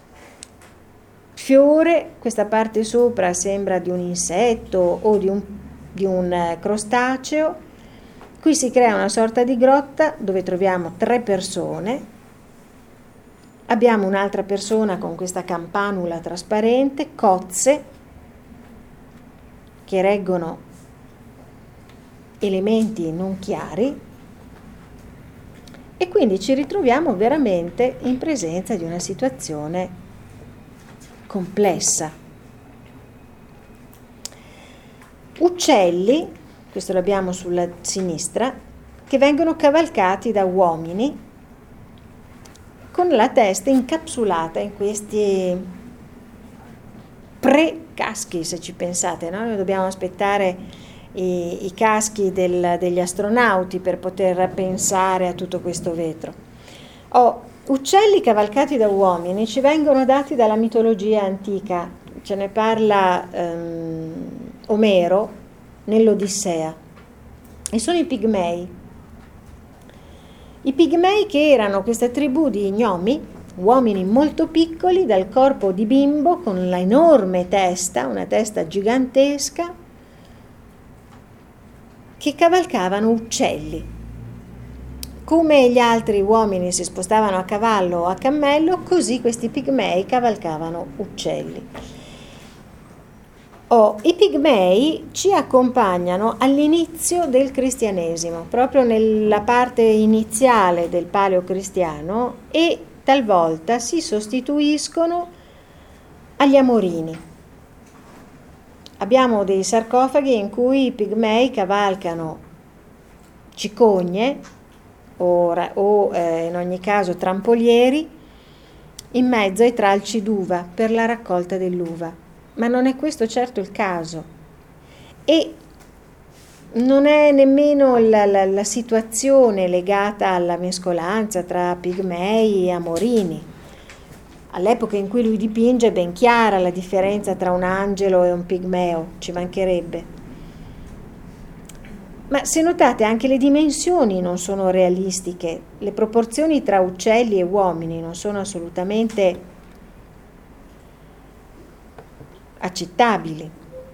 fiore, questa parte sopra sembra di un insetto o di un, di un crostaceo. Qui si crea una sorta di grotta dove troviamo tre persone, abbiamo un'altra persona con questa campanula trasparente, cozze che reggono elementi non chiari, e quindi ci ritroviamo veramente in presenza di una situazione complessa. Uccelli, questo l'abbiamo sulla sinistra, che vengono cavalcati da uomini con la testa incapsulata in questi pre-caschi, se ci pensate, no? Noi dobbiamo aspettare i, i caschi del, degli astronauti per poter pensare a tutto questo vetro. Oh, uccelli cavalcati da uomini ci vengono dati dalla mitologia antica, ce ne parla um, Omero nell'Odissea, e sono i Pigmei. I Pigmei che erano questa tribù di gnomi, uomini molto piccoli, dal corpo di bimbo, con la enorme testa, una testa gigantesca, che cavalcavano uccelli. Come gli altri uomini si spostavano a cavallo o a cammello, così questi Pigmei cavalcavano uccelli. Oh, i Pigmei ci accompagnano all'inizio del cristianesimo, proprio nella parte iniziale del paleocristiano, e talvolta si sostituiscono agli Amorini. Abbiamo dei sarcofagi in cui i Pigmei cavalcano cicogne o, o eh, in ogni caso trampolieri in mezzo ai tralci d'uva per la raccolta dell'uva. Ma non è questo certo il caso, e non è nemmeno la, la, la situazione legata alla mescolanza tra Pigmei e Amorini. All'epoca in cui lui dipinge è ben chiara la differenza tra un angelo e un pigmeo, ci mancherebbe. Ma se notate, anche le dimensioni non sono realistiche, le proporzioni tra uccelli e uomini non sono assolutamente accettabili.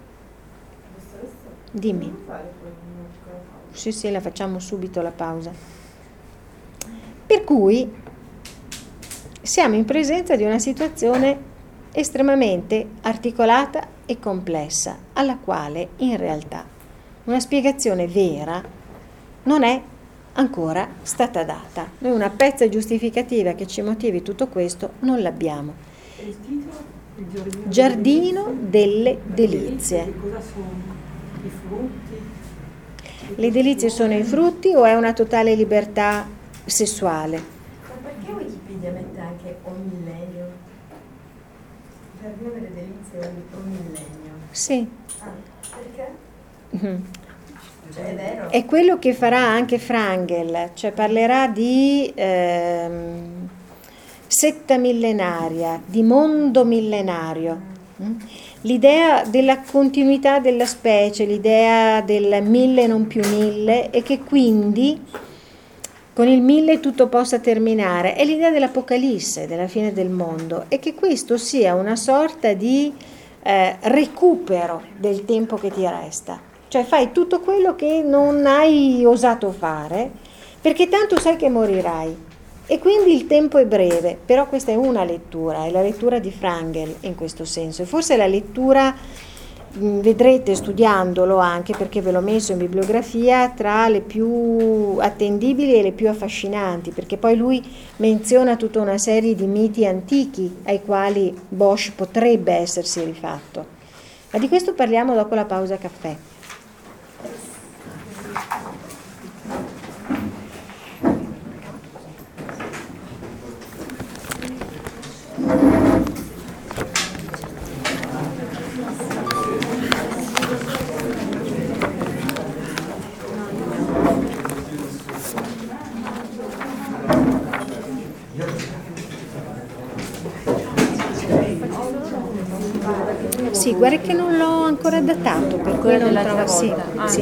Dimmi. Sì, sì, la facciamo subito la pausa. Per cui siamo in presenza di una situazione estremamente articolata e complessa, alla quale in realtà una spiegazione vera non è ancora stata data. Noi una pezza giustificativa che ci motivi tutto questo non l'abbiamo. Il titolo? Il giardino, Giardino delle delizie. Che cosa sono? I frutti? Le delizie sono i frutti o è una totale libertà sessuale? Ma perché Wikipedia mette anche o millennio? Giardino delle delizie o millennio? Sì. Ah, perché? Mm-hmm. Cioè, è vero? È quello che farà anche Frangel, cioè parlerà di ehm, setta millenaria, di mondo millenario. Mm? L'idea della continuità della specie, l'idea del mille non più mille, e che quindi con il mille tutto possa terminare, è l'idea dell'Apocalisse, della fine del mondo, e che questo sia una sorta di eh, recupero del tempo che ti resta. Cioè fai tutto quello che non hai osato fare, perché tanto sai che morirai. E quindi il tempo è breve, però questa è una lettura, è la lettura di Frangel in questo senso. E forse la lettura, mh, vedrete studiandolo anche, perché ve l'ho messo in bibliografia, tra le più attendibili e le più affascinanti, perché poi lui menziona tutta una serie di miti antichi ai quali Bosch potrebbe essersi rifatto. Ma di questo parliamo dopo la pausa caffè. Sì, guarda che non l'ho ancora datato, per cui non trovo. Sì, ah, sì.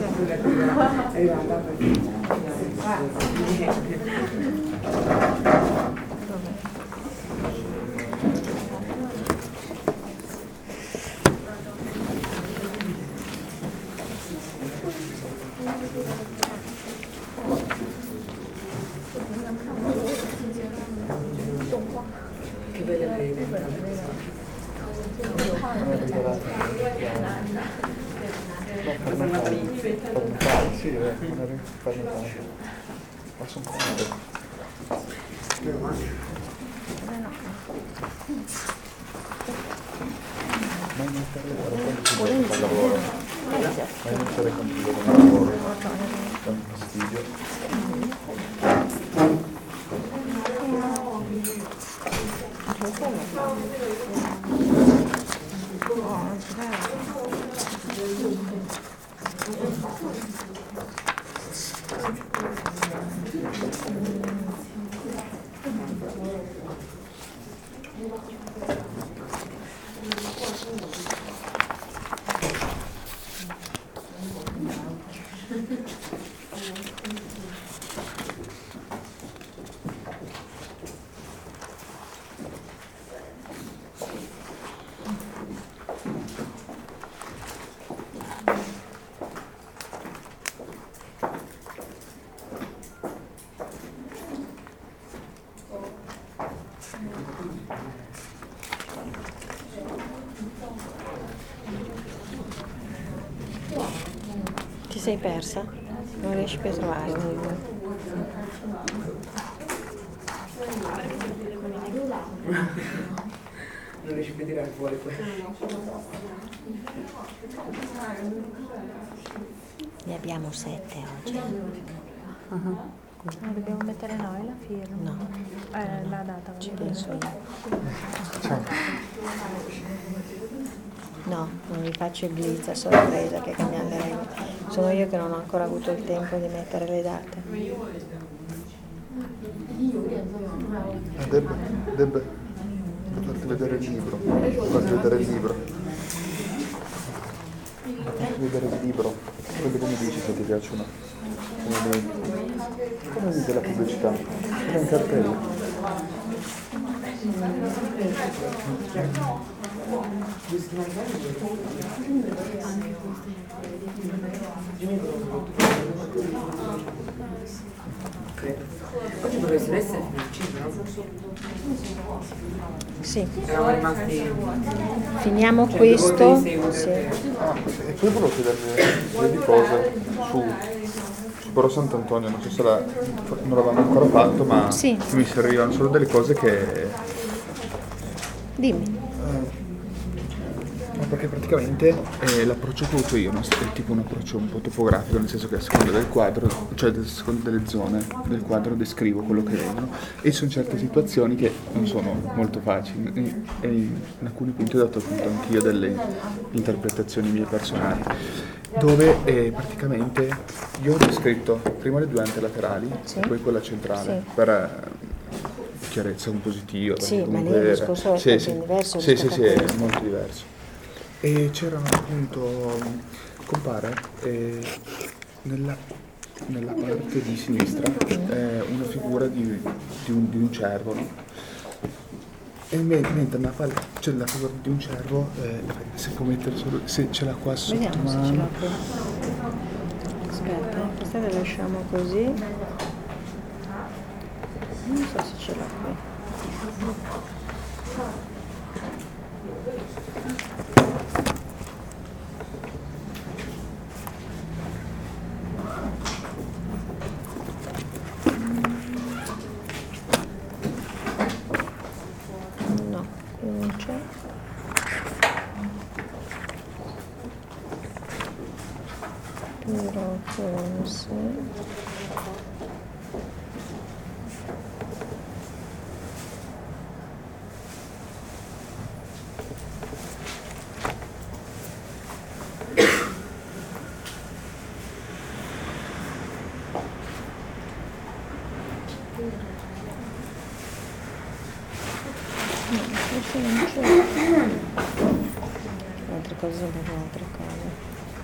Che belle vede. Sì, è una farnetata. Ma sono comode. Ma iniziare al lavoro. Ma iniziare con il lavoro. È un fastidio. sei persa? Non riesci più a trovare un libro? Non riesci più a tirare fuori poi. Ne abbiamo sette oggi. Uh-huh. Ah, dobbiamo mettere noi la firma? No. Eh, la data. Ci penso io. Ciao. No, non vi faccio il blitz a sorpresa che cambiamo le regole. Sono io che non ho ancora avuto il tempo di mettere le date. Deb, Deb, farti vedere il libro. Farti vedere il libro. Farti vedere il libro. Quello che mi dici se ti piacciono. Come dei, come dite la pubblicità? Sono in cartella. Oggi dovresti essere finito, no? Sì. Eravamo rimasti... Finiamo Cioè, questo. due volte Sì. Ah, e poi volevo chiedervi un paio di cose su, su Borgo Sant'Antonio, non so se la, non l'avevamo ancora fatto, ma Sì. mi servivano solo delle cose che... Dimmi. No, perché praticamente eh, l'approccio che ho avuto io no, è tipo un approccio un po' topografico, nel senso che a seconda del quadro, cioè a seconda delle zone del quadro descrivo quello che vedo, e ci sono certe situazioni che non sono molto facili e, e in alcuni punti ho dato appunto anch'io delle interpretazioni mie personali, dove eh, praticamente io ho descritto prima le due antelaterali Sì. e poi quella centrale Sì. per eh, chiarezza compositiva. Sì, perché ma lì comunque il era- discorso è sì, ben sì. diverso Sì, sì, rispetto sì, a è questo. molto diverso. E c'era appunto, compare eh, nella, nella parte di sinistra eh, una figura di, di, un, di un cervo, no? E me- mentre nella parte, c'è la figura di un cervo, eh, se può mettere solo, se ce l'ha qua sotto Vediamo se ce mano. l'ho qui. Aspetta, questa la lasciamo così. Non so se ce l'ho qui. No, qui non c'è. Però forse... No, forse non c'è. Altre cose sono proprio altre cose.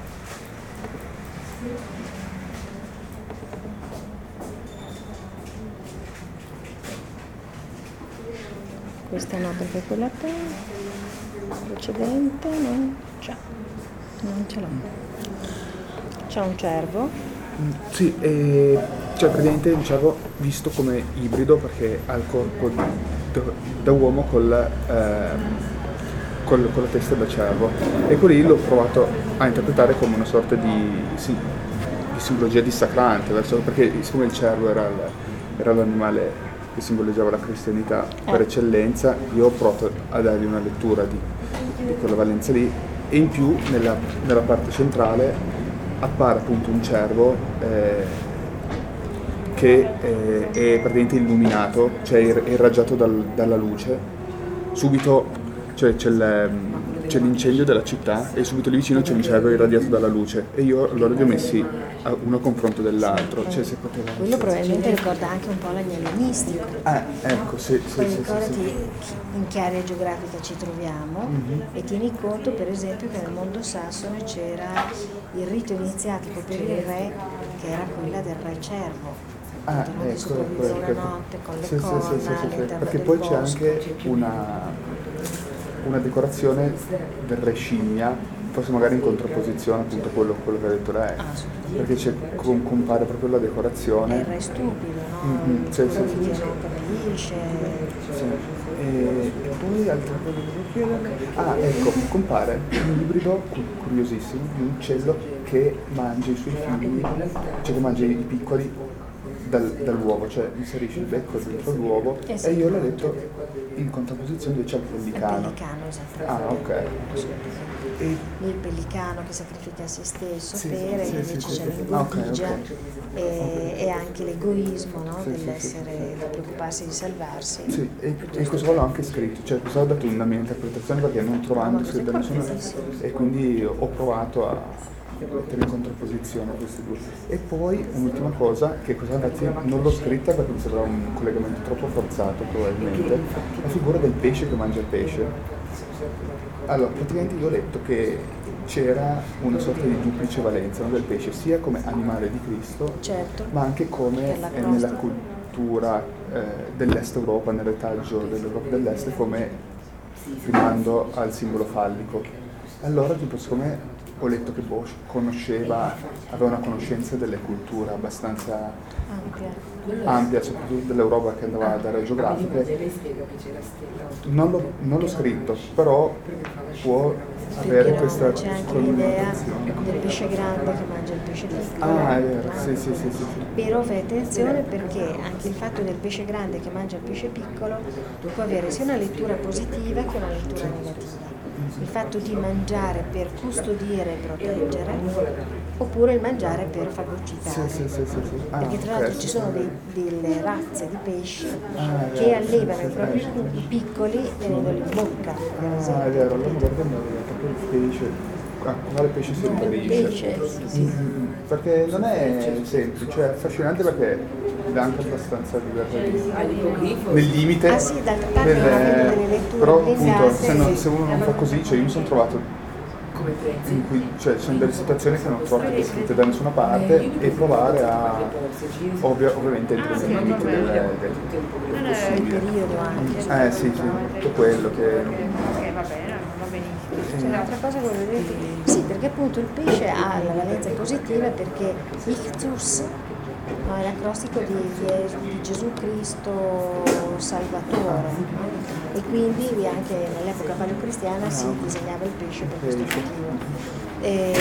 Questa no, perché quella precedente non c'è. Non ce l'ho. C'è un cervo. Mm, Sì, e, cioè praticamente un cervo visto come ibrido perché ha il corpo da, da uomo col, ehm, col- con la testa da cervo, e quello lì l'ho provato a interpretare come una sorta di, sì, di simbologia dissacrante, verso, perché siccome il cervo era, il- era l'animale che simboleggiava la cristianità per Eh. eccellenza, io ho provato a dargli una lettura di, di quella valenza lì, e in più nella, nella parte centrale appare appunto un cervo eh, che eh, è praticamente illuminato, cioè è è irraggiato dal- dalla luce. Subito cioè, c'è, il- c'è l'incendio della città e subito lì vicino c'è un cervo irradiato dalla luce, e io allora li ho messi a- uno a confronto dell'altro, cioè se poteva Quello essere- probabilmente ricorda anche un po' l'agnello mistico. Ah, ecco, sì, sì, Poi sì, sì, ricordati sì. in che area geografica ci troviamo Mhm. e tieni conto per esempio che nel mondo sassone c'era il rito iniziatico per il re che era quella del re cervo. Ah, Quando ecco, sopravviveva ecco, una ecco. notte con le Sì, sì, corna sì, sì, sì, sì, all'interno perché del poi c'è bosco. anche una, una decorazione del re scimmia, forse magari in contrapposizione appunto a quello, quello che ha detto lei, Ah, sì. perché c'è, com- compare proprio la È il decorazione. re stupido, no? Mhm, sì, sì, Quello sì, che sì. non capisce. Sì. E, e poi poi altre cose che devo chiederle. Ah, ecco, compare un ibrido cu- curiosissimo di un uccello che mangia i suoi figli, cioè che mangia i piccoli dal, dall'uovo, cioè inserisce il becco dentro l'uovo Eh sì. e io l'ho letto in contrapposizione invece al pellicano. Il pellicano, esatto. Ah, ok. E Il pellicano che sacrifica se stesso Sì, per, sì, e sì, invece sì, c'è sì. l'ingordigia Ah, ok, ok. e, e anche l'egoismo, no? Sì, sì, sì, dell'essere, sì. da preoccuparsi di salvarsi. Sì, e, e questo l'ho anche scritto, cioè questo ho dato una mia interpretazione perché non trovando No, ma scritto questo è nessuna importantissimo. e quindi ho provato a mettere in contrapposizione questi due. E poi un'ultima cosa, che cosa ragazzi non l'ho scritta perché mi sembrava un collegamento troppo forzato probabilmente, la figura del pesce che mangia il pesce. Allora, praticamente io ho letto che c'era una sorta di duplice valenza, no, del pesce, sia come animale di Cristo, Certo. ma anche come Per la è nella crosta. cultura eh, dell'est Europa, nel retaggio dell'Europa dell'est, come rimando al simbolo fallico. Allora, tipo, siccome ho letto che Bosch conosceva, aveva una conoscenza delle culture abbastanza Ampia. ampia, soprattutto dell'Europa che andava ad aree geografiche, Lei spiega che c'è la stella. non l'ho, non l'ho scritto, però può avere Perché no, questa c'è anche l'idea collegazione. del pesce grande che mangia il pesce piccolo. Ah, è vero, no? sì, sì, sì, sì, sì. Però fai attenzione perché anche il fatto del pesce grande che mangia il pesce piccolo può avere sia una lettura positiva che una lettura negativa. Il fatto di mangiare per custodire e proteggere oppure il mangiare per fagocitare. Sì, sì, sì, sì, sì. Ah, Perché tra ok, l'altro ci sì. sono dei- delle razze di pesci Ah, è che vero, allevano sì, i sì, propri sì. i piccoli tenendoli in bocca. per Ah, esempio, è vero, allora capito? guardando proprio il pesce. Ah, quale pesce si riferisce? Pesce, sì, sì. Mm, perché non è semplice, è affascinante perché dà anche abbastanza libertà di- nel limite. Ah sì, d'altra parte del- non avendo delle letture però appunto blindate. se, non- se uno non fa così, cioè io mi sono trovato Come prezzi? in cui cioè, ci sono delle situazioni che non ho trovato descritte da nessuna parte e provare a ovvio- ovviamente entro nei limiti del, del, del Il possibile. periodo anche. Eh sì, sì, tutto quello che. Eh, va bene, va benissimo. C'è un'altra cosa che volevo dirti, sì, perché appunto il pesce ha la valenza positiva perché Ichthus, no, è l'acrostico di, di- di Gesù Cristo Salvatore, no? E quindi anche nell'epoca paleocristiana si disegnava il pesce per questo motivo. E,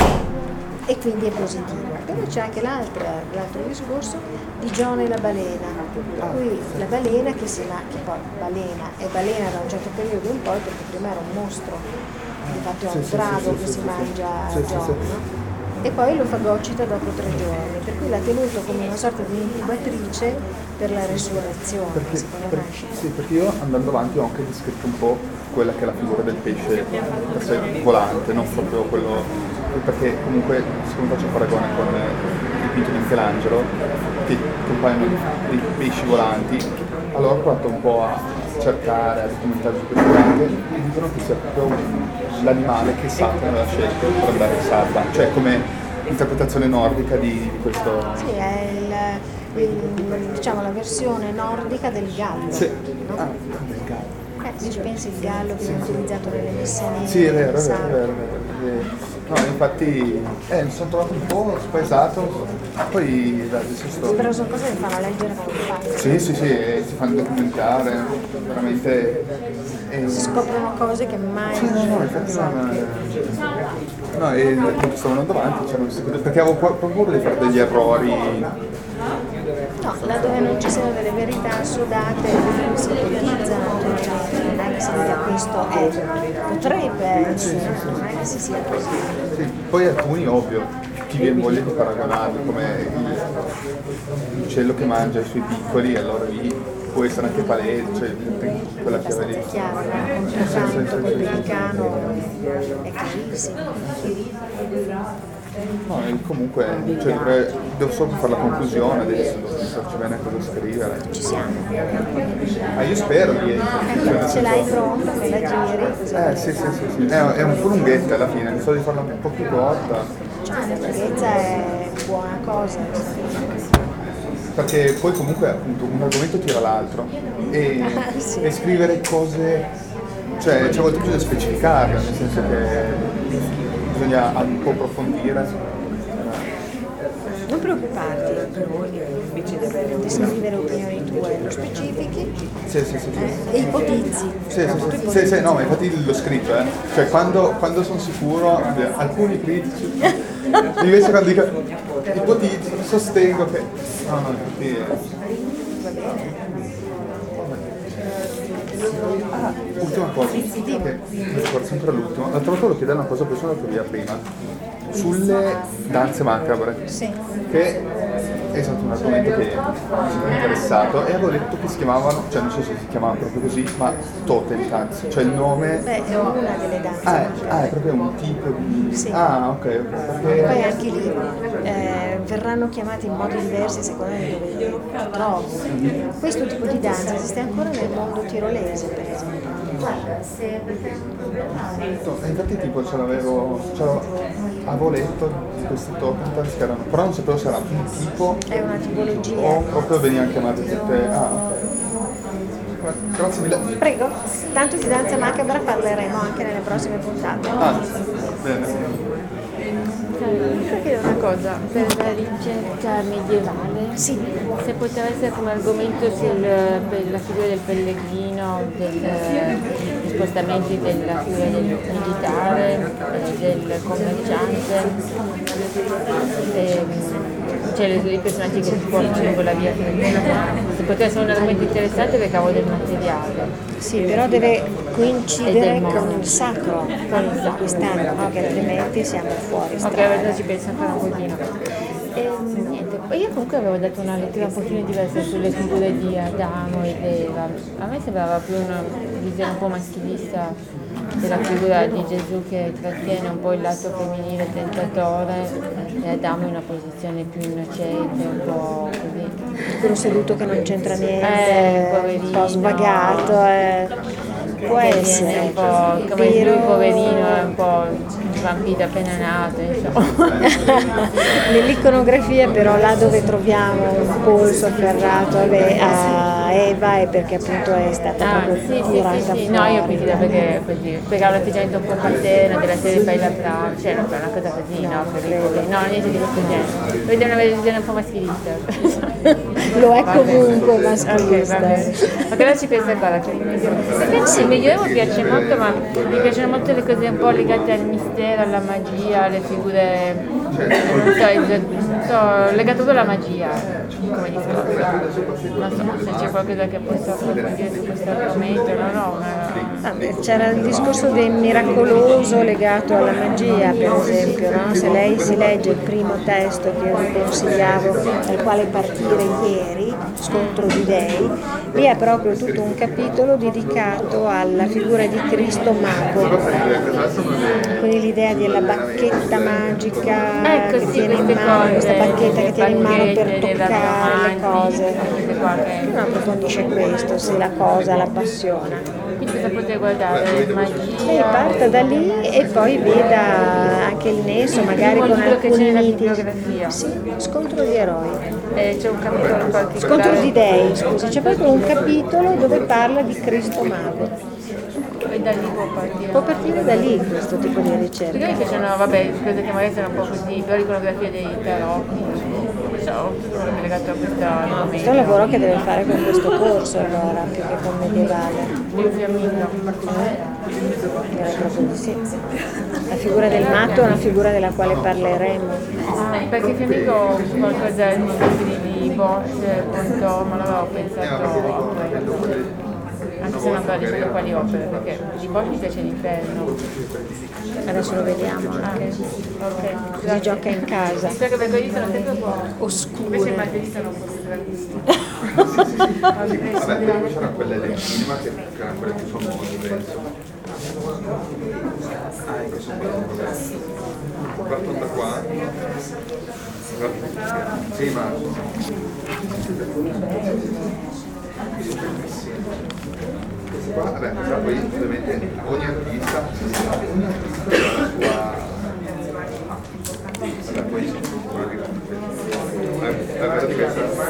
e quindi è positivo. Però c'è anche l'altra- l'altro discorso di Giona e la balena, per cui la balena che si ma- che poi balena è balena da un certo periodo in poi perché prima era un mostro, di fatto è Sì, un sì, sì, drago sì, che sì, si sì, mangia sì, sì, Giona, sì. no? E poi lo fagocita dopo tre giorni, per cui l'ha tenuto come una sorta di incubatrice per la resurrezione, Perché, secondo per- nascita. sì, perché io andando avanti ho anche descritto un po' quella che è la figura del pesce per sé volante, non proprio quello, perché comunque siccome faccio un paragone con eh, il dipinto di Michelangelo, che compaiono dei pesci volanti, allora ho provato un po' a cercare, a documentare su queste cose e dicono che sia proprio un- l'animale che Satana aveva scelto per andare in salva, cioè come interpretazione nordica di, di questo. Sì, è il, il- diciamo, la versione nordica del gallo. Sì. No? Ah, del gallo. Eh, se ci pensi il gallo che viene utilizzato nelle messe nere, Sì, è vero, è vero, sai. è vero, è vero. Eh, No, infatti eh, mi sono trovato un po' spaesato, poi dai, adesso sto. Però sono cose che fanno leggere con facile. Sì, sì, sì, e si fanno documentare, veramente. eh, Si scoprono cose che mai Sì, no, no, infatti non. No, e appunto stavano andando avanti, c'erano queste cose, perché avevo pa- paura di fare degli errori. No, laddove non ci siano delle verità assodate si ipotizzano, naturalmente, non è che si dica questo è, potrebbe essere, non è che si sia così. Sì, poi alcuni, ovvio, ti viene voglia di paragonarli, come il- l'uccello che mangia i suoi piccoli, allora lì può essere anche palese, cioè quella che avevi. È chiaro, no? Un contratto col pelicano è chiarissimo. No, e comunque, cioè, dovrei- devo solo fare la conclusione adesso, devo pensarci bene a cosa scrivere. Ci siamo. Ah, io spero di. Cioè, nel Ce l'hai senso- pronta, me la giri, così. Eh sì, sì, sì, sì. È, è un po' lunghetta alla fine, so di farla un po' più corta, Cioè, la lunghezza è buona cosa. perché poi comunque appunto un argomento tira l'altro e, Sì. e scrivere cose, cioè c'è volte bisogna specificarle, nel senso che bisogna un po' approfondire. Non preoccuparti invece di avere di scrivere opinioni tue, lo specifichi Sì, sì, sì. sì. eh, e ipotizzi. Sì, sì, sì, sì, sì, no, ma infatti l'ho scritto, eh. Cioè quando, quando sono sicuro, alcuni critici, invece quando dico ipotizzo, sostengo che... No, no, infatti... Va bene. Ah, ultima cosa, che mi ricordo sempre all'ultimo, l'altra volta volevo chiedere una cosa, poi sono andato via prima, sulle danze macabre, Sì. che è stato un argomento che mi è interessato e avevo letto che si chiamavano, cioè non so se si chiamavano proprio così, ma totem dance, cioè il nome... Beh, è una delle danze. Ah, è, macabre. ah, è proprio un tipo di... Sì. Ah, ok, ok. E Perché... poi anche lì eh, verranno chiamati in modi diversi a seconda di dove li trovi. Questo tipo di danza esiste ancora nel mondo tirolese, per esempio. No, infatti tipo ce l'avevo, ce l'avevo, avevo letto di questi totem dance che erano, però non sapevo se era un tipo È una tipologia. o proprio venivano chiamate tutte... Ah, ok. Grazie mille. Prego, tanto di danza macabra parleremo anche nelle prossime puntate. Ah, bene. Posso chiedere una cosa, per la ricerca medievale, Sì. se poteva essere come argomento sul, per la figura del pellegrino, del, eh, gli spostamenti della figura del militare, eh, del commerciante, ehm, cioè i personaggi che si spostano con la via ferrata, se poteva essere un argomento interessante perché avevo del materiale. Sì, però deve E coincidere del con mondo. il sacro di quest'anno, perché altrimenti siamo fuori Ok, strada. adesso ci penso ancora un pochino. E niente, poi io comunque avevo dato una lettura un pochino diversa sulle figure di Adamo ed Eva. A me sembrava più una visione un po' maschilista della figura di Gesù che trattiene un po' il lato femminile tentatore e Adamo in una posizione più innocente, un po' così. Quello seduto che non c'entra niente, Eh, un poverino. po' svagato, eh. può Che essere. viene un po' come lui Però- poverino è un po' vampito appena nato, insomma. Nell'iconografia però là dove troviamo un polso afferrato vabbè, a Eva è perché appunto è stata Ah, proprio sì, sì, tirata sì, sì, fuori. no, io capito perché così, perché ha un atteggiamento un po' paterno della serie fai la brava, cioè non è una cosa così, no, per i poveri. No, niente di questo genere. Vede una visione un po' maschilista. Lo è comunque Ok, maschilista. va bene. Ma che ci pensa ancora? Che il Medioevo- sì, il Medioevo piace molto, ma mi piacciono molto le cose un po' legate al mistero, alla magia, alle figure, non so, il- non so legato tutto alla magia, come discorso. Non so se c'è qualcosa che posso approfondire su questo argomento, no, no, ma... Ah, beh, c'era il discorso del miracoloso legato alla magia, per esempio, no? Se lei si legge il primo testo che io vi consigliavo, dal quale partire ieri, Scontro di Dei, lì è proprio tutto un capitolo dedicato alla figura di Cristo mago, quindi l'idea della bacchetta magica Ecco, che sì, tiene in queste mano, cose, questa bacchetta che le tiene in mano per bacchette, le toccare le cose. queste qua che- Non approfondisce questo, se la cosa l'appassiona. Quindi cosa potete guardare? E Magia? parta da lì e poi veda anche il nesso, magari Tipo il con libro che c'è alcuni nella miti. bibliografia. Sì, Scontro di eroi. Eh, c'è un capitolo in particolare. Scontro di dei, scusi, c'è proprio un capitolo dove parla di Cristo mago. E da lì può partire. Può partire da lì questo tipo di Perché ricerca. mi piacciono, vabbè, cose che magari sono un po' così, però l'iconografia dei tarocchi, non so, tutto quello che è legato a questo argomento. Questo è un lavoro che deve fare con questo corso allora, più che con medievale. Più fiammino. Direi proprio di sì. La figura del matto è una figura della quale parleremo. Ah, perché fiammingo qualcosa di, di Bosch, Ponto, ma non avevo pensato a quello. Anche se non ancora deciso quali opere, perché di Bosch mi piace l'inferno. Adesso lo vediamo anche. Ok, Si gioca in casa. spero che perché lì sono sempre un po' Oscure. invece i martedì sono un po' più tranquilli. Vabbè, poi c'erano quelle del cinema che che erano quelle più famose, penso. Ah, ecco, sono quelle. Partono da qua. Sì, ma... Questi qua, vabbè, però poi ovviamente ogni artista ogni artista ha la sua... Vabbè, poi sì, la vera diversa.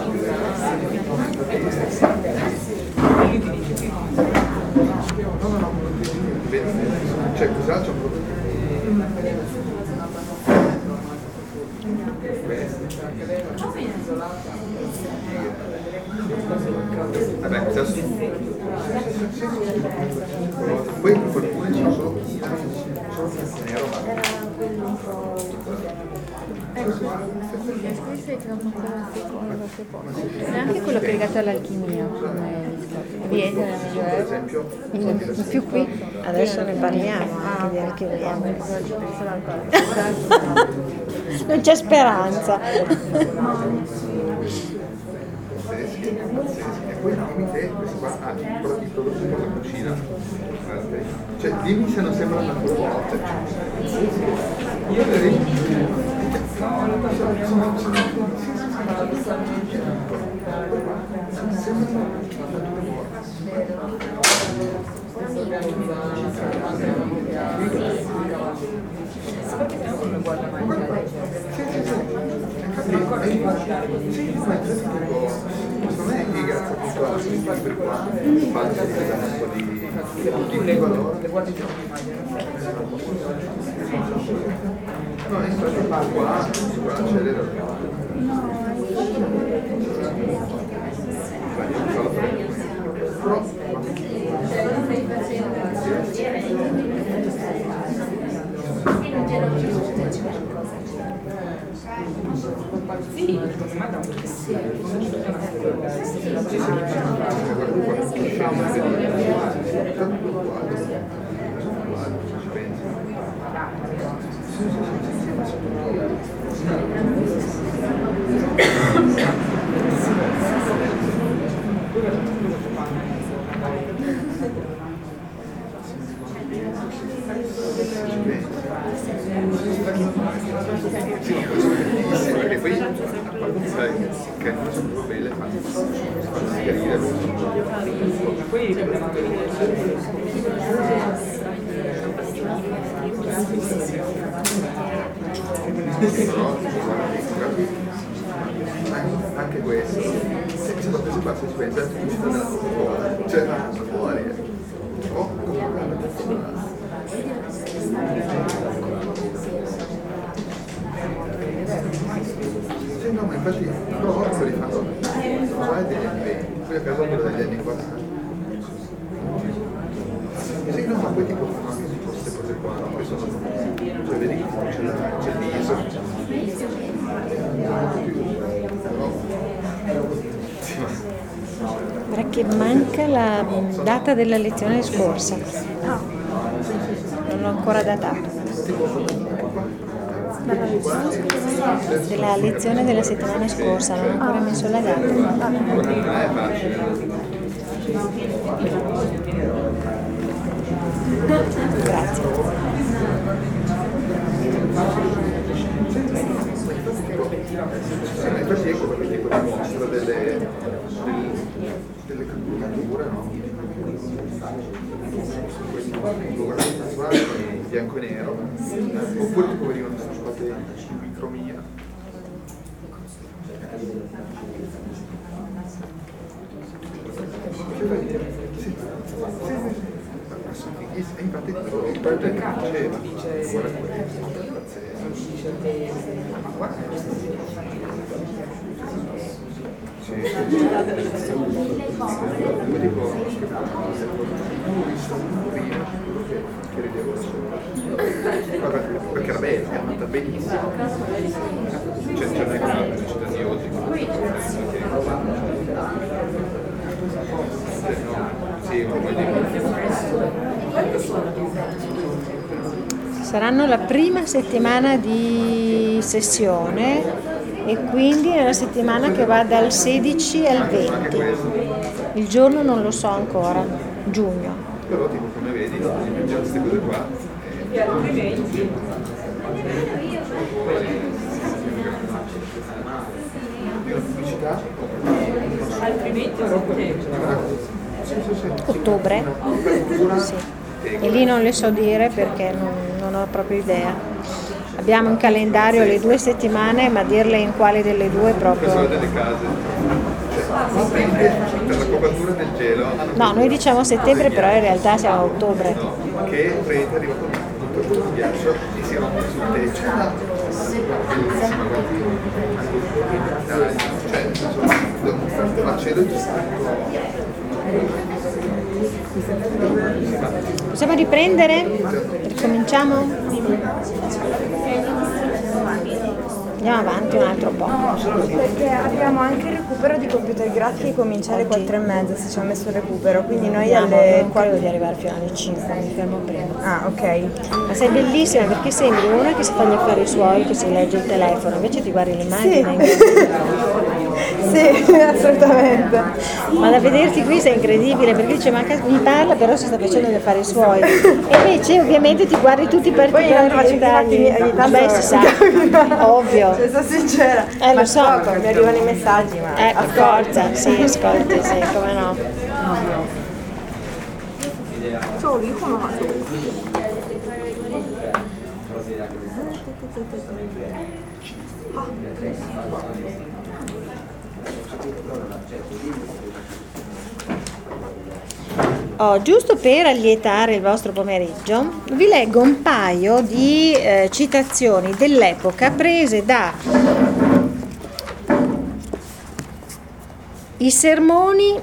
Cioè, cos'altro? Questo. Poi alcuni sono solo solo nero, ma è anche quello che è legato all'alchimia, come viene nella Medioevo. In più qui adesso ne parliamo anche di alchimia. Non c'è speranza. e poi dimmi se questo qua ha i prodotti per la cucina. Cioè dimmi se non sembra una cosa forte. Io le no, è stato qua, qua c'è sì, secondo me da un po' perché poi a parte sai che non sono proprio belle fanno chiarire poi riprendiamo anche questo se quando si passa si pensa all'uscita della scuola cioè fuori oh sì, no, ma infatti però ora li fanno trovare degli anni venti, poi a casa quello degli anni quaranta. Sì, no, ma poi tipo fanno anche tipo queste cose qua, no? Poi sono, cioè vedi che c'è il viso. Guarda che manca la data della lezione scorsa. Non l'ho ancora datato. Della lezione della settimana scorsa, non ho ancora messo la data. Grazie. Infatti ecco perché tipo dimostra delle delle catture, no? In bianco e nero, oppure tipo venivano state in micromia. Sì, sì, sì, infatti il padre diceva, guarda sì, poi tipo che ridevo perché era bella, è andata benissimo, cioè c'è una cosa velocità di oggi sì, ma poi Saranno la prima settimana di sessione e quindi nella settimana che va dal sedici al venti. Il giorno non lo so ancora, giugno. Però tipo come vedi, già queste cose qua. E altrimenti la pubblicità altrimenti Ottobre? Sì. E lì non le so dire perché non, non ho proprio idea. Abbiamo in calendario le due settimane, ma dirle in quale delle due proprio. Sono delle case. Cioè, per la copertura del gelo. No, noi diciamo settembre, però in realtà siamo a ottobre. No, che praticamente arriva con tutto questo ghiaccio e si rompe sul tetto. Bellissima quella. Cioè, facendo il Possiamo riprendere? Ricominciamo? Andiamo avanti un altro po'. Perché abbiamo anche il recupero di computer grafici, cominciare alle quattro e mezza se ci ha messo il recupero, quindi noi No, alle non credo di arrivare fino alle cinque, mi fermo prima. Ah, ok. Ma sei bellissima perché sembri una che si fa gli affari suoi, che si legge il telefono, invece ti guardi l'immagine. Sì, sì, assolutamente. Ma da vederti qui sei incredibile perché dice ma mi parla però si sta facendo gli affari suoi. E invece ovviamente ti guardi tutti i particolari Poi io dettagli. ogni tanto Beh, si sa, ovvio. Cioè, sono sincera. Eh, lo ma so. poco, mi arrivano i messaggi, ma Eh, per forza, sì, ascolti, sì, come no. Oh, giusto per allietare il vostro pomeriggio, vi leggo un paio di eh, citazioni dell'epoca prese da i sermoni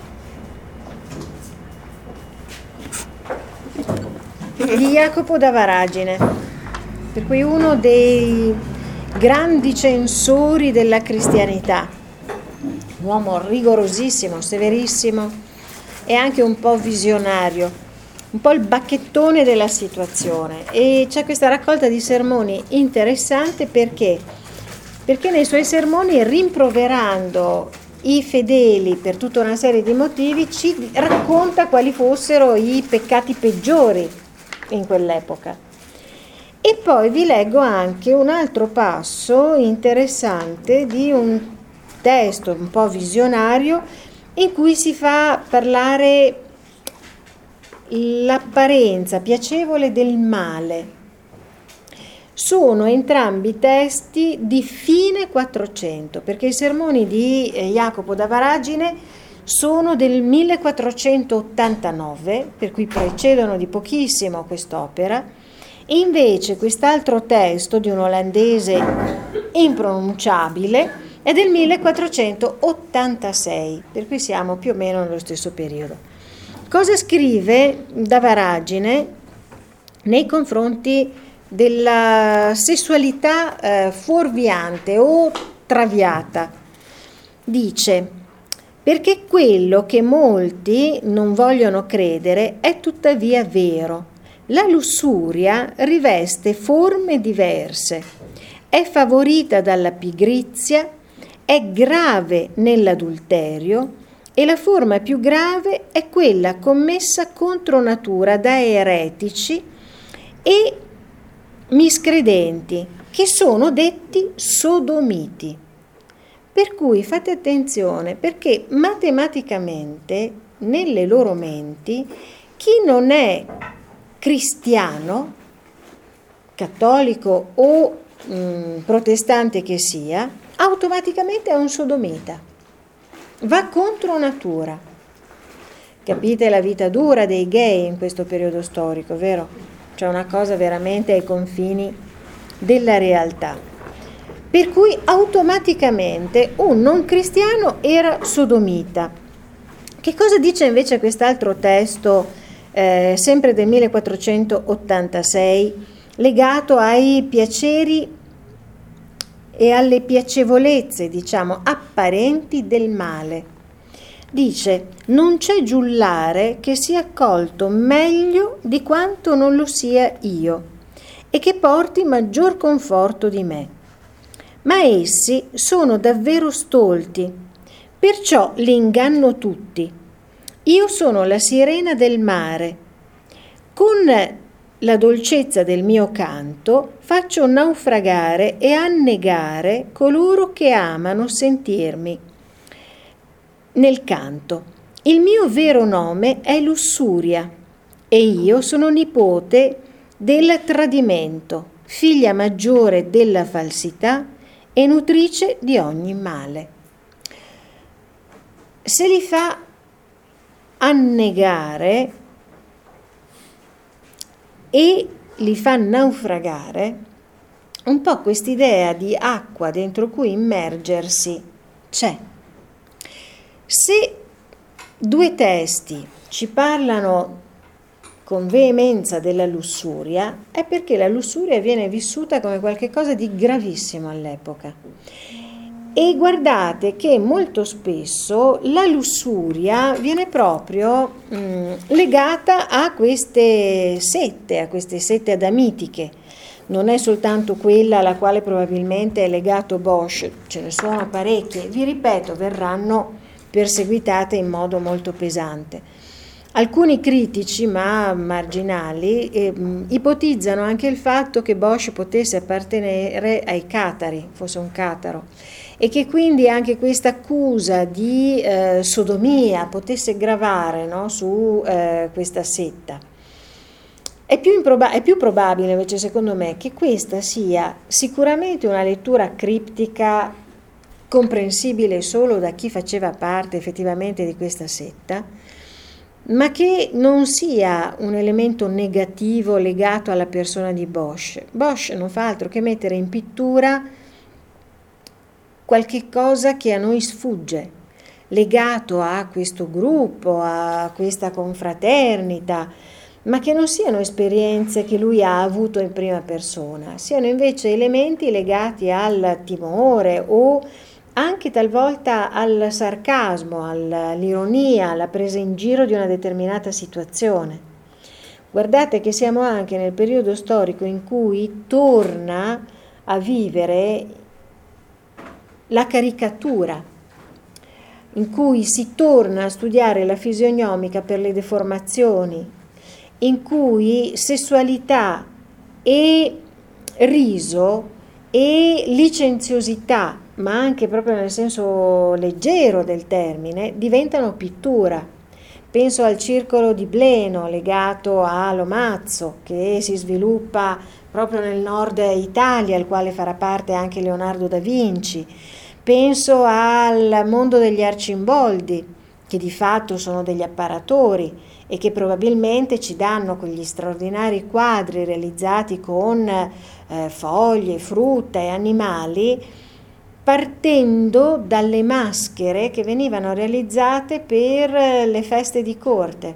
di Jacopo da Varagine, per cui uno dei grandi censori della cristianità, un uomo rigorosissimo, severissimo e anche un po' visionario, un po' il bacchettone della situazione. E c'è questa raccolta di sermoni interessante perché perché nei suoi sermoni, rimproverando i fedeli per tutta una serie di motivi, ci racconta quali fossero i peccati peggiori in quell'epoca. E poi vi leggo anche un altro passo interessante di un testo un po' visionario in cui si fa parlare l'apparenza piacevole del male. Sono entrambi testi di fine quattrocento, perché i sermoni di Jacopo da Varagine sono del millequattrocentottantanove, per cui precedono di pochissimo quest'opera, e invece quest'altro testo di un olandese impronunciabile è del millequattrocentottantasei, per cui siamo più o meno nello stesso periodo. Cosa scrive da Varagine nei confronti della sessualità eh, fuorviante o traviata? Dice: perché quello che molti non vogliono credere è tuttavia vero. La lussuria riveste forme diverse, è favorita dalla pigrizia, è grave nell'adulterio e la forma più grave è quella commessa contro natura da eretici e miscredenti, che sono detti sodomiti. Per cui fate attenzione, perché matematicamente nelle loro menti chi non è cristiano, cattolico o mh, protestante che sia, automaticamente è un sodomita, va contro natura. Capite la vita dura dei gay in questo periodo storico, vero? C'è una cosa veramente ai confini della realtà. Per cui automaticamente un non cristiano era sodomita. Che cosa dice invece quest'altro testo, eh, sempre del millequattrocentottantasei, legato ai piaceri e alle piacevolezze, diciamo, apparenti del male? Dice: non c'è giullare che sia accolto meglio di quanto non lo sia io e che porti maggior conforto di me. Ma essi sono davvero stolti, perciò li inganno tutti. Io sono la sirena del mare. Con la dolcezza del mio canto faccio naufragare e annegare coloro che amano sentirmi nel canto. Il mio vero nome è Lussuria e io sono nipote del tradimento, figlia maggiore della falsità e nutrice di ogni male. Se li fa annegare e li fa naufragare, un po' quest'idea di acqua dentro cui immergersi c'è. Se due testi ci parlano con veemenza della lussuria, è perché la lussuria viene vissuta come qualcosa di gravissimo all'epoca. E guardate che molto spesso la lussuria viene proprio mh, legata a queste sette, a queste sette adamitiche. Non è soltanto quella alla quale probabilmente è legato Bosch, ce ne sono parecchie, vi ripeto, verranno perseguitate in modo molto pesante. Alcuni critici, ma marginali, eh, ipotizzano anche il fatto che Bosch potesse appartenere ai catari, fosse un cataro, e che quindi anche questa accusa di eh, sodomia potesse gravare, no, su eh, questa setta. È più, improba- è più probabile invece, secondo me, che questa sia sicuramente una lettura criptica comprensibile solo da chi faceva parte effettivamente di questa setta, ma che non sia un elemento negativo legato alla persona di Bosch. Bosch non fa altro che mettere in pittura qualche cosa che a noi sfugge, legato a questo gruppo, a questa confraternita, ma che non siano esperienze che lui ha avuto in prima persona, siano invece elementi legati al timore o anche talvolta al sarcasmo, all'ironia, alla presa in giro di una determinata situazione. Guardate che siamo anche nel periodo storico in cui torna a vivere la caricatura, in cui si torna a studiare la fisionomica per le deformazioni, in cui sessualità e riso e licenziosità, ma anche proprio nel senso leggero del termine, diventano pittura. Penso al circolo di Bleno legato a Lomazzo, che si sviluppa proprio nel nord Italia, al quale farà parte anche Leonardo da Vinci. Penso al mondo degli Arcimboldi, che di fatto sono degli apparatori e che probabilmente ci danno quegli straordinari quadri realizzati con eh, foglie, frutta e animali, partendo dalle maschere che venivano realizzate per le feste di corte.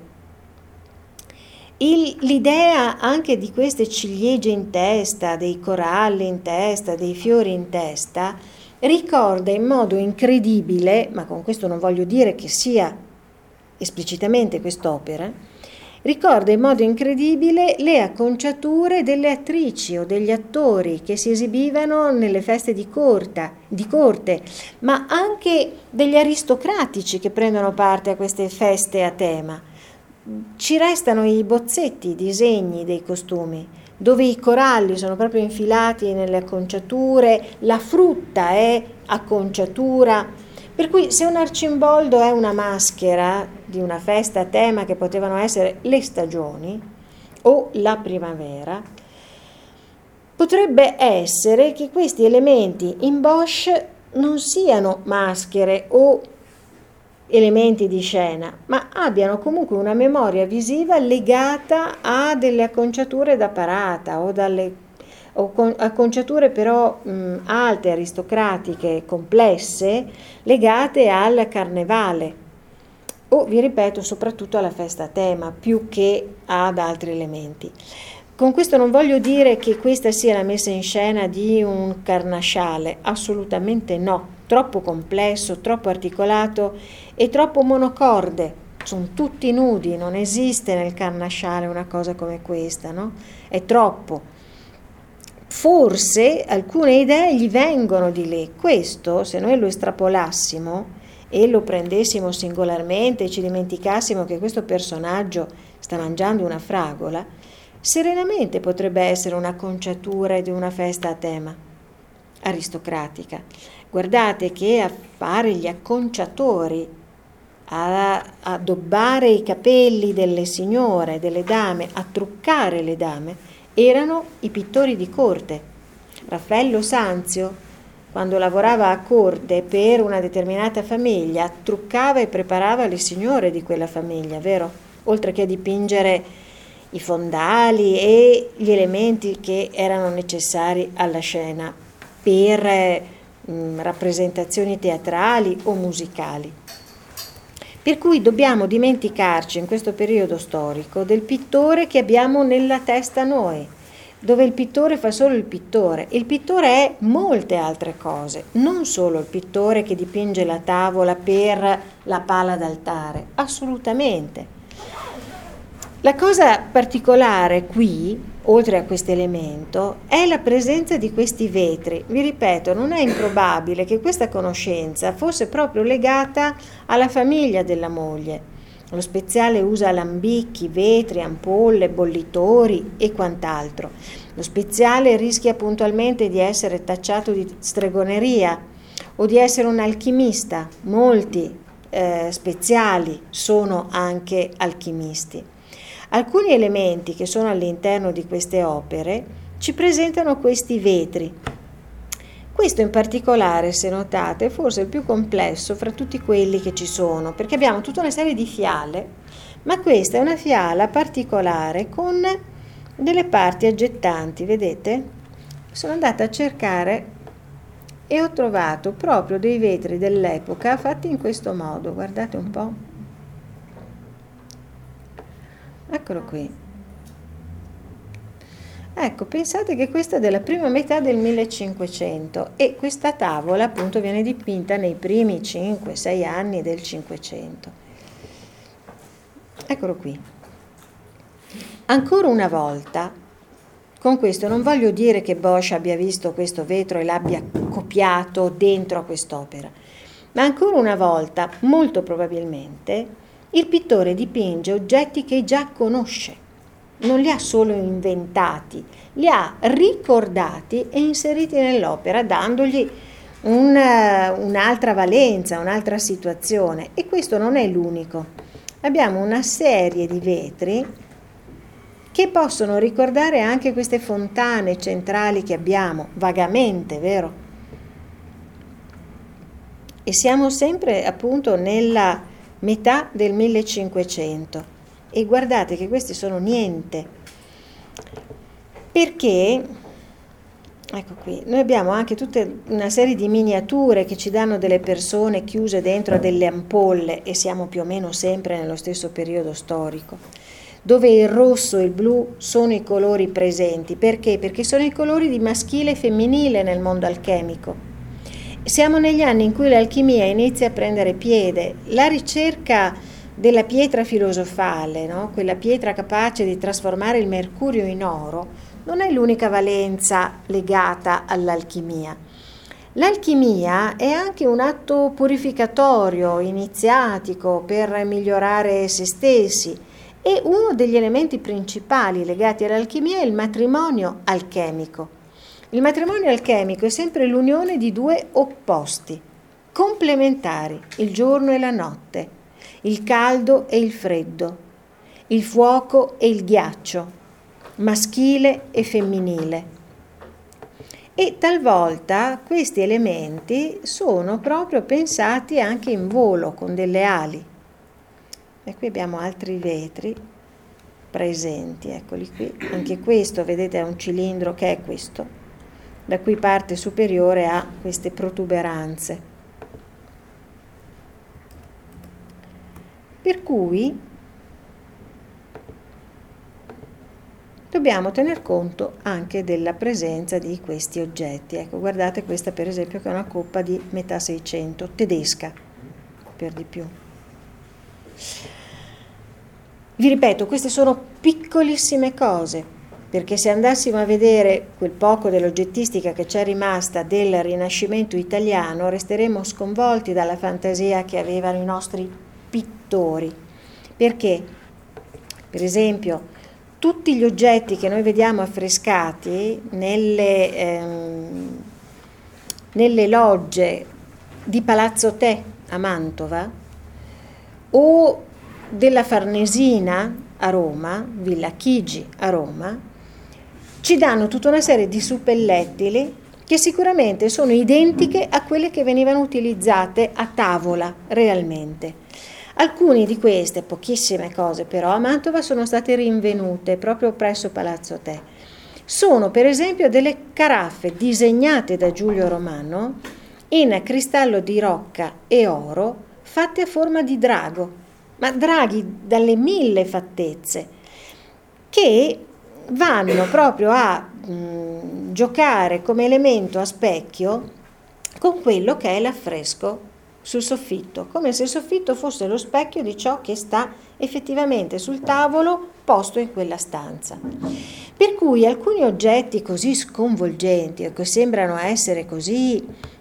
Il, l'idea anche di queste ciliegie in testa, dei coralli in testa, dei fiori in testa, ricorda in modo incredibile, ma con questo non voglio dire che sia esplicitamente quest'opera, ricorda in modo incredibile le acconciature delle attrici o degli attori che si esibivano nelle feste di, corta, di corte, ma anche degli aristocratici che prendono parte a queste feste a tema. Ci restano i bozzetti, i disegni dei costumi, dove i coralli sono proprio infilati nelle acconciature, la frutta è acconciatura. Per cui se un arcimboldo è una maschera di una festa a tema che potevano essere le stagioni o la primavera, potrebbe essere che questi elementi in Bosch non siano maschere o elementi di scena, ma abbiano comunque una memoria visiva legata a delle acconciature da parata o dalle o con acconciature però mh, alte, aristocratiche, complesse, legate al carnevale o, vi ripeto, soprattutto alla festa a tema, più che ad altri elementi. Con questo non voglio dire che questa sia la messa in scena di un carnasciale, assolutamente no, troppo complesso, troppo articolato e troppo monocorde, sono tutti nudi, non esiste nel carnasciale una cosa come questa, no? È troppo. Forse alcune idee gli vengono di lì, questo se noi lo estrapolassimo e lo prendessimo singolarmente e ci dimenticassimo che questo personaggio sta mangiando una fragola, serenamente potrebbe essere un'acconciatura di una festa a tema aristocratica. Guardate che a fare gli acconciatori, a addobbare i capelli delle signore, delle dame, a truccare le dame, erano i pittori di corte. Raffaello Sanzio, quando lavorava a corte per una determinata famiglia, truccava e preparava le signore di quella famiglia, vero? Oltre che a dipingere i fondali e gli elementi che erano necessari alla scena per mh, rappresentazioni teatrali o musicali. Per cui dobbiamo dimenticarci in questo periodo storico del pittore che abbiamo nella testa noi, dove il pittore fa solo il pittore. Il pittore è molte altre cose, non solo il pittore che dipinge la tavola per la pala d'altare, assolutamente. La cosa particolare qui, oltre a questo elemento, è la presenza di questi vetri. Vi ripeto, non è improbabile che questa conoscenza fosse proprio legata alla famiglia della moglie. Lo Speziale usa alambicchi, vetri, ampolle, bollitori e quant'altro. Lo Speziale rischia puntualmente di essere tacciato di stregoneria o di essere un alchimista. Molti eh, speziali sono anche alchimisti. Alcuni elementi che sono all'interno di queste opere ci presentano questi vetri. Questo in particolare, se notate, è forse il più complesso fra tutti quelli che ci sono, perché abbiamo tutta una serie di fiale, ma questa è una fiala particolare con delle parti aggettanti, vedete? Sono andata a cercare e ho trovato proprio dei vetri dell'epoca fatti in questo modo, guardate un po'. Eccolo qui. Ecco, pensate che questa è della prima metà del millecinquecento e questa tavola appunto viene dipinta nei primi cinque sei anni del Cinquecento. Eccolo qui. Ancora una volta, con questo non voglio dire che Bosch abbia visto questo vetro e l'abbia copiato dentro a quest'opera, ma ancora una volta, molto probabilmente, il pittore dipinge oggetti che già conosce, non li ha solo inventati, li ha ricordati e inseriti nell'opera, dandogli un, un'altra valenza, un'altra situazione. E questo non è l'unico. Abbiamo una serie di vetri che possono ricordare anche queste fontane centrali che abbiamo, vagamente, vero? E siamo sempre appunto nella metà del millecinquecento e guardate che questi sono niente, perché ecco qui noi abbiamo anche tutta una serie di miniature che ci danno delle persone chiuse dentro a delle ampolle e siamo più o meno sempre nello stesso periodo storico, dove il rosso e il blu sono i colori presenti. Perché? Perché sono i colori di maschile e femminile nel mondo alchemico. Siamo negli anni in cui l'alchimia inizia a prendere piede. La ricerca della pietra filosofale, no? Quella pietra capace di trasformare il mercurio in oro, non è l'unica valenza legata all'alchimia. L'alchimia è anche un atto purificatorio, iniziatico, per migliorare se stessi, e uno degli elementi principali legati all'alchimia è il matrimonio alchemico. Il matrimonio alchemico è sempre l'unione di due opposti, complementari, il giorno e la notte, il caldo e il freddo, il fuoco e il ghiaccio, maschile e femminile. E talvolta questi elementi sono proprio pensati anche in volo, con delle ali. E qui abbiamo altri vetri presenti, eccoli qui. Anche questo, vedete, è un cilindro che è questo, da cui parte superiore ha queste protuberanze. Per cui dobbiamo tener conto anche della presenza di questi oggetti. Ecco, guardate questa per esempio che è una coppa di metà Seicento, tedesca per di più. Vi ripeto, queste sono piccolissime cose, perché se andassimo a vedere quel poco dell'oggettistica che c'è rimasta del Rinascimento italiano, resteremo sconvolti dalla fantasia che avevano i nostri pittori. Perché, per esempio, tutti gli oggetti che noi vediamo affrescati nelle, ehm, nelle logge di Palazzo Te a Mantova o della Farnesina a Roma, Villa Chigi a Roma, ci danno tutta una serie di suppellettili che sicuramente sono identiche a quelle che venivano utilizzate a tavola realmente. Alcune di queste, pochissime cose però, a Mantova sono state rinvenute proprio presso Palazzo Te. Sono per esempio delle caraffe disegnate da Giulio Romano in cristallo di rocca e oro, fatte a forma di drago, ma draghi dalle mille fattezze, che vanno proprio a mh, giocare come elemento a specchio con quello che è l'affresco sul soffitto, come se il soffitto fosse lo specchio di ciò che sta effettivamente sul tavolo posto in quella stanza. Per cui alcuni oggetti così sconvolgenti o che sembrano essere così,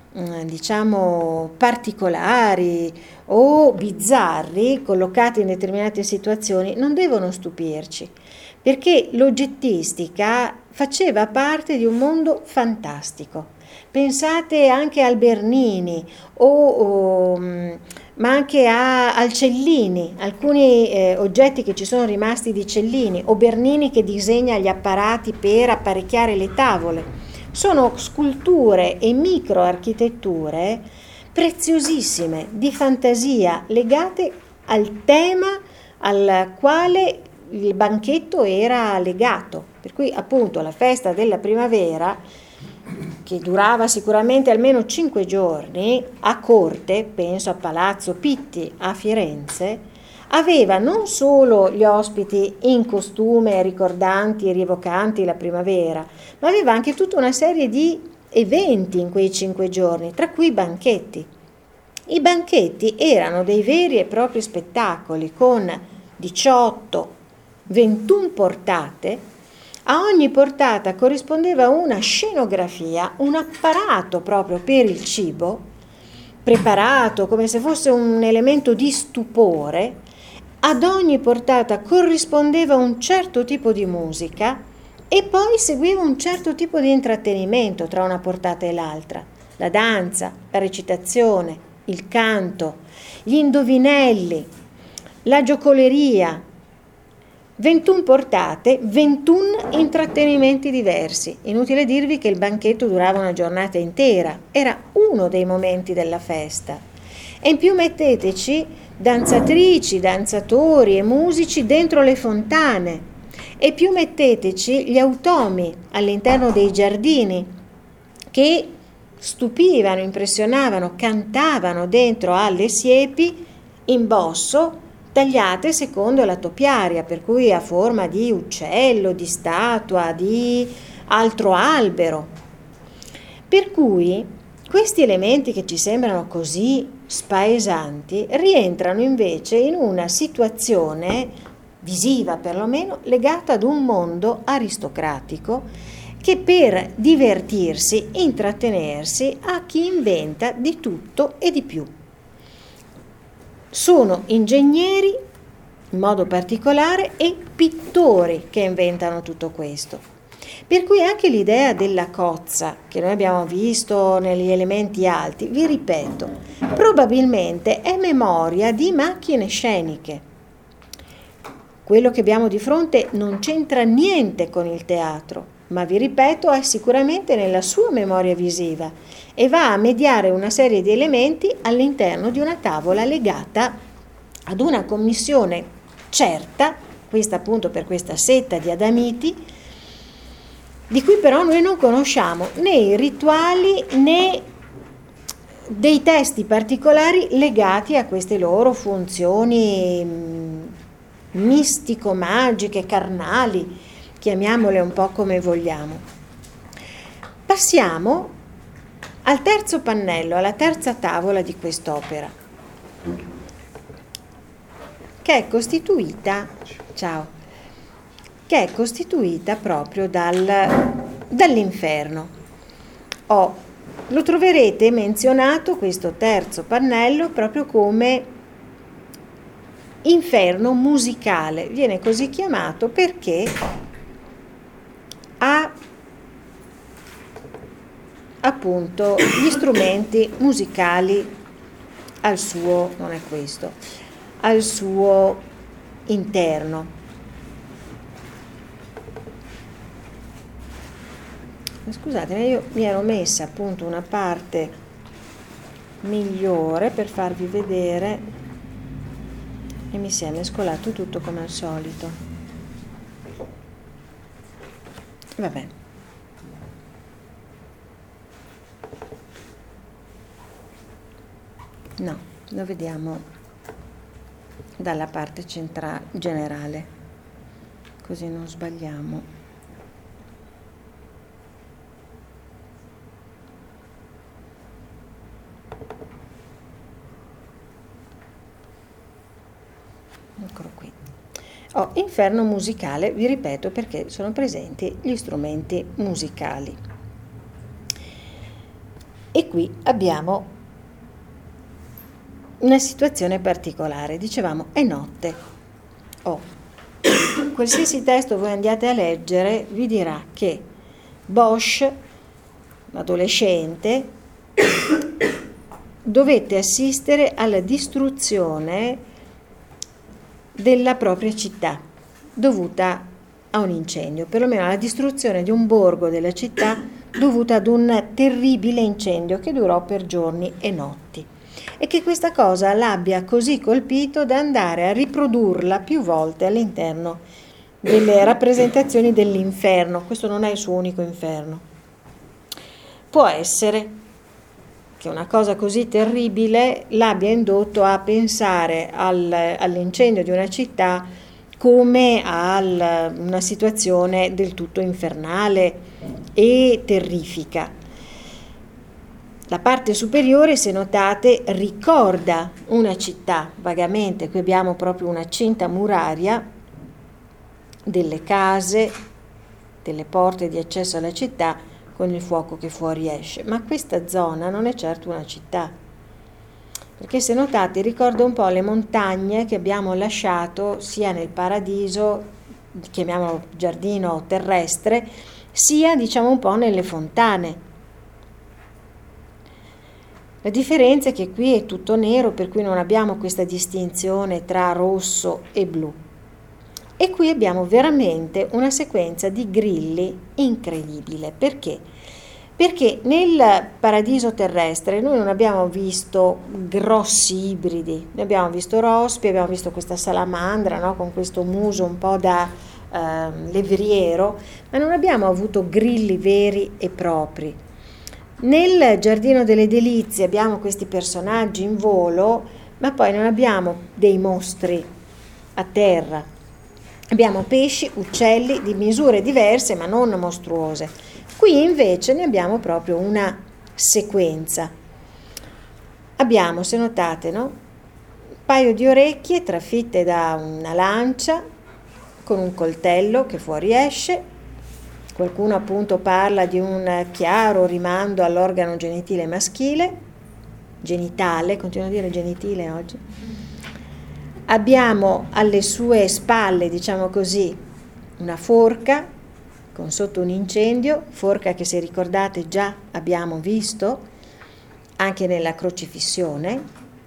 diciamo, particolari o bizzarri, collocati in determinate situazioni, non devono stupirci, perché l'oggettistica faceva parte di un mondo fantastico. Pensate anche al Bernini o, o ma anche a, al Cellini, alcuni eh, oggetti che ci sono rimasti di Cellini, o Bernini che disegna gli apparati per apparecchiare le tavole. Sono sculture e microarchitetture preziosissime, di fantasia, legate al tema al quale il banchetto era legato. Per cui appunto la festa della primavera, che durava sicuramente almeno cinque giorni, a corte, penso a Palazzo Pitti a Firenze, aveva non solo gli ospiti in costume ricordanti e rievocanti la primavera, ma aveva anche tutta una serie di eventi in quei cinque giorni, tra cui i banchetti. I banchetti erano dei veri e propri spettacoli con diciotto ventuno portate. A ogni portata corrispondeva una scenografia, un apparato proprio per il cibo, preparato come se fosse un elemento di stupore. Ad ogni portata corrispondeva un certo tipo di musica e poi seguiva un certo tipo di intrattenimento tra una portata e l'altra. La danza, la recitazione, il canto, gli indovinelli, la giocoleria. ventuno portate, ventuno intrattenimenti diversi. Inutile dirvi che il banchetto durava una giornata intera, era uno dei momenti della festa. E in più metteteci danzatrici, danzatori e musici dentro le fontane, e più metteteci gli automi all'interno dei giardini che stupivano, impressionavano, cantavano dentro alle siepi in bosso, tagliate secondo la topiaria, per cui a forma di uccello, di statua, di altro albero. Per cui questi elementi che ci sembrano così spaesanti rientrano invece in una situazione visiva, perlomeno, legata ad un mondo aristocratico che per divertirsi, intrattenersi, ha chi inventa di tutto e di più. Sono ingegneri, in modo particolare, e pittori che inventano tutto questo. Per cui anche l'idea della cozza, che noi abbiamo visto negli elementi alti, vi ripeto, probabilmente è memoria di macchine sceniche. Quello che abbiamo di fronte non c'entra niente con il teatro, ma vi ripeto, è sicuramente nella sua memoria visiva e va a mediare una serie di elementi all'interno di una tavola legata ad una commissione certa, questa appunto per questa setta di Adamiti, di cui però noi non conosciamo né i rituali né dei testi particolari legati a queste loro funzioni mistico-magiche, carnali, chiamiamole un po' come vogliamo. Passiamo al terzo pannello, alla terza tavola di quest'opera, che è costituita, ciao, che è costituita proprio dal, dall'inferno. Oh, lo troverete menzionato questo terzo pannello proprio come inferno musicale, viene così chiamato perché ha appunto gli strumenti musicali al suo, non è questo, al suo interno. Scusate, io mi ero messa appunto una parte migliore per farvi vedere e mi si è mescolato tutto come al solito. Vabbè. No. lo vediamo dalla parte centrale generale, così non sbagliamo. Eccolo qui. Oh, inferno musicale, vi ripeto perché sono presenti gli strumenti musicali. E qui abbiamo una situazione particolare, dicevamo è notte. Oh, qualsiasi testo voi andiate a leggere vi dirà che Bosch, adolescente, dovette assistere alla distruzione della propria città dovuta a un incendio, perlomeno alla distruzione di un borgo della città dovuta ad un terribile incendio che durò per giorni e notti, e che questa cosa l'abbia così colpito da andare a riprodurla più volte all'interno delle rappresentazioni dell'inferno. Questo non è il suo unico inferno. Può essere che una cosa così terribile l'abbia indotto a pensare al, all'incendio di una città come a una situazione del tutto infernale e terrifica. La parte superiore, se notate, ricorda una città vagamente. Qui abbiamo proprio una cinta muraria delle case, delle porte di accesso alla città, con il fuoco che fuori esce, ma questa zona non è certo una città, perché se notate ricorda un po' le montagne che abbiamo lasciato sia nel paradiso, chiamiamolo giardino terrestre, sia diciamo un po' nelle fontane. La differenza è che qui è tutto nero, per cui non abbiamo questa distinzione tra rosso e blu. E qui abbiamo veramente una sequenza di grilli incredibile. Perché? Perché nel paradiso terrestre noi non abbiamo visto grossi ibridi, noi abbiamo visto rospi, abbiamo visto questa salamandra, no? Con questo muso un po' da eh, levriero, ma non abbiamo avuto grilli veri e propri. Nel giardino delle delizie abbiamo questi personaggi in volo, ma poi non abbiamo dei mostri a terra. Abbiamo pesci, uccelli di misure diverse ma non mostruose. Qui invece ne abbiamo proprio una sequenza. Abbiamo, se notate, no? Un paio di orecchie trafitte da una lancia con un coltello che fuori esce. Qualcuno appunto parla di un chiaro rimando all'organo genitile maschile, genitale, continuo a dire genitile oggi. Abbiamo alle sue spalle, diciamo così, una forca con sotto un incendio, forca che se ricordate già abbiamo visto anche nella crocifissione.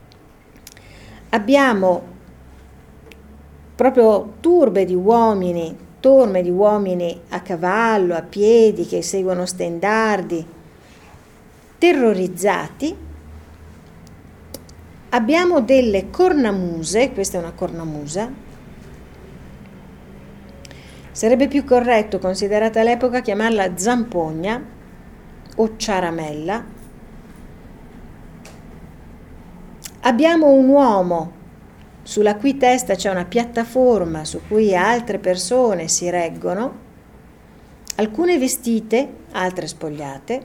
Abbiamo proprio turbe di uomini, torme di uomini a cavallo, a piedi, che seguono stendardi, terrorizzati. Abbiamo delle cornamuse, questa è una cornamusa, sarebbe più corretto, considerata l'epoca, chiamarla zampogna o ciaramella. Abbiamo un uomo sulla cui testa c'è una piattaforma su cui altre persone si reggono, alcune vestite, altre spogliate,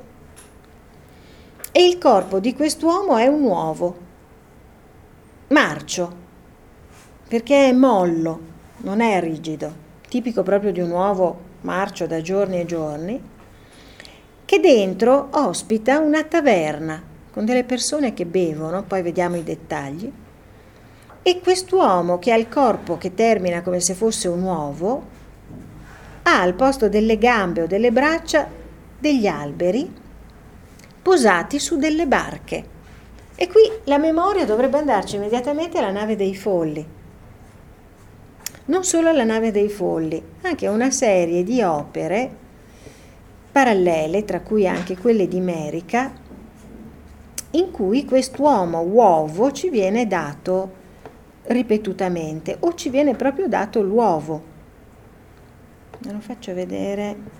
e il corpo di quest'uomo è un uovo marcio, perché è mollo, non è rigido, tipico proprio di un uovo marcio da giorni e giorni, che dentro ospita una taverna con delle persone che bevono, poi vediamo i dettagli, e quest'uomo che ha il corpo che termina come se fosse un uovo ha al posto delle gambe o delle braccia degli alberi posati su delle barche. E qui la memoria dovrebbe andarci immediatamente alla nave dei folli. Non solo alla nave dei folli, anche a una serie di opere parallele, tra cui anche quelle di Merica, in cui quest'uomo uovo ci viene dato ripetutamente, o ci viene proprio dato l'uovo. Ve lo faccio vedere.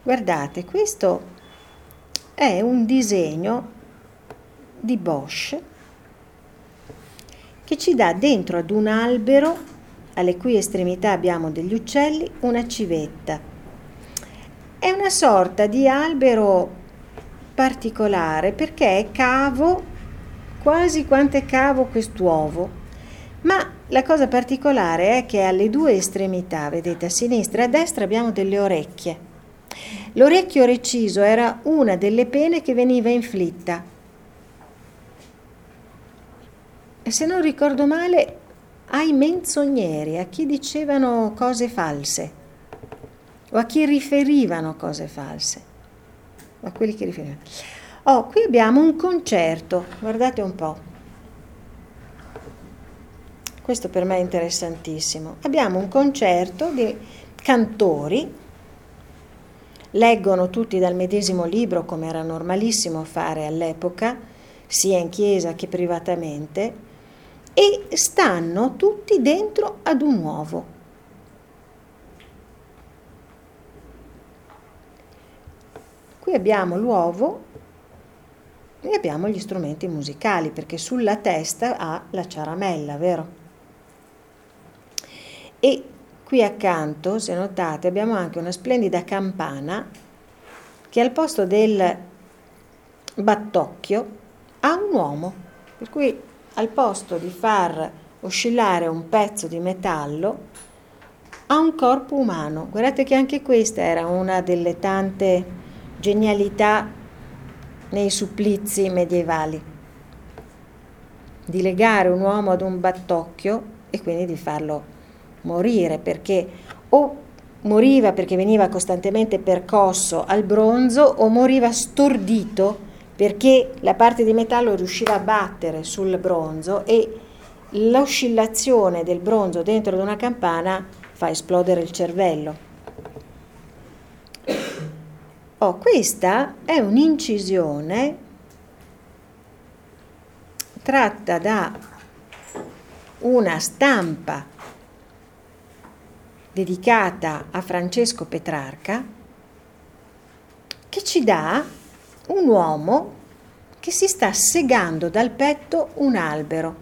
Guardate, questo è un disegno di Bosch che ci dà dentro ad un albero, alle cui estremità abbiamo degli uccelli, una civetta. È una sorta di albero particolare perché è cavo, quasi quanto è cavo quest'uovo, ma la cosa particolare è che alle due estremità, vedete, a sinistra e a destra abbiamo delle orecchie. L'orecchio reciso era una delle pene che veniva inflitta. E se non ricordo male, ai menzogneri, a chi dicevano cose false, o a chi riferivano cose false, a quelli che riferivano. Oh, qui abbiamo un concerto, guardate un po'. Questo per me è interessantissimo. Abbiamo un concerto di cantori, leggono tutti dal medesimo libro, come era normalissimo fare all'epoca, sia in chiesa che privatamente, e stanno tutti dentro ad un uovo. Qui abbiamo l'uovo e abbiamo gli strumenti musicali, perché sulla testa ha la ciaramella, vero? E qui accanto, se notate, abbiamo anche una splendida campana che al posto del battocchio ha un uomo, per cui al posto di far oscillare un pezzo di metallo ha un corpo umano. Guardate che anche questa era una delle tante genialità nei supplizi medievali, di legare un uomo ad un battocchio e quindi di farlo morire, perché o moriva perché veniva costantemente percosso al bronzo o moriva stordito perché la parte di metallo riusciva a battere sul bronzo e l'oscillazione del bronzo dentro ad una campana fa esplodere il cervello. Oh, questa è un'incisione tratta da una stampa dedicata a Francesco Petrarca, che ci dà un uomo che si sta segando dal petto un albero.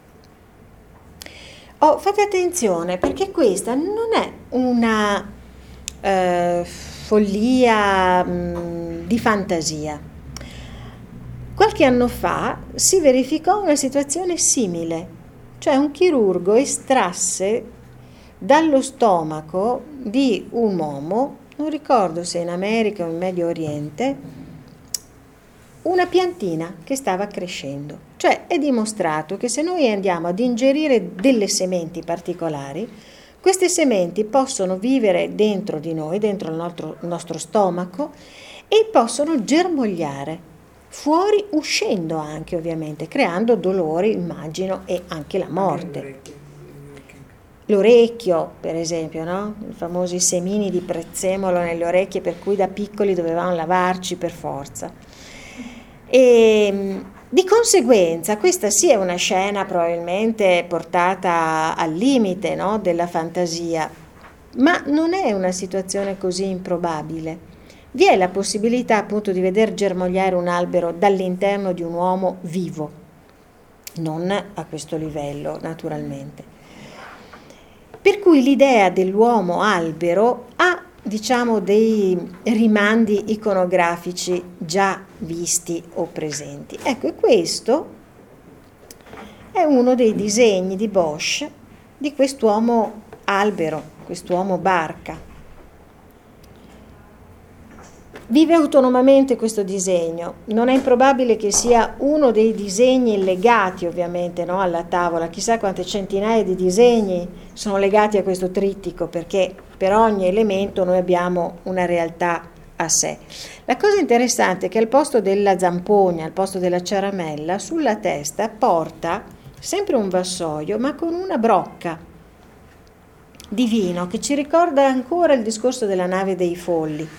Oh, fate attenzione, perché questa non è una eh, follia mh, di fantasia. Qualche anno fa si verificò una situazione simile, cioè un chirurgo estrasse dallo stomaco di un uomo, non ricordo se in America o in Medio Oriente, una piantina che stava crescendo. Cioè è dimostrato che se noi andiamo ad ingerire delle sementi particolari, queste sementi possono vivere dentro di noi, dentro il nostro, il nostro stomaco, e possono germogliare fuori, uscendo anche ovviamente, creando dolori, immagino, e anche la morte. L'orecchio, per esempio, no? I famosi semini di prezzemolo nelle orecchie, per cui da piccoli dovevamo lavarci per forza. E di conseguenza questa sì è una scena probabilmente portata al limite, no, della fantasia, ma non è una situazione così improbabile. Vi è la possibilità appunto di veder germogliare un albero dall'interno di un uomo vivo, non a questo livello naturalmente. Per cui l'idea dell'uomo albero ha, diciamo, dei rimandi iconografici già visti o presenti. Ecco, e questo è uno dei disegni di Bosch di quest'uomo albero, quest'uomo barca. Vive autonomamente questo disegno, non è improbabile che sia uno dei disegni legati ovviamente, no, alla tavola, chissà quante centinaia di disegni sono legati a questo trittico, perché per ogni elemento noi abbiamo una realtà a sé. La cosa interessante è che al posto della zampogna, al posto della ciaramella, sulla testa porta sempre un vassoio, ma con una brocca di vino che ci ricorda ancora il discorso della nave dei folli.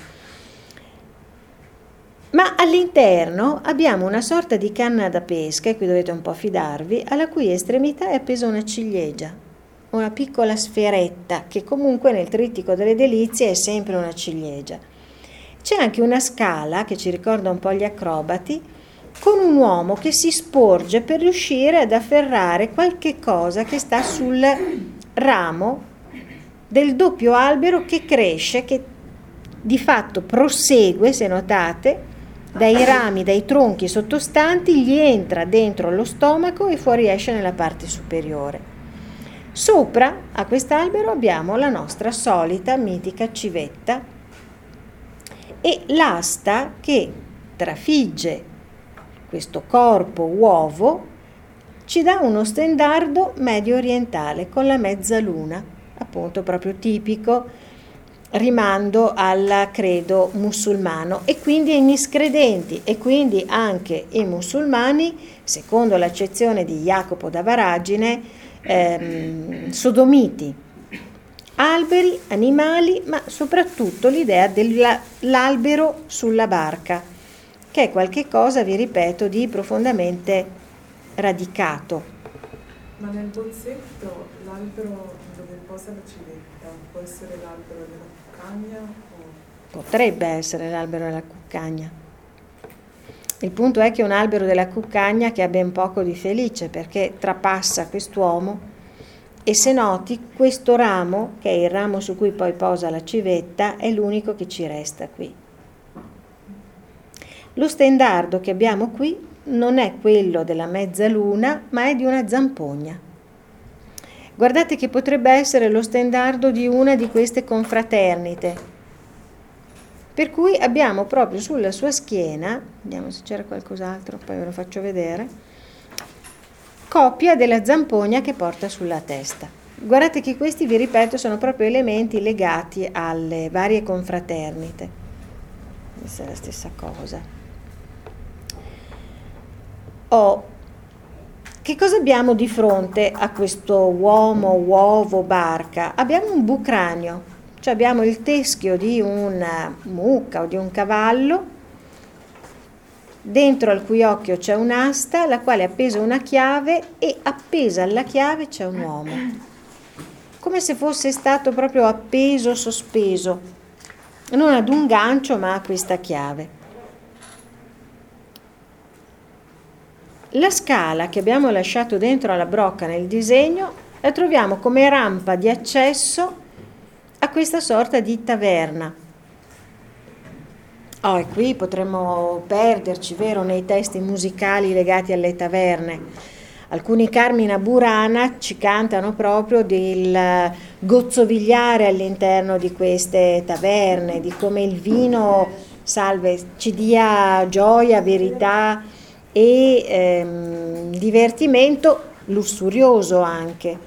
Ma all'interno abbiamo una sorta di canna da pesca, e qui dovete un po' fidarvi, alla cui estremità è appesa una ciliegia, una piccola sferetta, che comunque nel trittico delle delizie è sempre una ciliegia. C'è anche una scala che ci ricorda un po' gli acrobati, con un uomo che si sporge per riuscire ad afferrare qualche cosa che sta sul ramo del doppio albero che cresce, che di fatto prosegue, se notate, dai rami, dai tronchi sottostanti, gli entra dentro lo stomaco e fuoriesce nella parte superiore. Sopra a quest'albero abbiamo la nostra solita mitica civetta e l'asta che trafigge questo corpo uovo ci dà uno stendardo medio orientale con la mezzaluna, appunto proprio tipico, rimando al credo musulmano, e quindi ai miscredenti e quindi anche i musulmani, secondo l'accezione di Jacopo da Varagine, ehm, sodomiti, alberi, animali, ma soprattutto l'idea dell'albero sulla barca, che è qualche cosa, vi ripeto, di profondamente radicato. Ma nel bozzetto l'albero dove posa la civetta può essere l'albero della cuccagna? O... Potrebbe essere l'albero della cuccagna. Il punto è che è un albero della cuccagna che ha ben poco di felice, perché trapassa quest'uomo e, se noti, questo ramo, che è il ramo su cui poi posa la civetta, è l'unico che ci resta qui. Lo stendardo che abbiamo qui non è quello della mezzaluna, ma è di una zampogna. Guardate che potrebbe essere lo stendardo di una di queste confraternite, per cui abbiamo proprio sulla sua schiena, vediamo se c'era qualcos'altro, poi ve lo faccio vedere, copia della zampogna che porta sulla testa. Guardate che questi, vi ripeto, sono proprio elementi legati alle varie confraternite. Questa è la stessa cosa. Oh, che cosa abbiamo di fronte a questo uomo, uovo, barca? Abbiamo un bucranio, cioè abbiamo il teschio di una mucca o di un cavallo, dentro al cui occhio c'è un'asta, alla quale è appesa una chiave, e appesa alla chiave c'è un uomo, come se fosse stato proprio appeso, sospeso, non ad un gancio ma a questa chiave. La scala che abbiamo lasciato dentro alla brocca nel disegno la troviamo come rampa di accesso a questa sorta di taverna. Oh, e qui potremmo perderci, vero, nei testi musicali legati alle taverne. Alcuni Carmina Burana ci cantano proprio del gozzovigliare all'interno di queste taverne, di come il vino, salve, ci dia gioia, verità e ehm, divertimento lussurioso anche.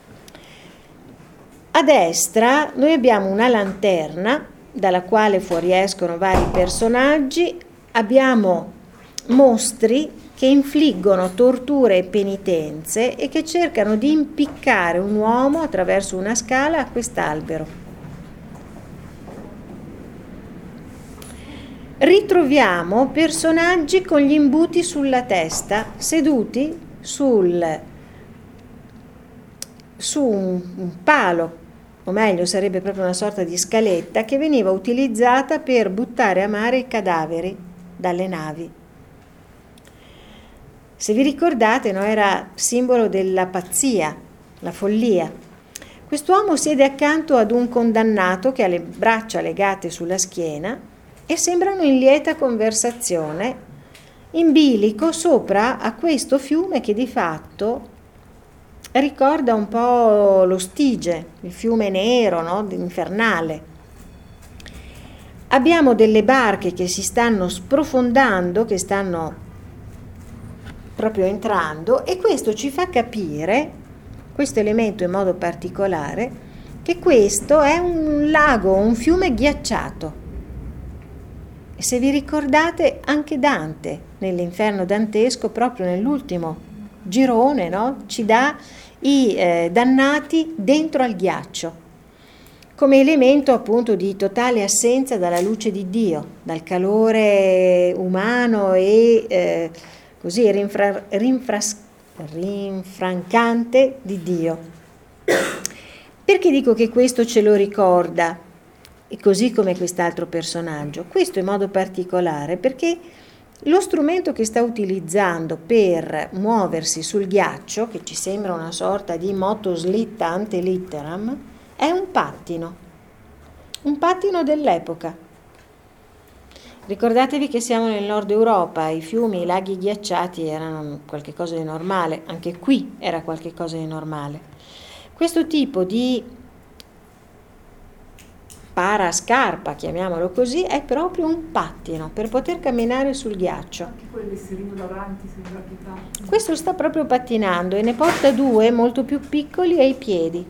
A destra noi abbiamo una lanterna dalla quale fuoriescono vari personaggi, abbiamo mostri che infliggono torture e penitenze e che cercano di impiccare un uomo attraverso una scala a quest'albero. Ritroviamo personaggi con gli imbuti sulla testa, seduti sul, su un, un palo, o meglio sarebbe proprio una sorta di scaletta che veniva utilizzata per buttare a mare i cadaveri dalle navi. Se vi ricordate, no, era simbolo della pazzia, la follia. Quest'uomo siede accanto ad un condannato che ha le braccia legate sulla schiena e sembrano in lieta conversazione, in bilico sopra a questo fiume che di fatto ricorda un po' lo Stige, il fiume nero, no? Infernale. Abbiamo delle barche che si stanno sprofondando, che stanno proprio entrando, e questo ci fa capire, questo elemento in modo particolare, che questo è un lago, un fiume ghiacciato. E se vi ricordate, anche Dante nell'Inferno dantesco, proprio nell'ultimo girone, no? Ci dà i eh, dannati dentro al ghiaccio, come elemento appunto di totale assenza dalla luce di Dio, dal calore umano e eh, così rinfra, rinfras, rinfrancante di Dio. Perché dico che questo ce lo ricorda? così come quest'altro personaggio. Questo in modo particolare perché lo strumento che sta utilizzando per muoversi sul ghiaccio, che ci sembra una sorta di motoslitta ante litteram, è un pattino, un pattino dell'epoca. Ricordatevi che siamo nel nord Europa, i fiumi, i laghi ghiacciati erano qualcosa di normale, anche qui era qualcosa di normale. Questo tipo di parascarpa, chiamiamolo così, è proprio un pattino per poter camminare sul ghiaccio. Anche quelli serino davanti sembra che fa. Questo sta proprio pattinando e ne porta due molto più piccoli ai piedi.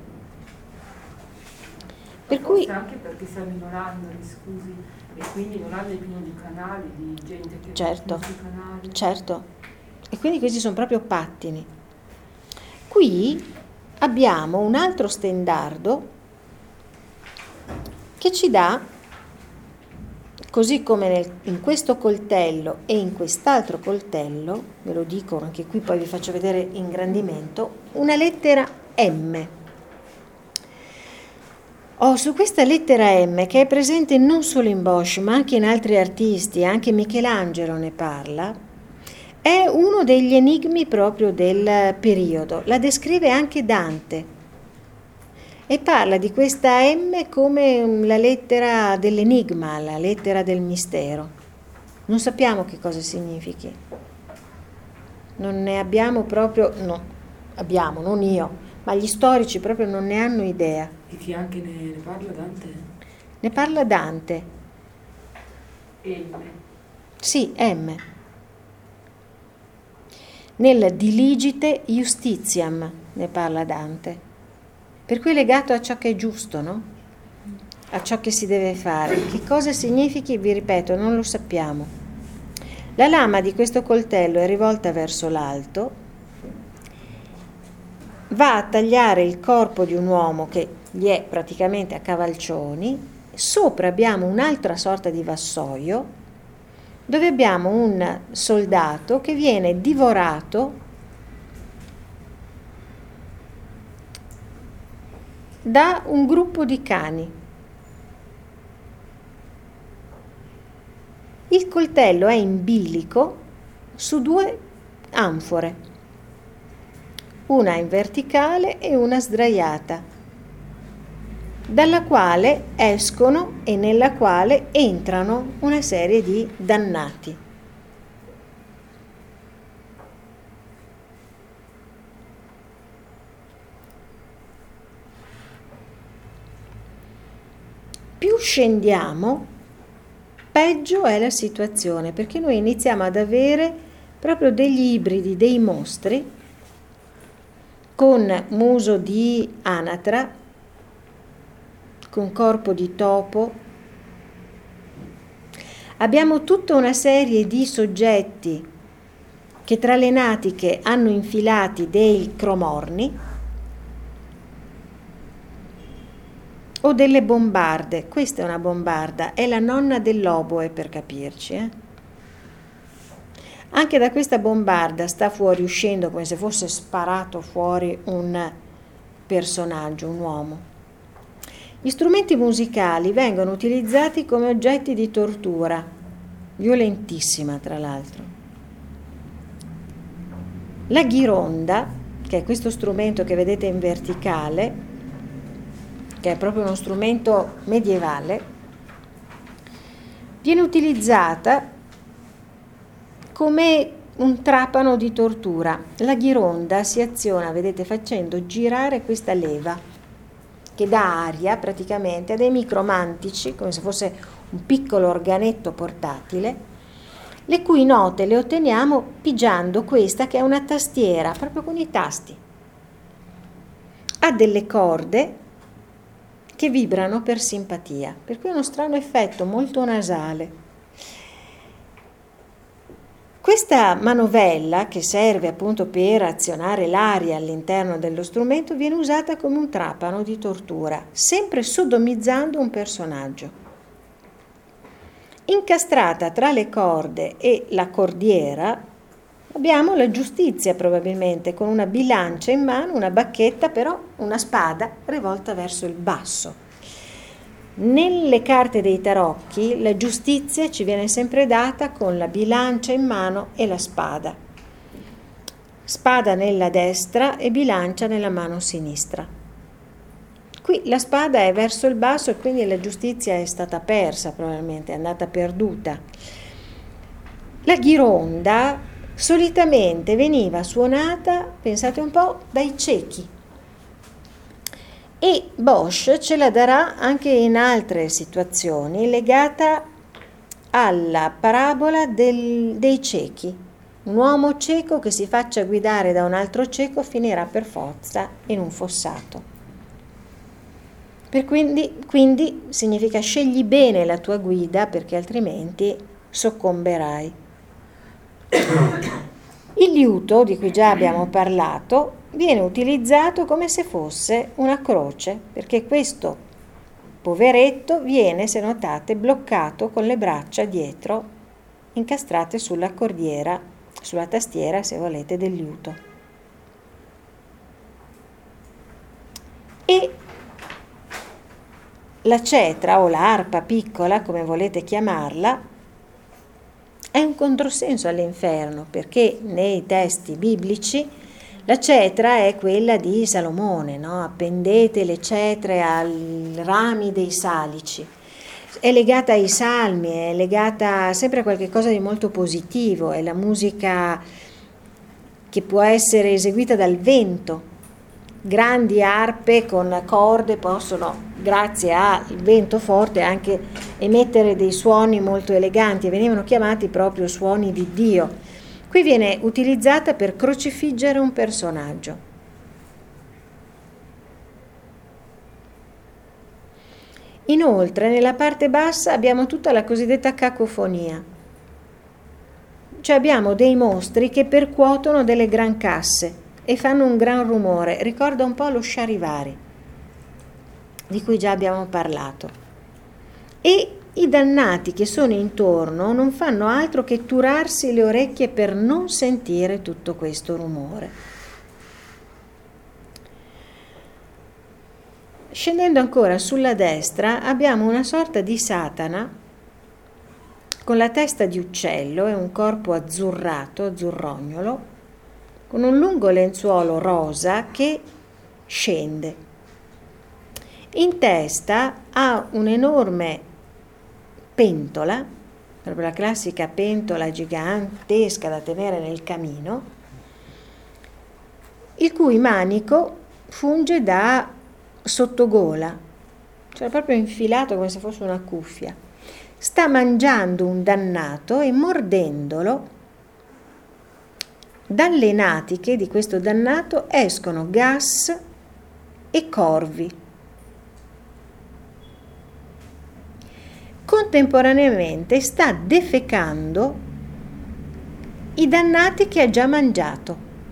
Per Forse cui anche perché siamo in Olanda, scusi, e quindi in Olanda è pieno di canali, di gente che certo, va sui canali. certo. E quindi questi sono proprio pattini. Qui abbiamo un altro stendardo che ci dà, così come nel, in questo coltello e in quest'altro coltello, ve lo dico anche qui, poi vi faccio vedere ingrandimento, una lettera M. Ho su questa lettera M, che è presente non solo in Bosch ma anche in altri artisti, anche Michelangelo ne parla, è uno degli enigmi proprio del periodo. La descrive anche Dante e parla di questa M come la lettera dell'enigma, la lettera del mistero. Non sappiamo che cosa significhi. Non ne abbiamo proprio, no, abbiamo, non io, ma gli storici proprio non ne hanno idea. E chi anche ne, ne parla Dante? Ne parla Dante. M. Sì, M. Nel Diligite Justitiam ne parla Dante. Per cui è legato a ciò che è giusto, no? A ciò che si deve fare. Che cosa significhi, vi ripeto, non lo sappiamo. La lama di questo coltello è rivolta verso l'alto, va a tagliare il corpo di un uomo che gli è praticamente a cavalcioni, sopra abbiamo un'altra sorta di vassoio, dove abbiamo un soldato che viene divorato da un gruppo di cani. Il coltello è in bilico su due anfore, una in verticale e una sdraiata, dalla quale escono e nella quale entrano una serie di dannati. Più scendiamo, peggio è la situazione, perché noi iniziamo ad avere proprio degli ibridi, dei mostri con muso di anatra, con corpo di topo. Abbiamo tutta una serie di soggetti che tra le natiche hanno infilati dei cromorni o delle bombarde. Questa è una bombarda, è la nonna dell'oboe, per capirci. Eh? Anche da questa bombarda sta fuoriuscendo, come se fosse sparato fuori un personaggio, un uomo. Gli strumenti musicali vengono utilizzati come oggetti di tortura, violentissima tra l'altro. La ghironda, che è questo strumento che vedete in verticale, che è proprio uno strumento medievale, viene utilizzata come un trapano di tortura. La ghironda si aziona, vedete, facendo girare questa leva che dà aria praticamente a dei micromantici, come se fosse un piccolo organetto portatile, le cui note le otteniamo pigiando questa che è una tastiera, proprio con i tasti. Ha delle corde che vibrano per simpatia, per cui è uno strano effetto molto nasale. Questa manovella, che serve appunto per azionare l'aria all'interno dello strumento, viene usata come un trapano di tortura, sempre sodomizzando un personaggio. Incastrata tra le corde e la cordiera abbiamo la giustizia, probabilmente, con una bilancia in mano, una bacchetta, però una spada rivolta verso il basso. Nelle carte dei tarocchi la giustizia ci viene sempre data con la bilancia in mano e la spada. Spada nella destra e bilancia nella mano sinistra. Qui la spada è verso il basso e quindi la giustizia è stata persa, probabilmente è andata perduta. La ghironda solitamente veniva suonata, pensate un po', dai ciechi. E Bosch ce la darà anche in altre situazioni legata alla parabola del, dei ciechi. Un uomo cieco che si faccia guidare da un altro cieco finirà per forza in un fossato. Per quindi, quindi significa scegli bene la tua guida perché altrimenti soccomberai. Il liuto, di cui già abbiamo parlato, viene utilizzato come se fosse una croce, perché questo poveretto viene, se notate, bloccato con le braccia dietro, incastrate sulla cordiera, sulla tastiera, se volete, del liuto. E la cetra o l'arpa piccola, come volete chiamarla, è un controsenso all'inferno, perché nei testi biblici la cetra è quella di Salomone, no? Appendete le cetre ai rami dei salici. È legata ai salmi, è legata sempre a qualche cosa di molto positivo, è la musica che può essere eseguita dal vento. Grandi arpe con corde possono, grazie al vento forte, anche emettere dei suoni molto eleganti e venivano chiamati proprio suoni di Dio. Qui viene utilizzata per crocifiggere un personaggio. Inoltre, nella parte bassa abbiamo tutta la cosiddetta cacofonia, cioè abbiamo dei mostri che percuotono delle gran casse e fanno un gran rumore. Ricorda un po' lo Charivari, di cui già abbiamo parlato. E i dannati che sono intorno non fanno altro che turarsi le orecchie per non sentire tutto questo rumore. Scendendo ancora sulla destra abbiamo una sorta di Satana con la testa di uccello e un corpo azzurrato, azzurrognolo, con un lungo lenzuolo rosa che scende. In testa ha un'enorme pentola, proprio la classica pentola gigantesca da tenere nel camino, il cui manico funge da sottogola, cioè proprio infilato come se fosse una cuffia. Sta mangiando un dannato e mordendolo, dalle natiche di questo dannato escono gas e corvi. Contemporaneamente sta defecando i dannati che ha già mangiato,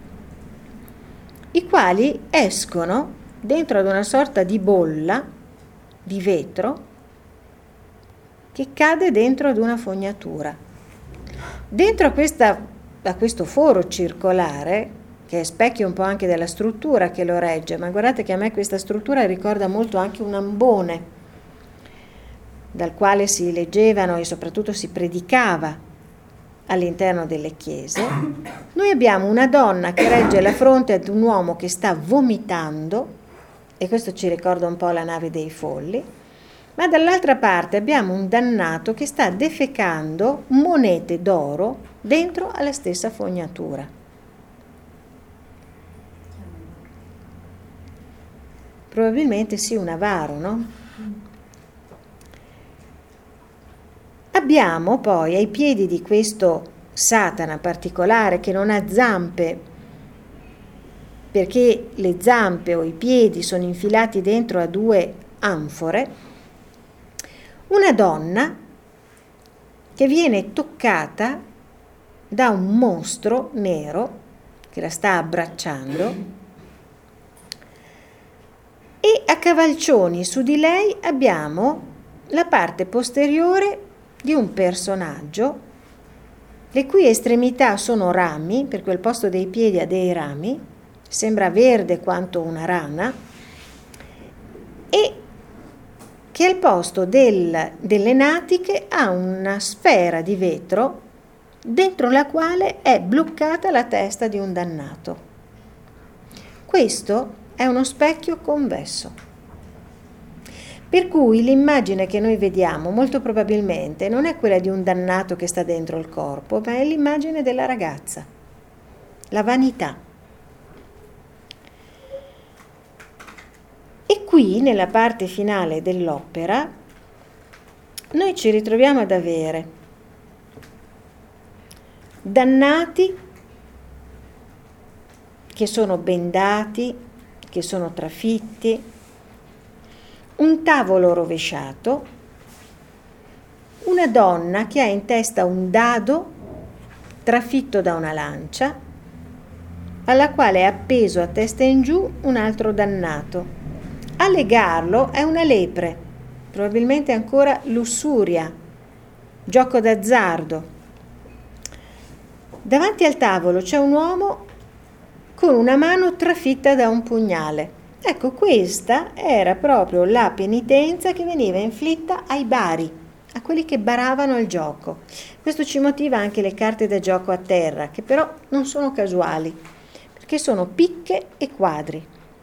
i quali escono dentro ad una sorta di bolla di vetro che cade dentro ad una fognatura. Dentro a, questa, a questo foro circolare, che è specchio un po' anche della struttura che lo regge, ma guardate che a me questa struttura ricorda molto anche un ambone dal quale si leggevano e soprattutto si predicava all'interno delle chiese. Noi abbiamo una donna che regge la fronte ad un uomo che sta vomitando, e questo ci ricorda un po' la nave dei folli, ma dall'altra parte abbiamo un dannato che sta defecando monete d'oro dentro alla stessa fognatura. Probabilmente sì, un avaro, no? Abbiamo poi ai piedi di questo Satana particolare, che non ha zampe, perché le zampe o i piedi sono infilati dentro a due anfore, una donna che viene toccata da un mostro nero che la sta abbracciando, e a cavalcioni su di lei abbiamo la parte posteriore di un personaggio le cui estremità sono rami, perché il posto dei piedi ha dei rami, sembra verde quanto una rana, e che al posto del, delle natiche ha una sfera di vetro dentro la quale è bloccata la testa di un dannato. Questo è uno specchio convesso. Per cui l'immagine che noi vediamo molto probabilmente non è quella di un dannato che sta dentro il corpo, ma è l'immagine della ragazza, la vanità. E qui, nella parte finale dell'opera, noi ci ritroviamo ad avere dannati che sono bendati, che sono trafitti, un tavolo rovesciato, una donna che ha in testa un dado trafitto da una lancia, alla quale è appeso a testa in giù un altro dannato. A legarlo è una lepre, probabilmente ancora lussuria, gioco d'azzardo. Davanti al tavolo c'è un uomo con una mano trafitta da un pugnale. Ecco, questa era proprio la penitenza che veniva inflitta ai bari, a quelli che baravano al gioco. Questo ci motiva anche le carte da gioco a terra, che però non sono casuali, perché sono picche e quadri.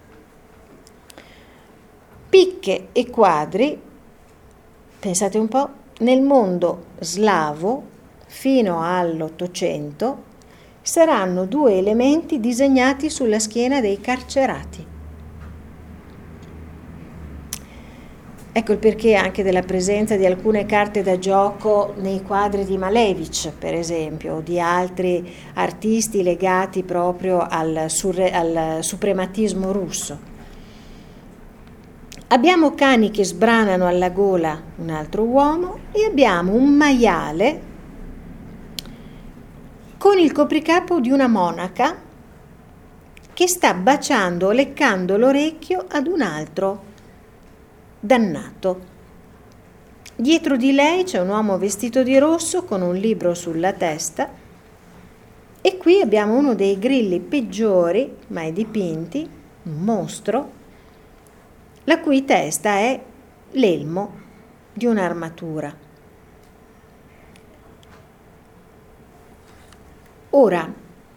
Picche e quadri, pensate un po', nel mondo slavo fino all'Ottocento saranno due elementi disegnati sulla schiena dei carcerati. Ecco il perché anche della presenza di alcune carte da gioco nei quadri di Malevich, per esempio, o di altri artisti legati proprio al, surre, al suprematismo russo. Abbiamo cani che sbranano alla gola un altro uomo e abbiamo un maiale con il copricapo di una monaca che sta baciando o leccando l'orecchio ad un altro dannato. Dietro di lei c'è un uomo vestito di rosso con un libro sulla testa e qui abbiamo uno dei grilli peggiori mai dipinti, un mostro, la cui testa è l'elmo di un'armatura. Ora,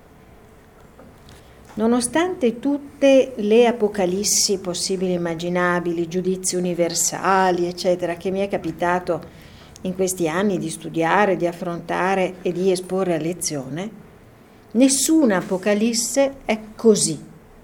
nonostante tutte le apocalissi possibili e immaginabili, giudizi universali, eccetera, che mi è capitato in questi anni di studiare, di affrontare e di esporre a lezione, nessuna apocalisse è così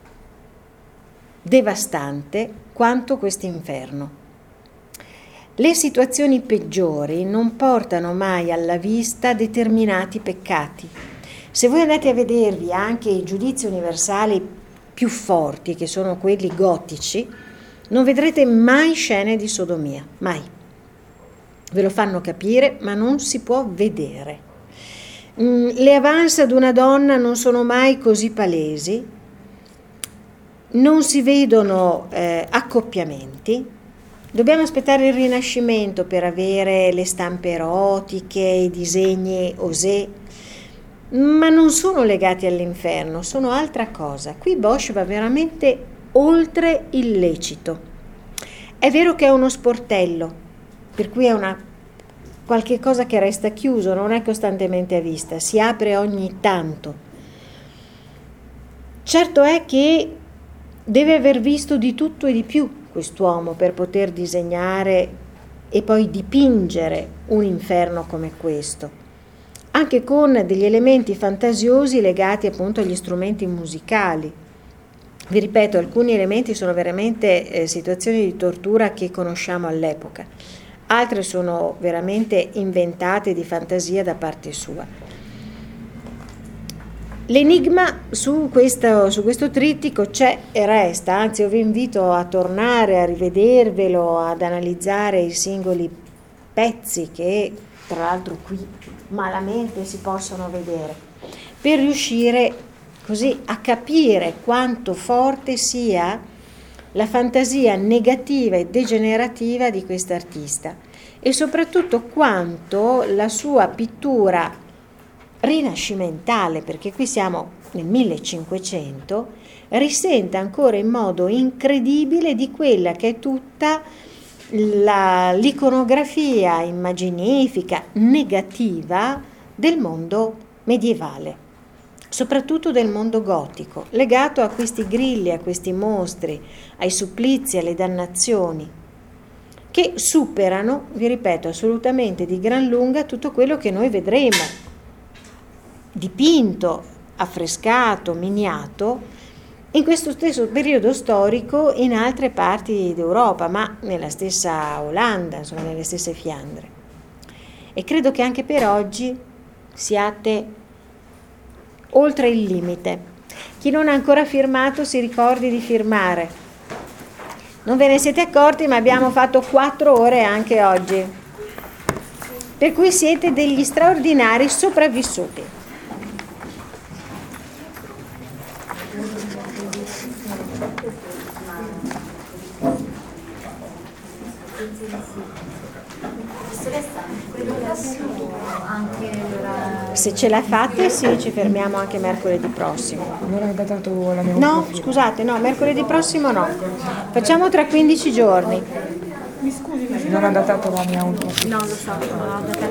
devastante quanto quest'inferno. Le situazioni peggiori non portano mai alla vista determinati peccati. Se voi andate a vedervi anche i giudizi universali più forti, che sono quelli gotici, non vedrete mai scene di sodomia, mai. Ve lo fanno capire, ma non si può vedere. Le avance ad una donna non sono mai così palesi, non si vedono eh, accoppiamenti. Dobbiamo aspettare il Rinascimento per avere le stampe erotiche, i disegni osè, ma non sono legati all'inferno, sono altra cosa. Qui Bosch va veramente oltre il lecito. È vero che è uno sportello, per cui è una qualche cosa che resta chiuso, non è costantemente a vista, si apre ogni tanto. Certo è che deve aver visto di tutto e di più quest'uomo per poter disegnare e poi dipingere un inferno come questo, anche con degli elementi fantasiosi legati appunto agli strumenti musicali. Vi ripeto, alcuni elementi sono veramente eh, situazioni di tortura che conosciamo all'epoca, altre sono veramente inventate di fantasia da parte sua. L'enigma su questo, su questo trittico c'è e resta, anzi io vi invito a tornare a rivedervelo, ad analizzare i singoli pezzi che tra l'altro qui malamente si possono vedere, per riuscire così a capire quanto forte sia la fantasia negativa e degenerativa di quest'artista e soprattutto quanto la sua pittura rinascimentale, perché qui siamo nel millecinquecento, risente ancora in modo incredibile di quella che è tutta la, l'iconografia immaginifica negativa del mondo medievale, soprattutto del mondo gotico, legato a questi grilli, a questi mostri, ai supplizi, alle dannazioni, che superano, vi ripeto, assolutamente di gran lunga tutto quello che noi vedremo dipinto, affrescato, miniato in questo stesso periodo storico in altre parti d'Europa, ma nella stessa Olanda, insomma nelle stesse Fiandre. E credo che anche per oggi siate oltre il limite. Chi non ha ancora firmato si ricordi di firmare. Non ve ne siete accorti, ma abbiamo fatto quattro ore anche oggi, per cui siete degli straordinari sopravvissuti. Se ce la fate, sì, ci fermiamo anche mercoledì prossimo. Non hai datato la mia No, scusate, no, mercoledì prossimo no. Facciamo tra quindici giorni. Non ha datato la mia ultima. No, lo so, non ho datato.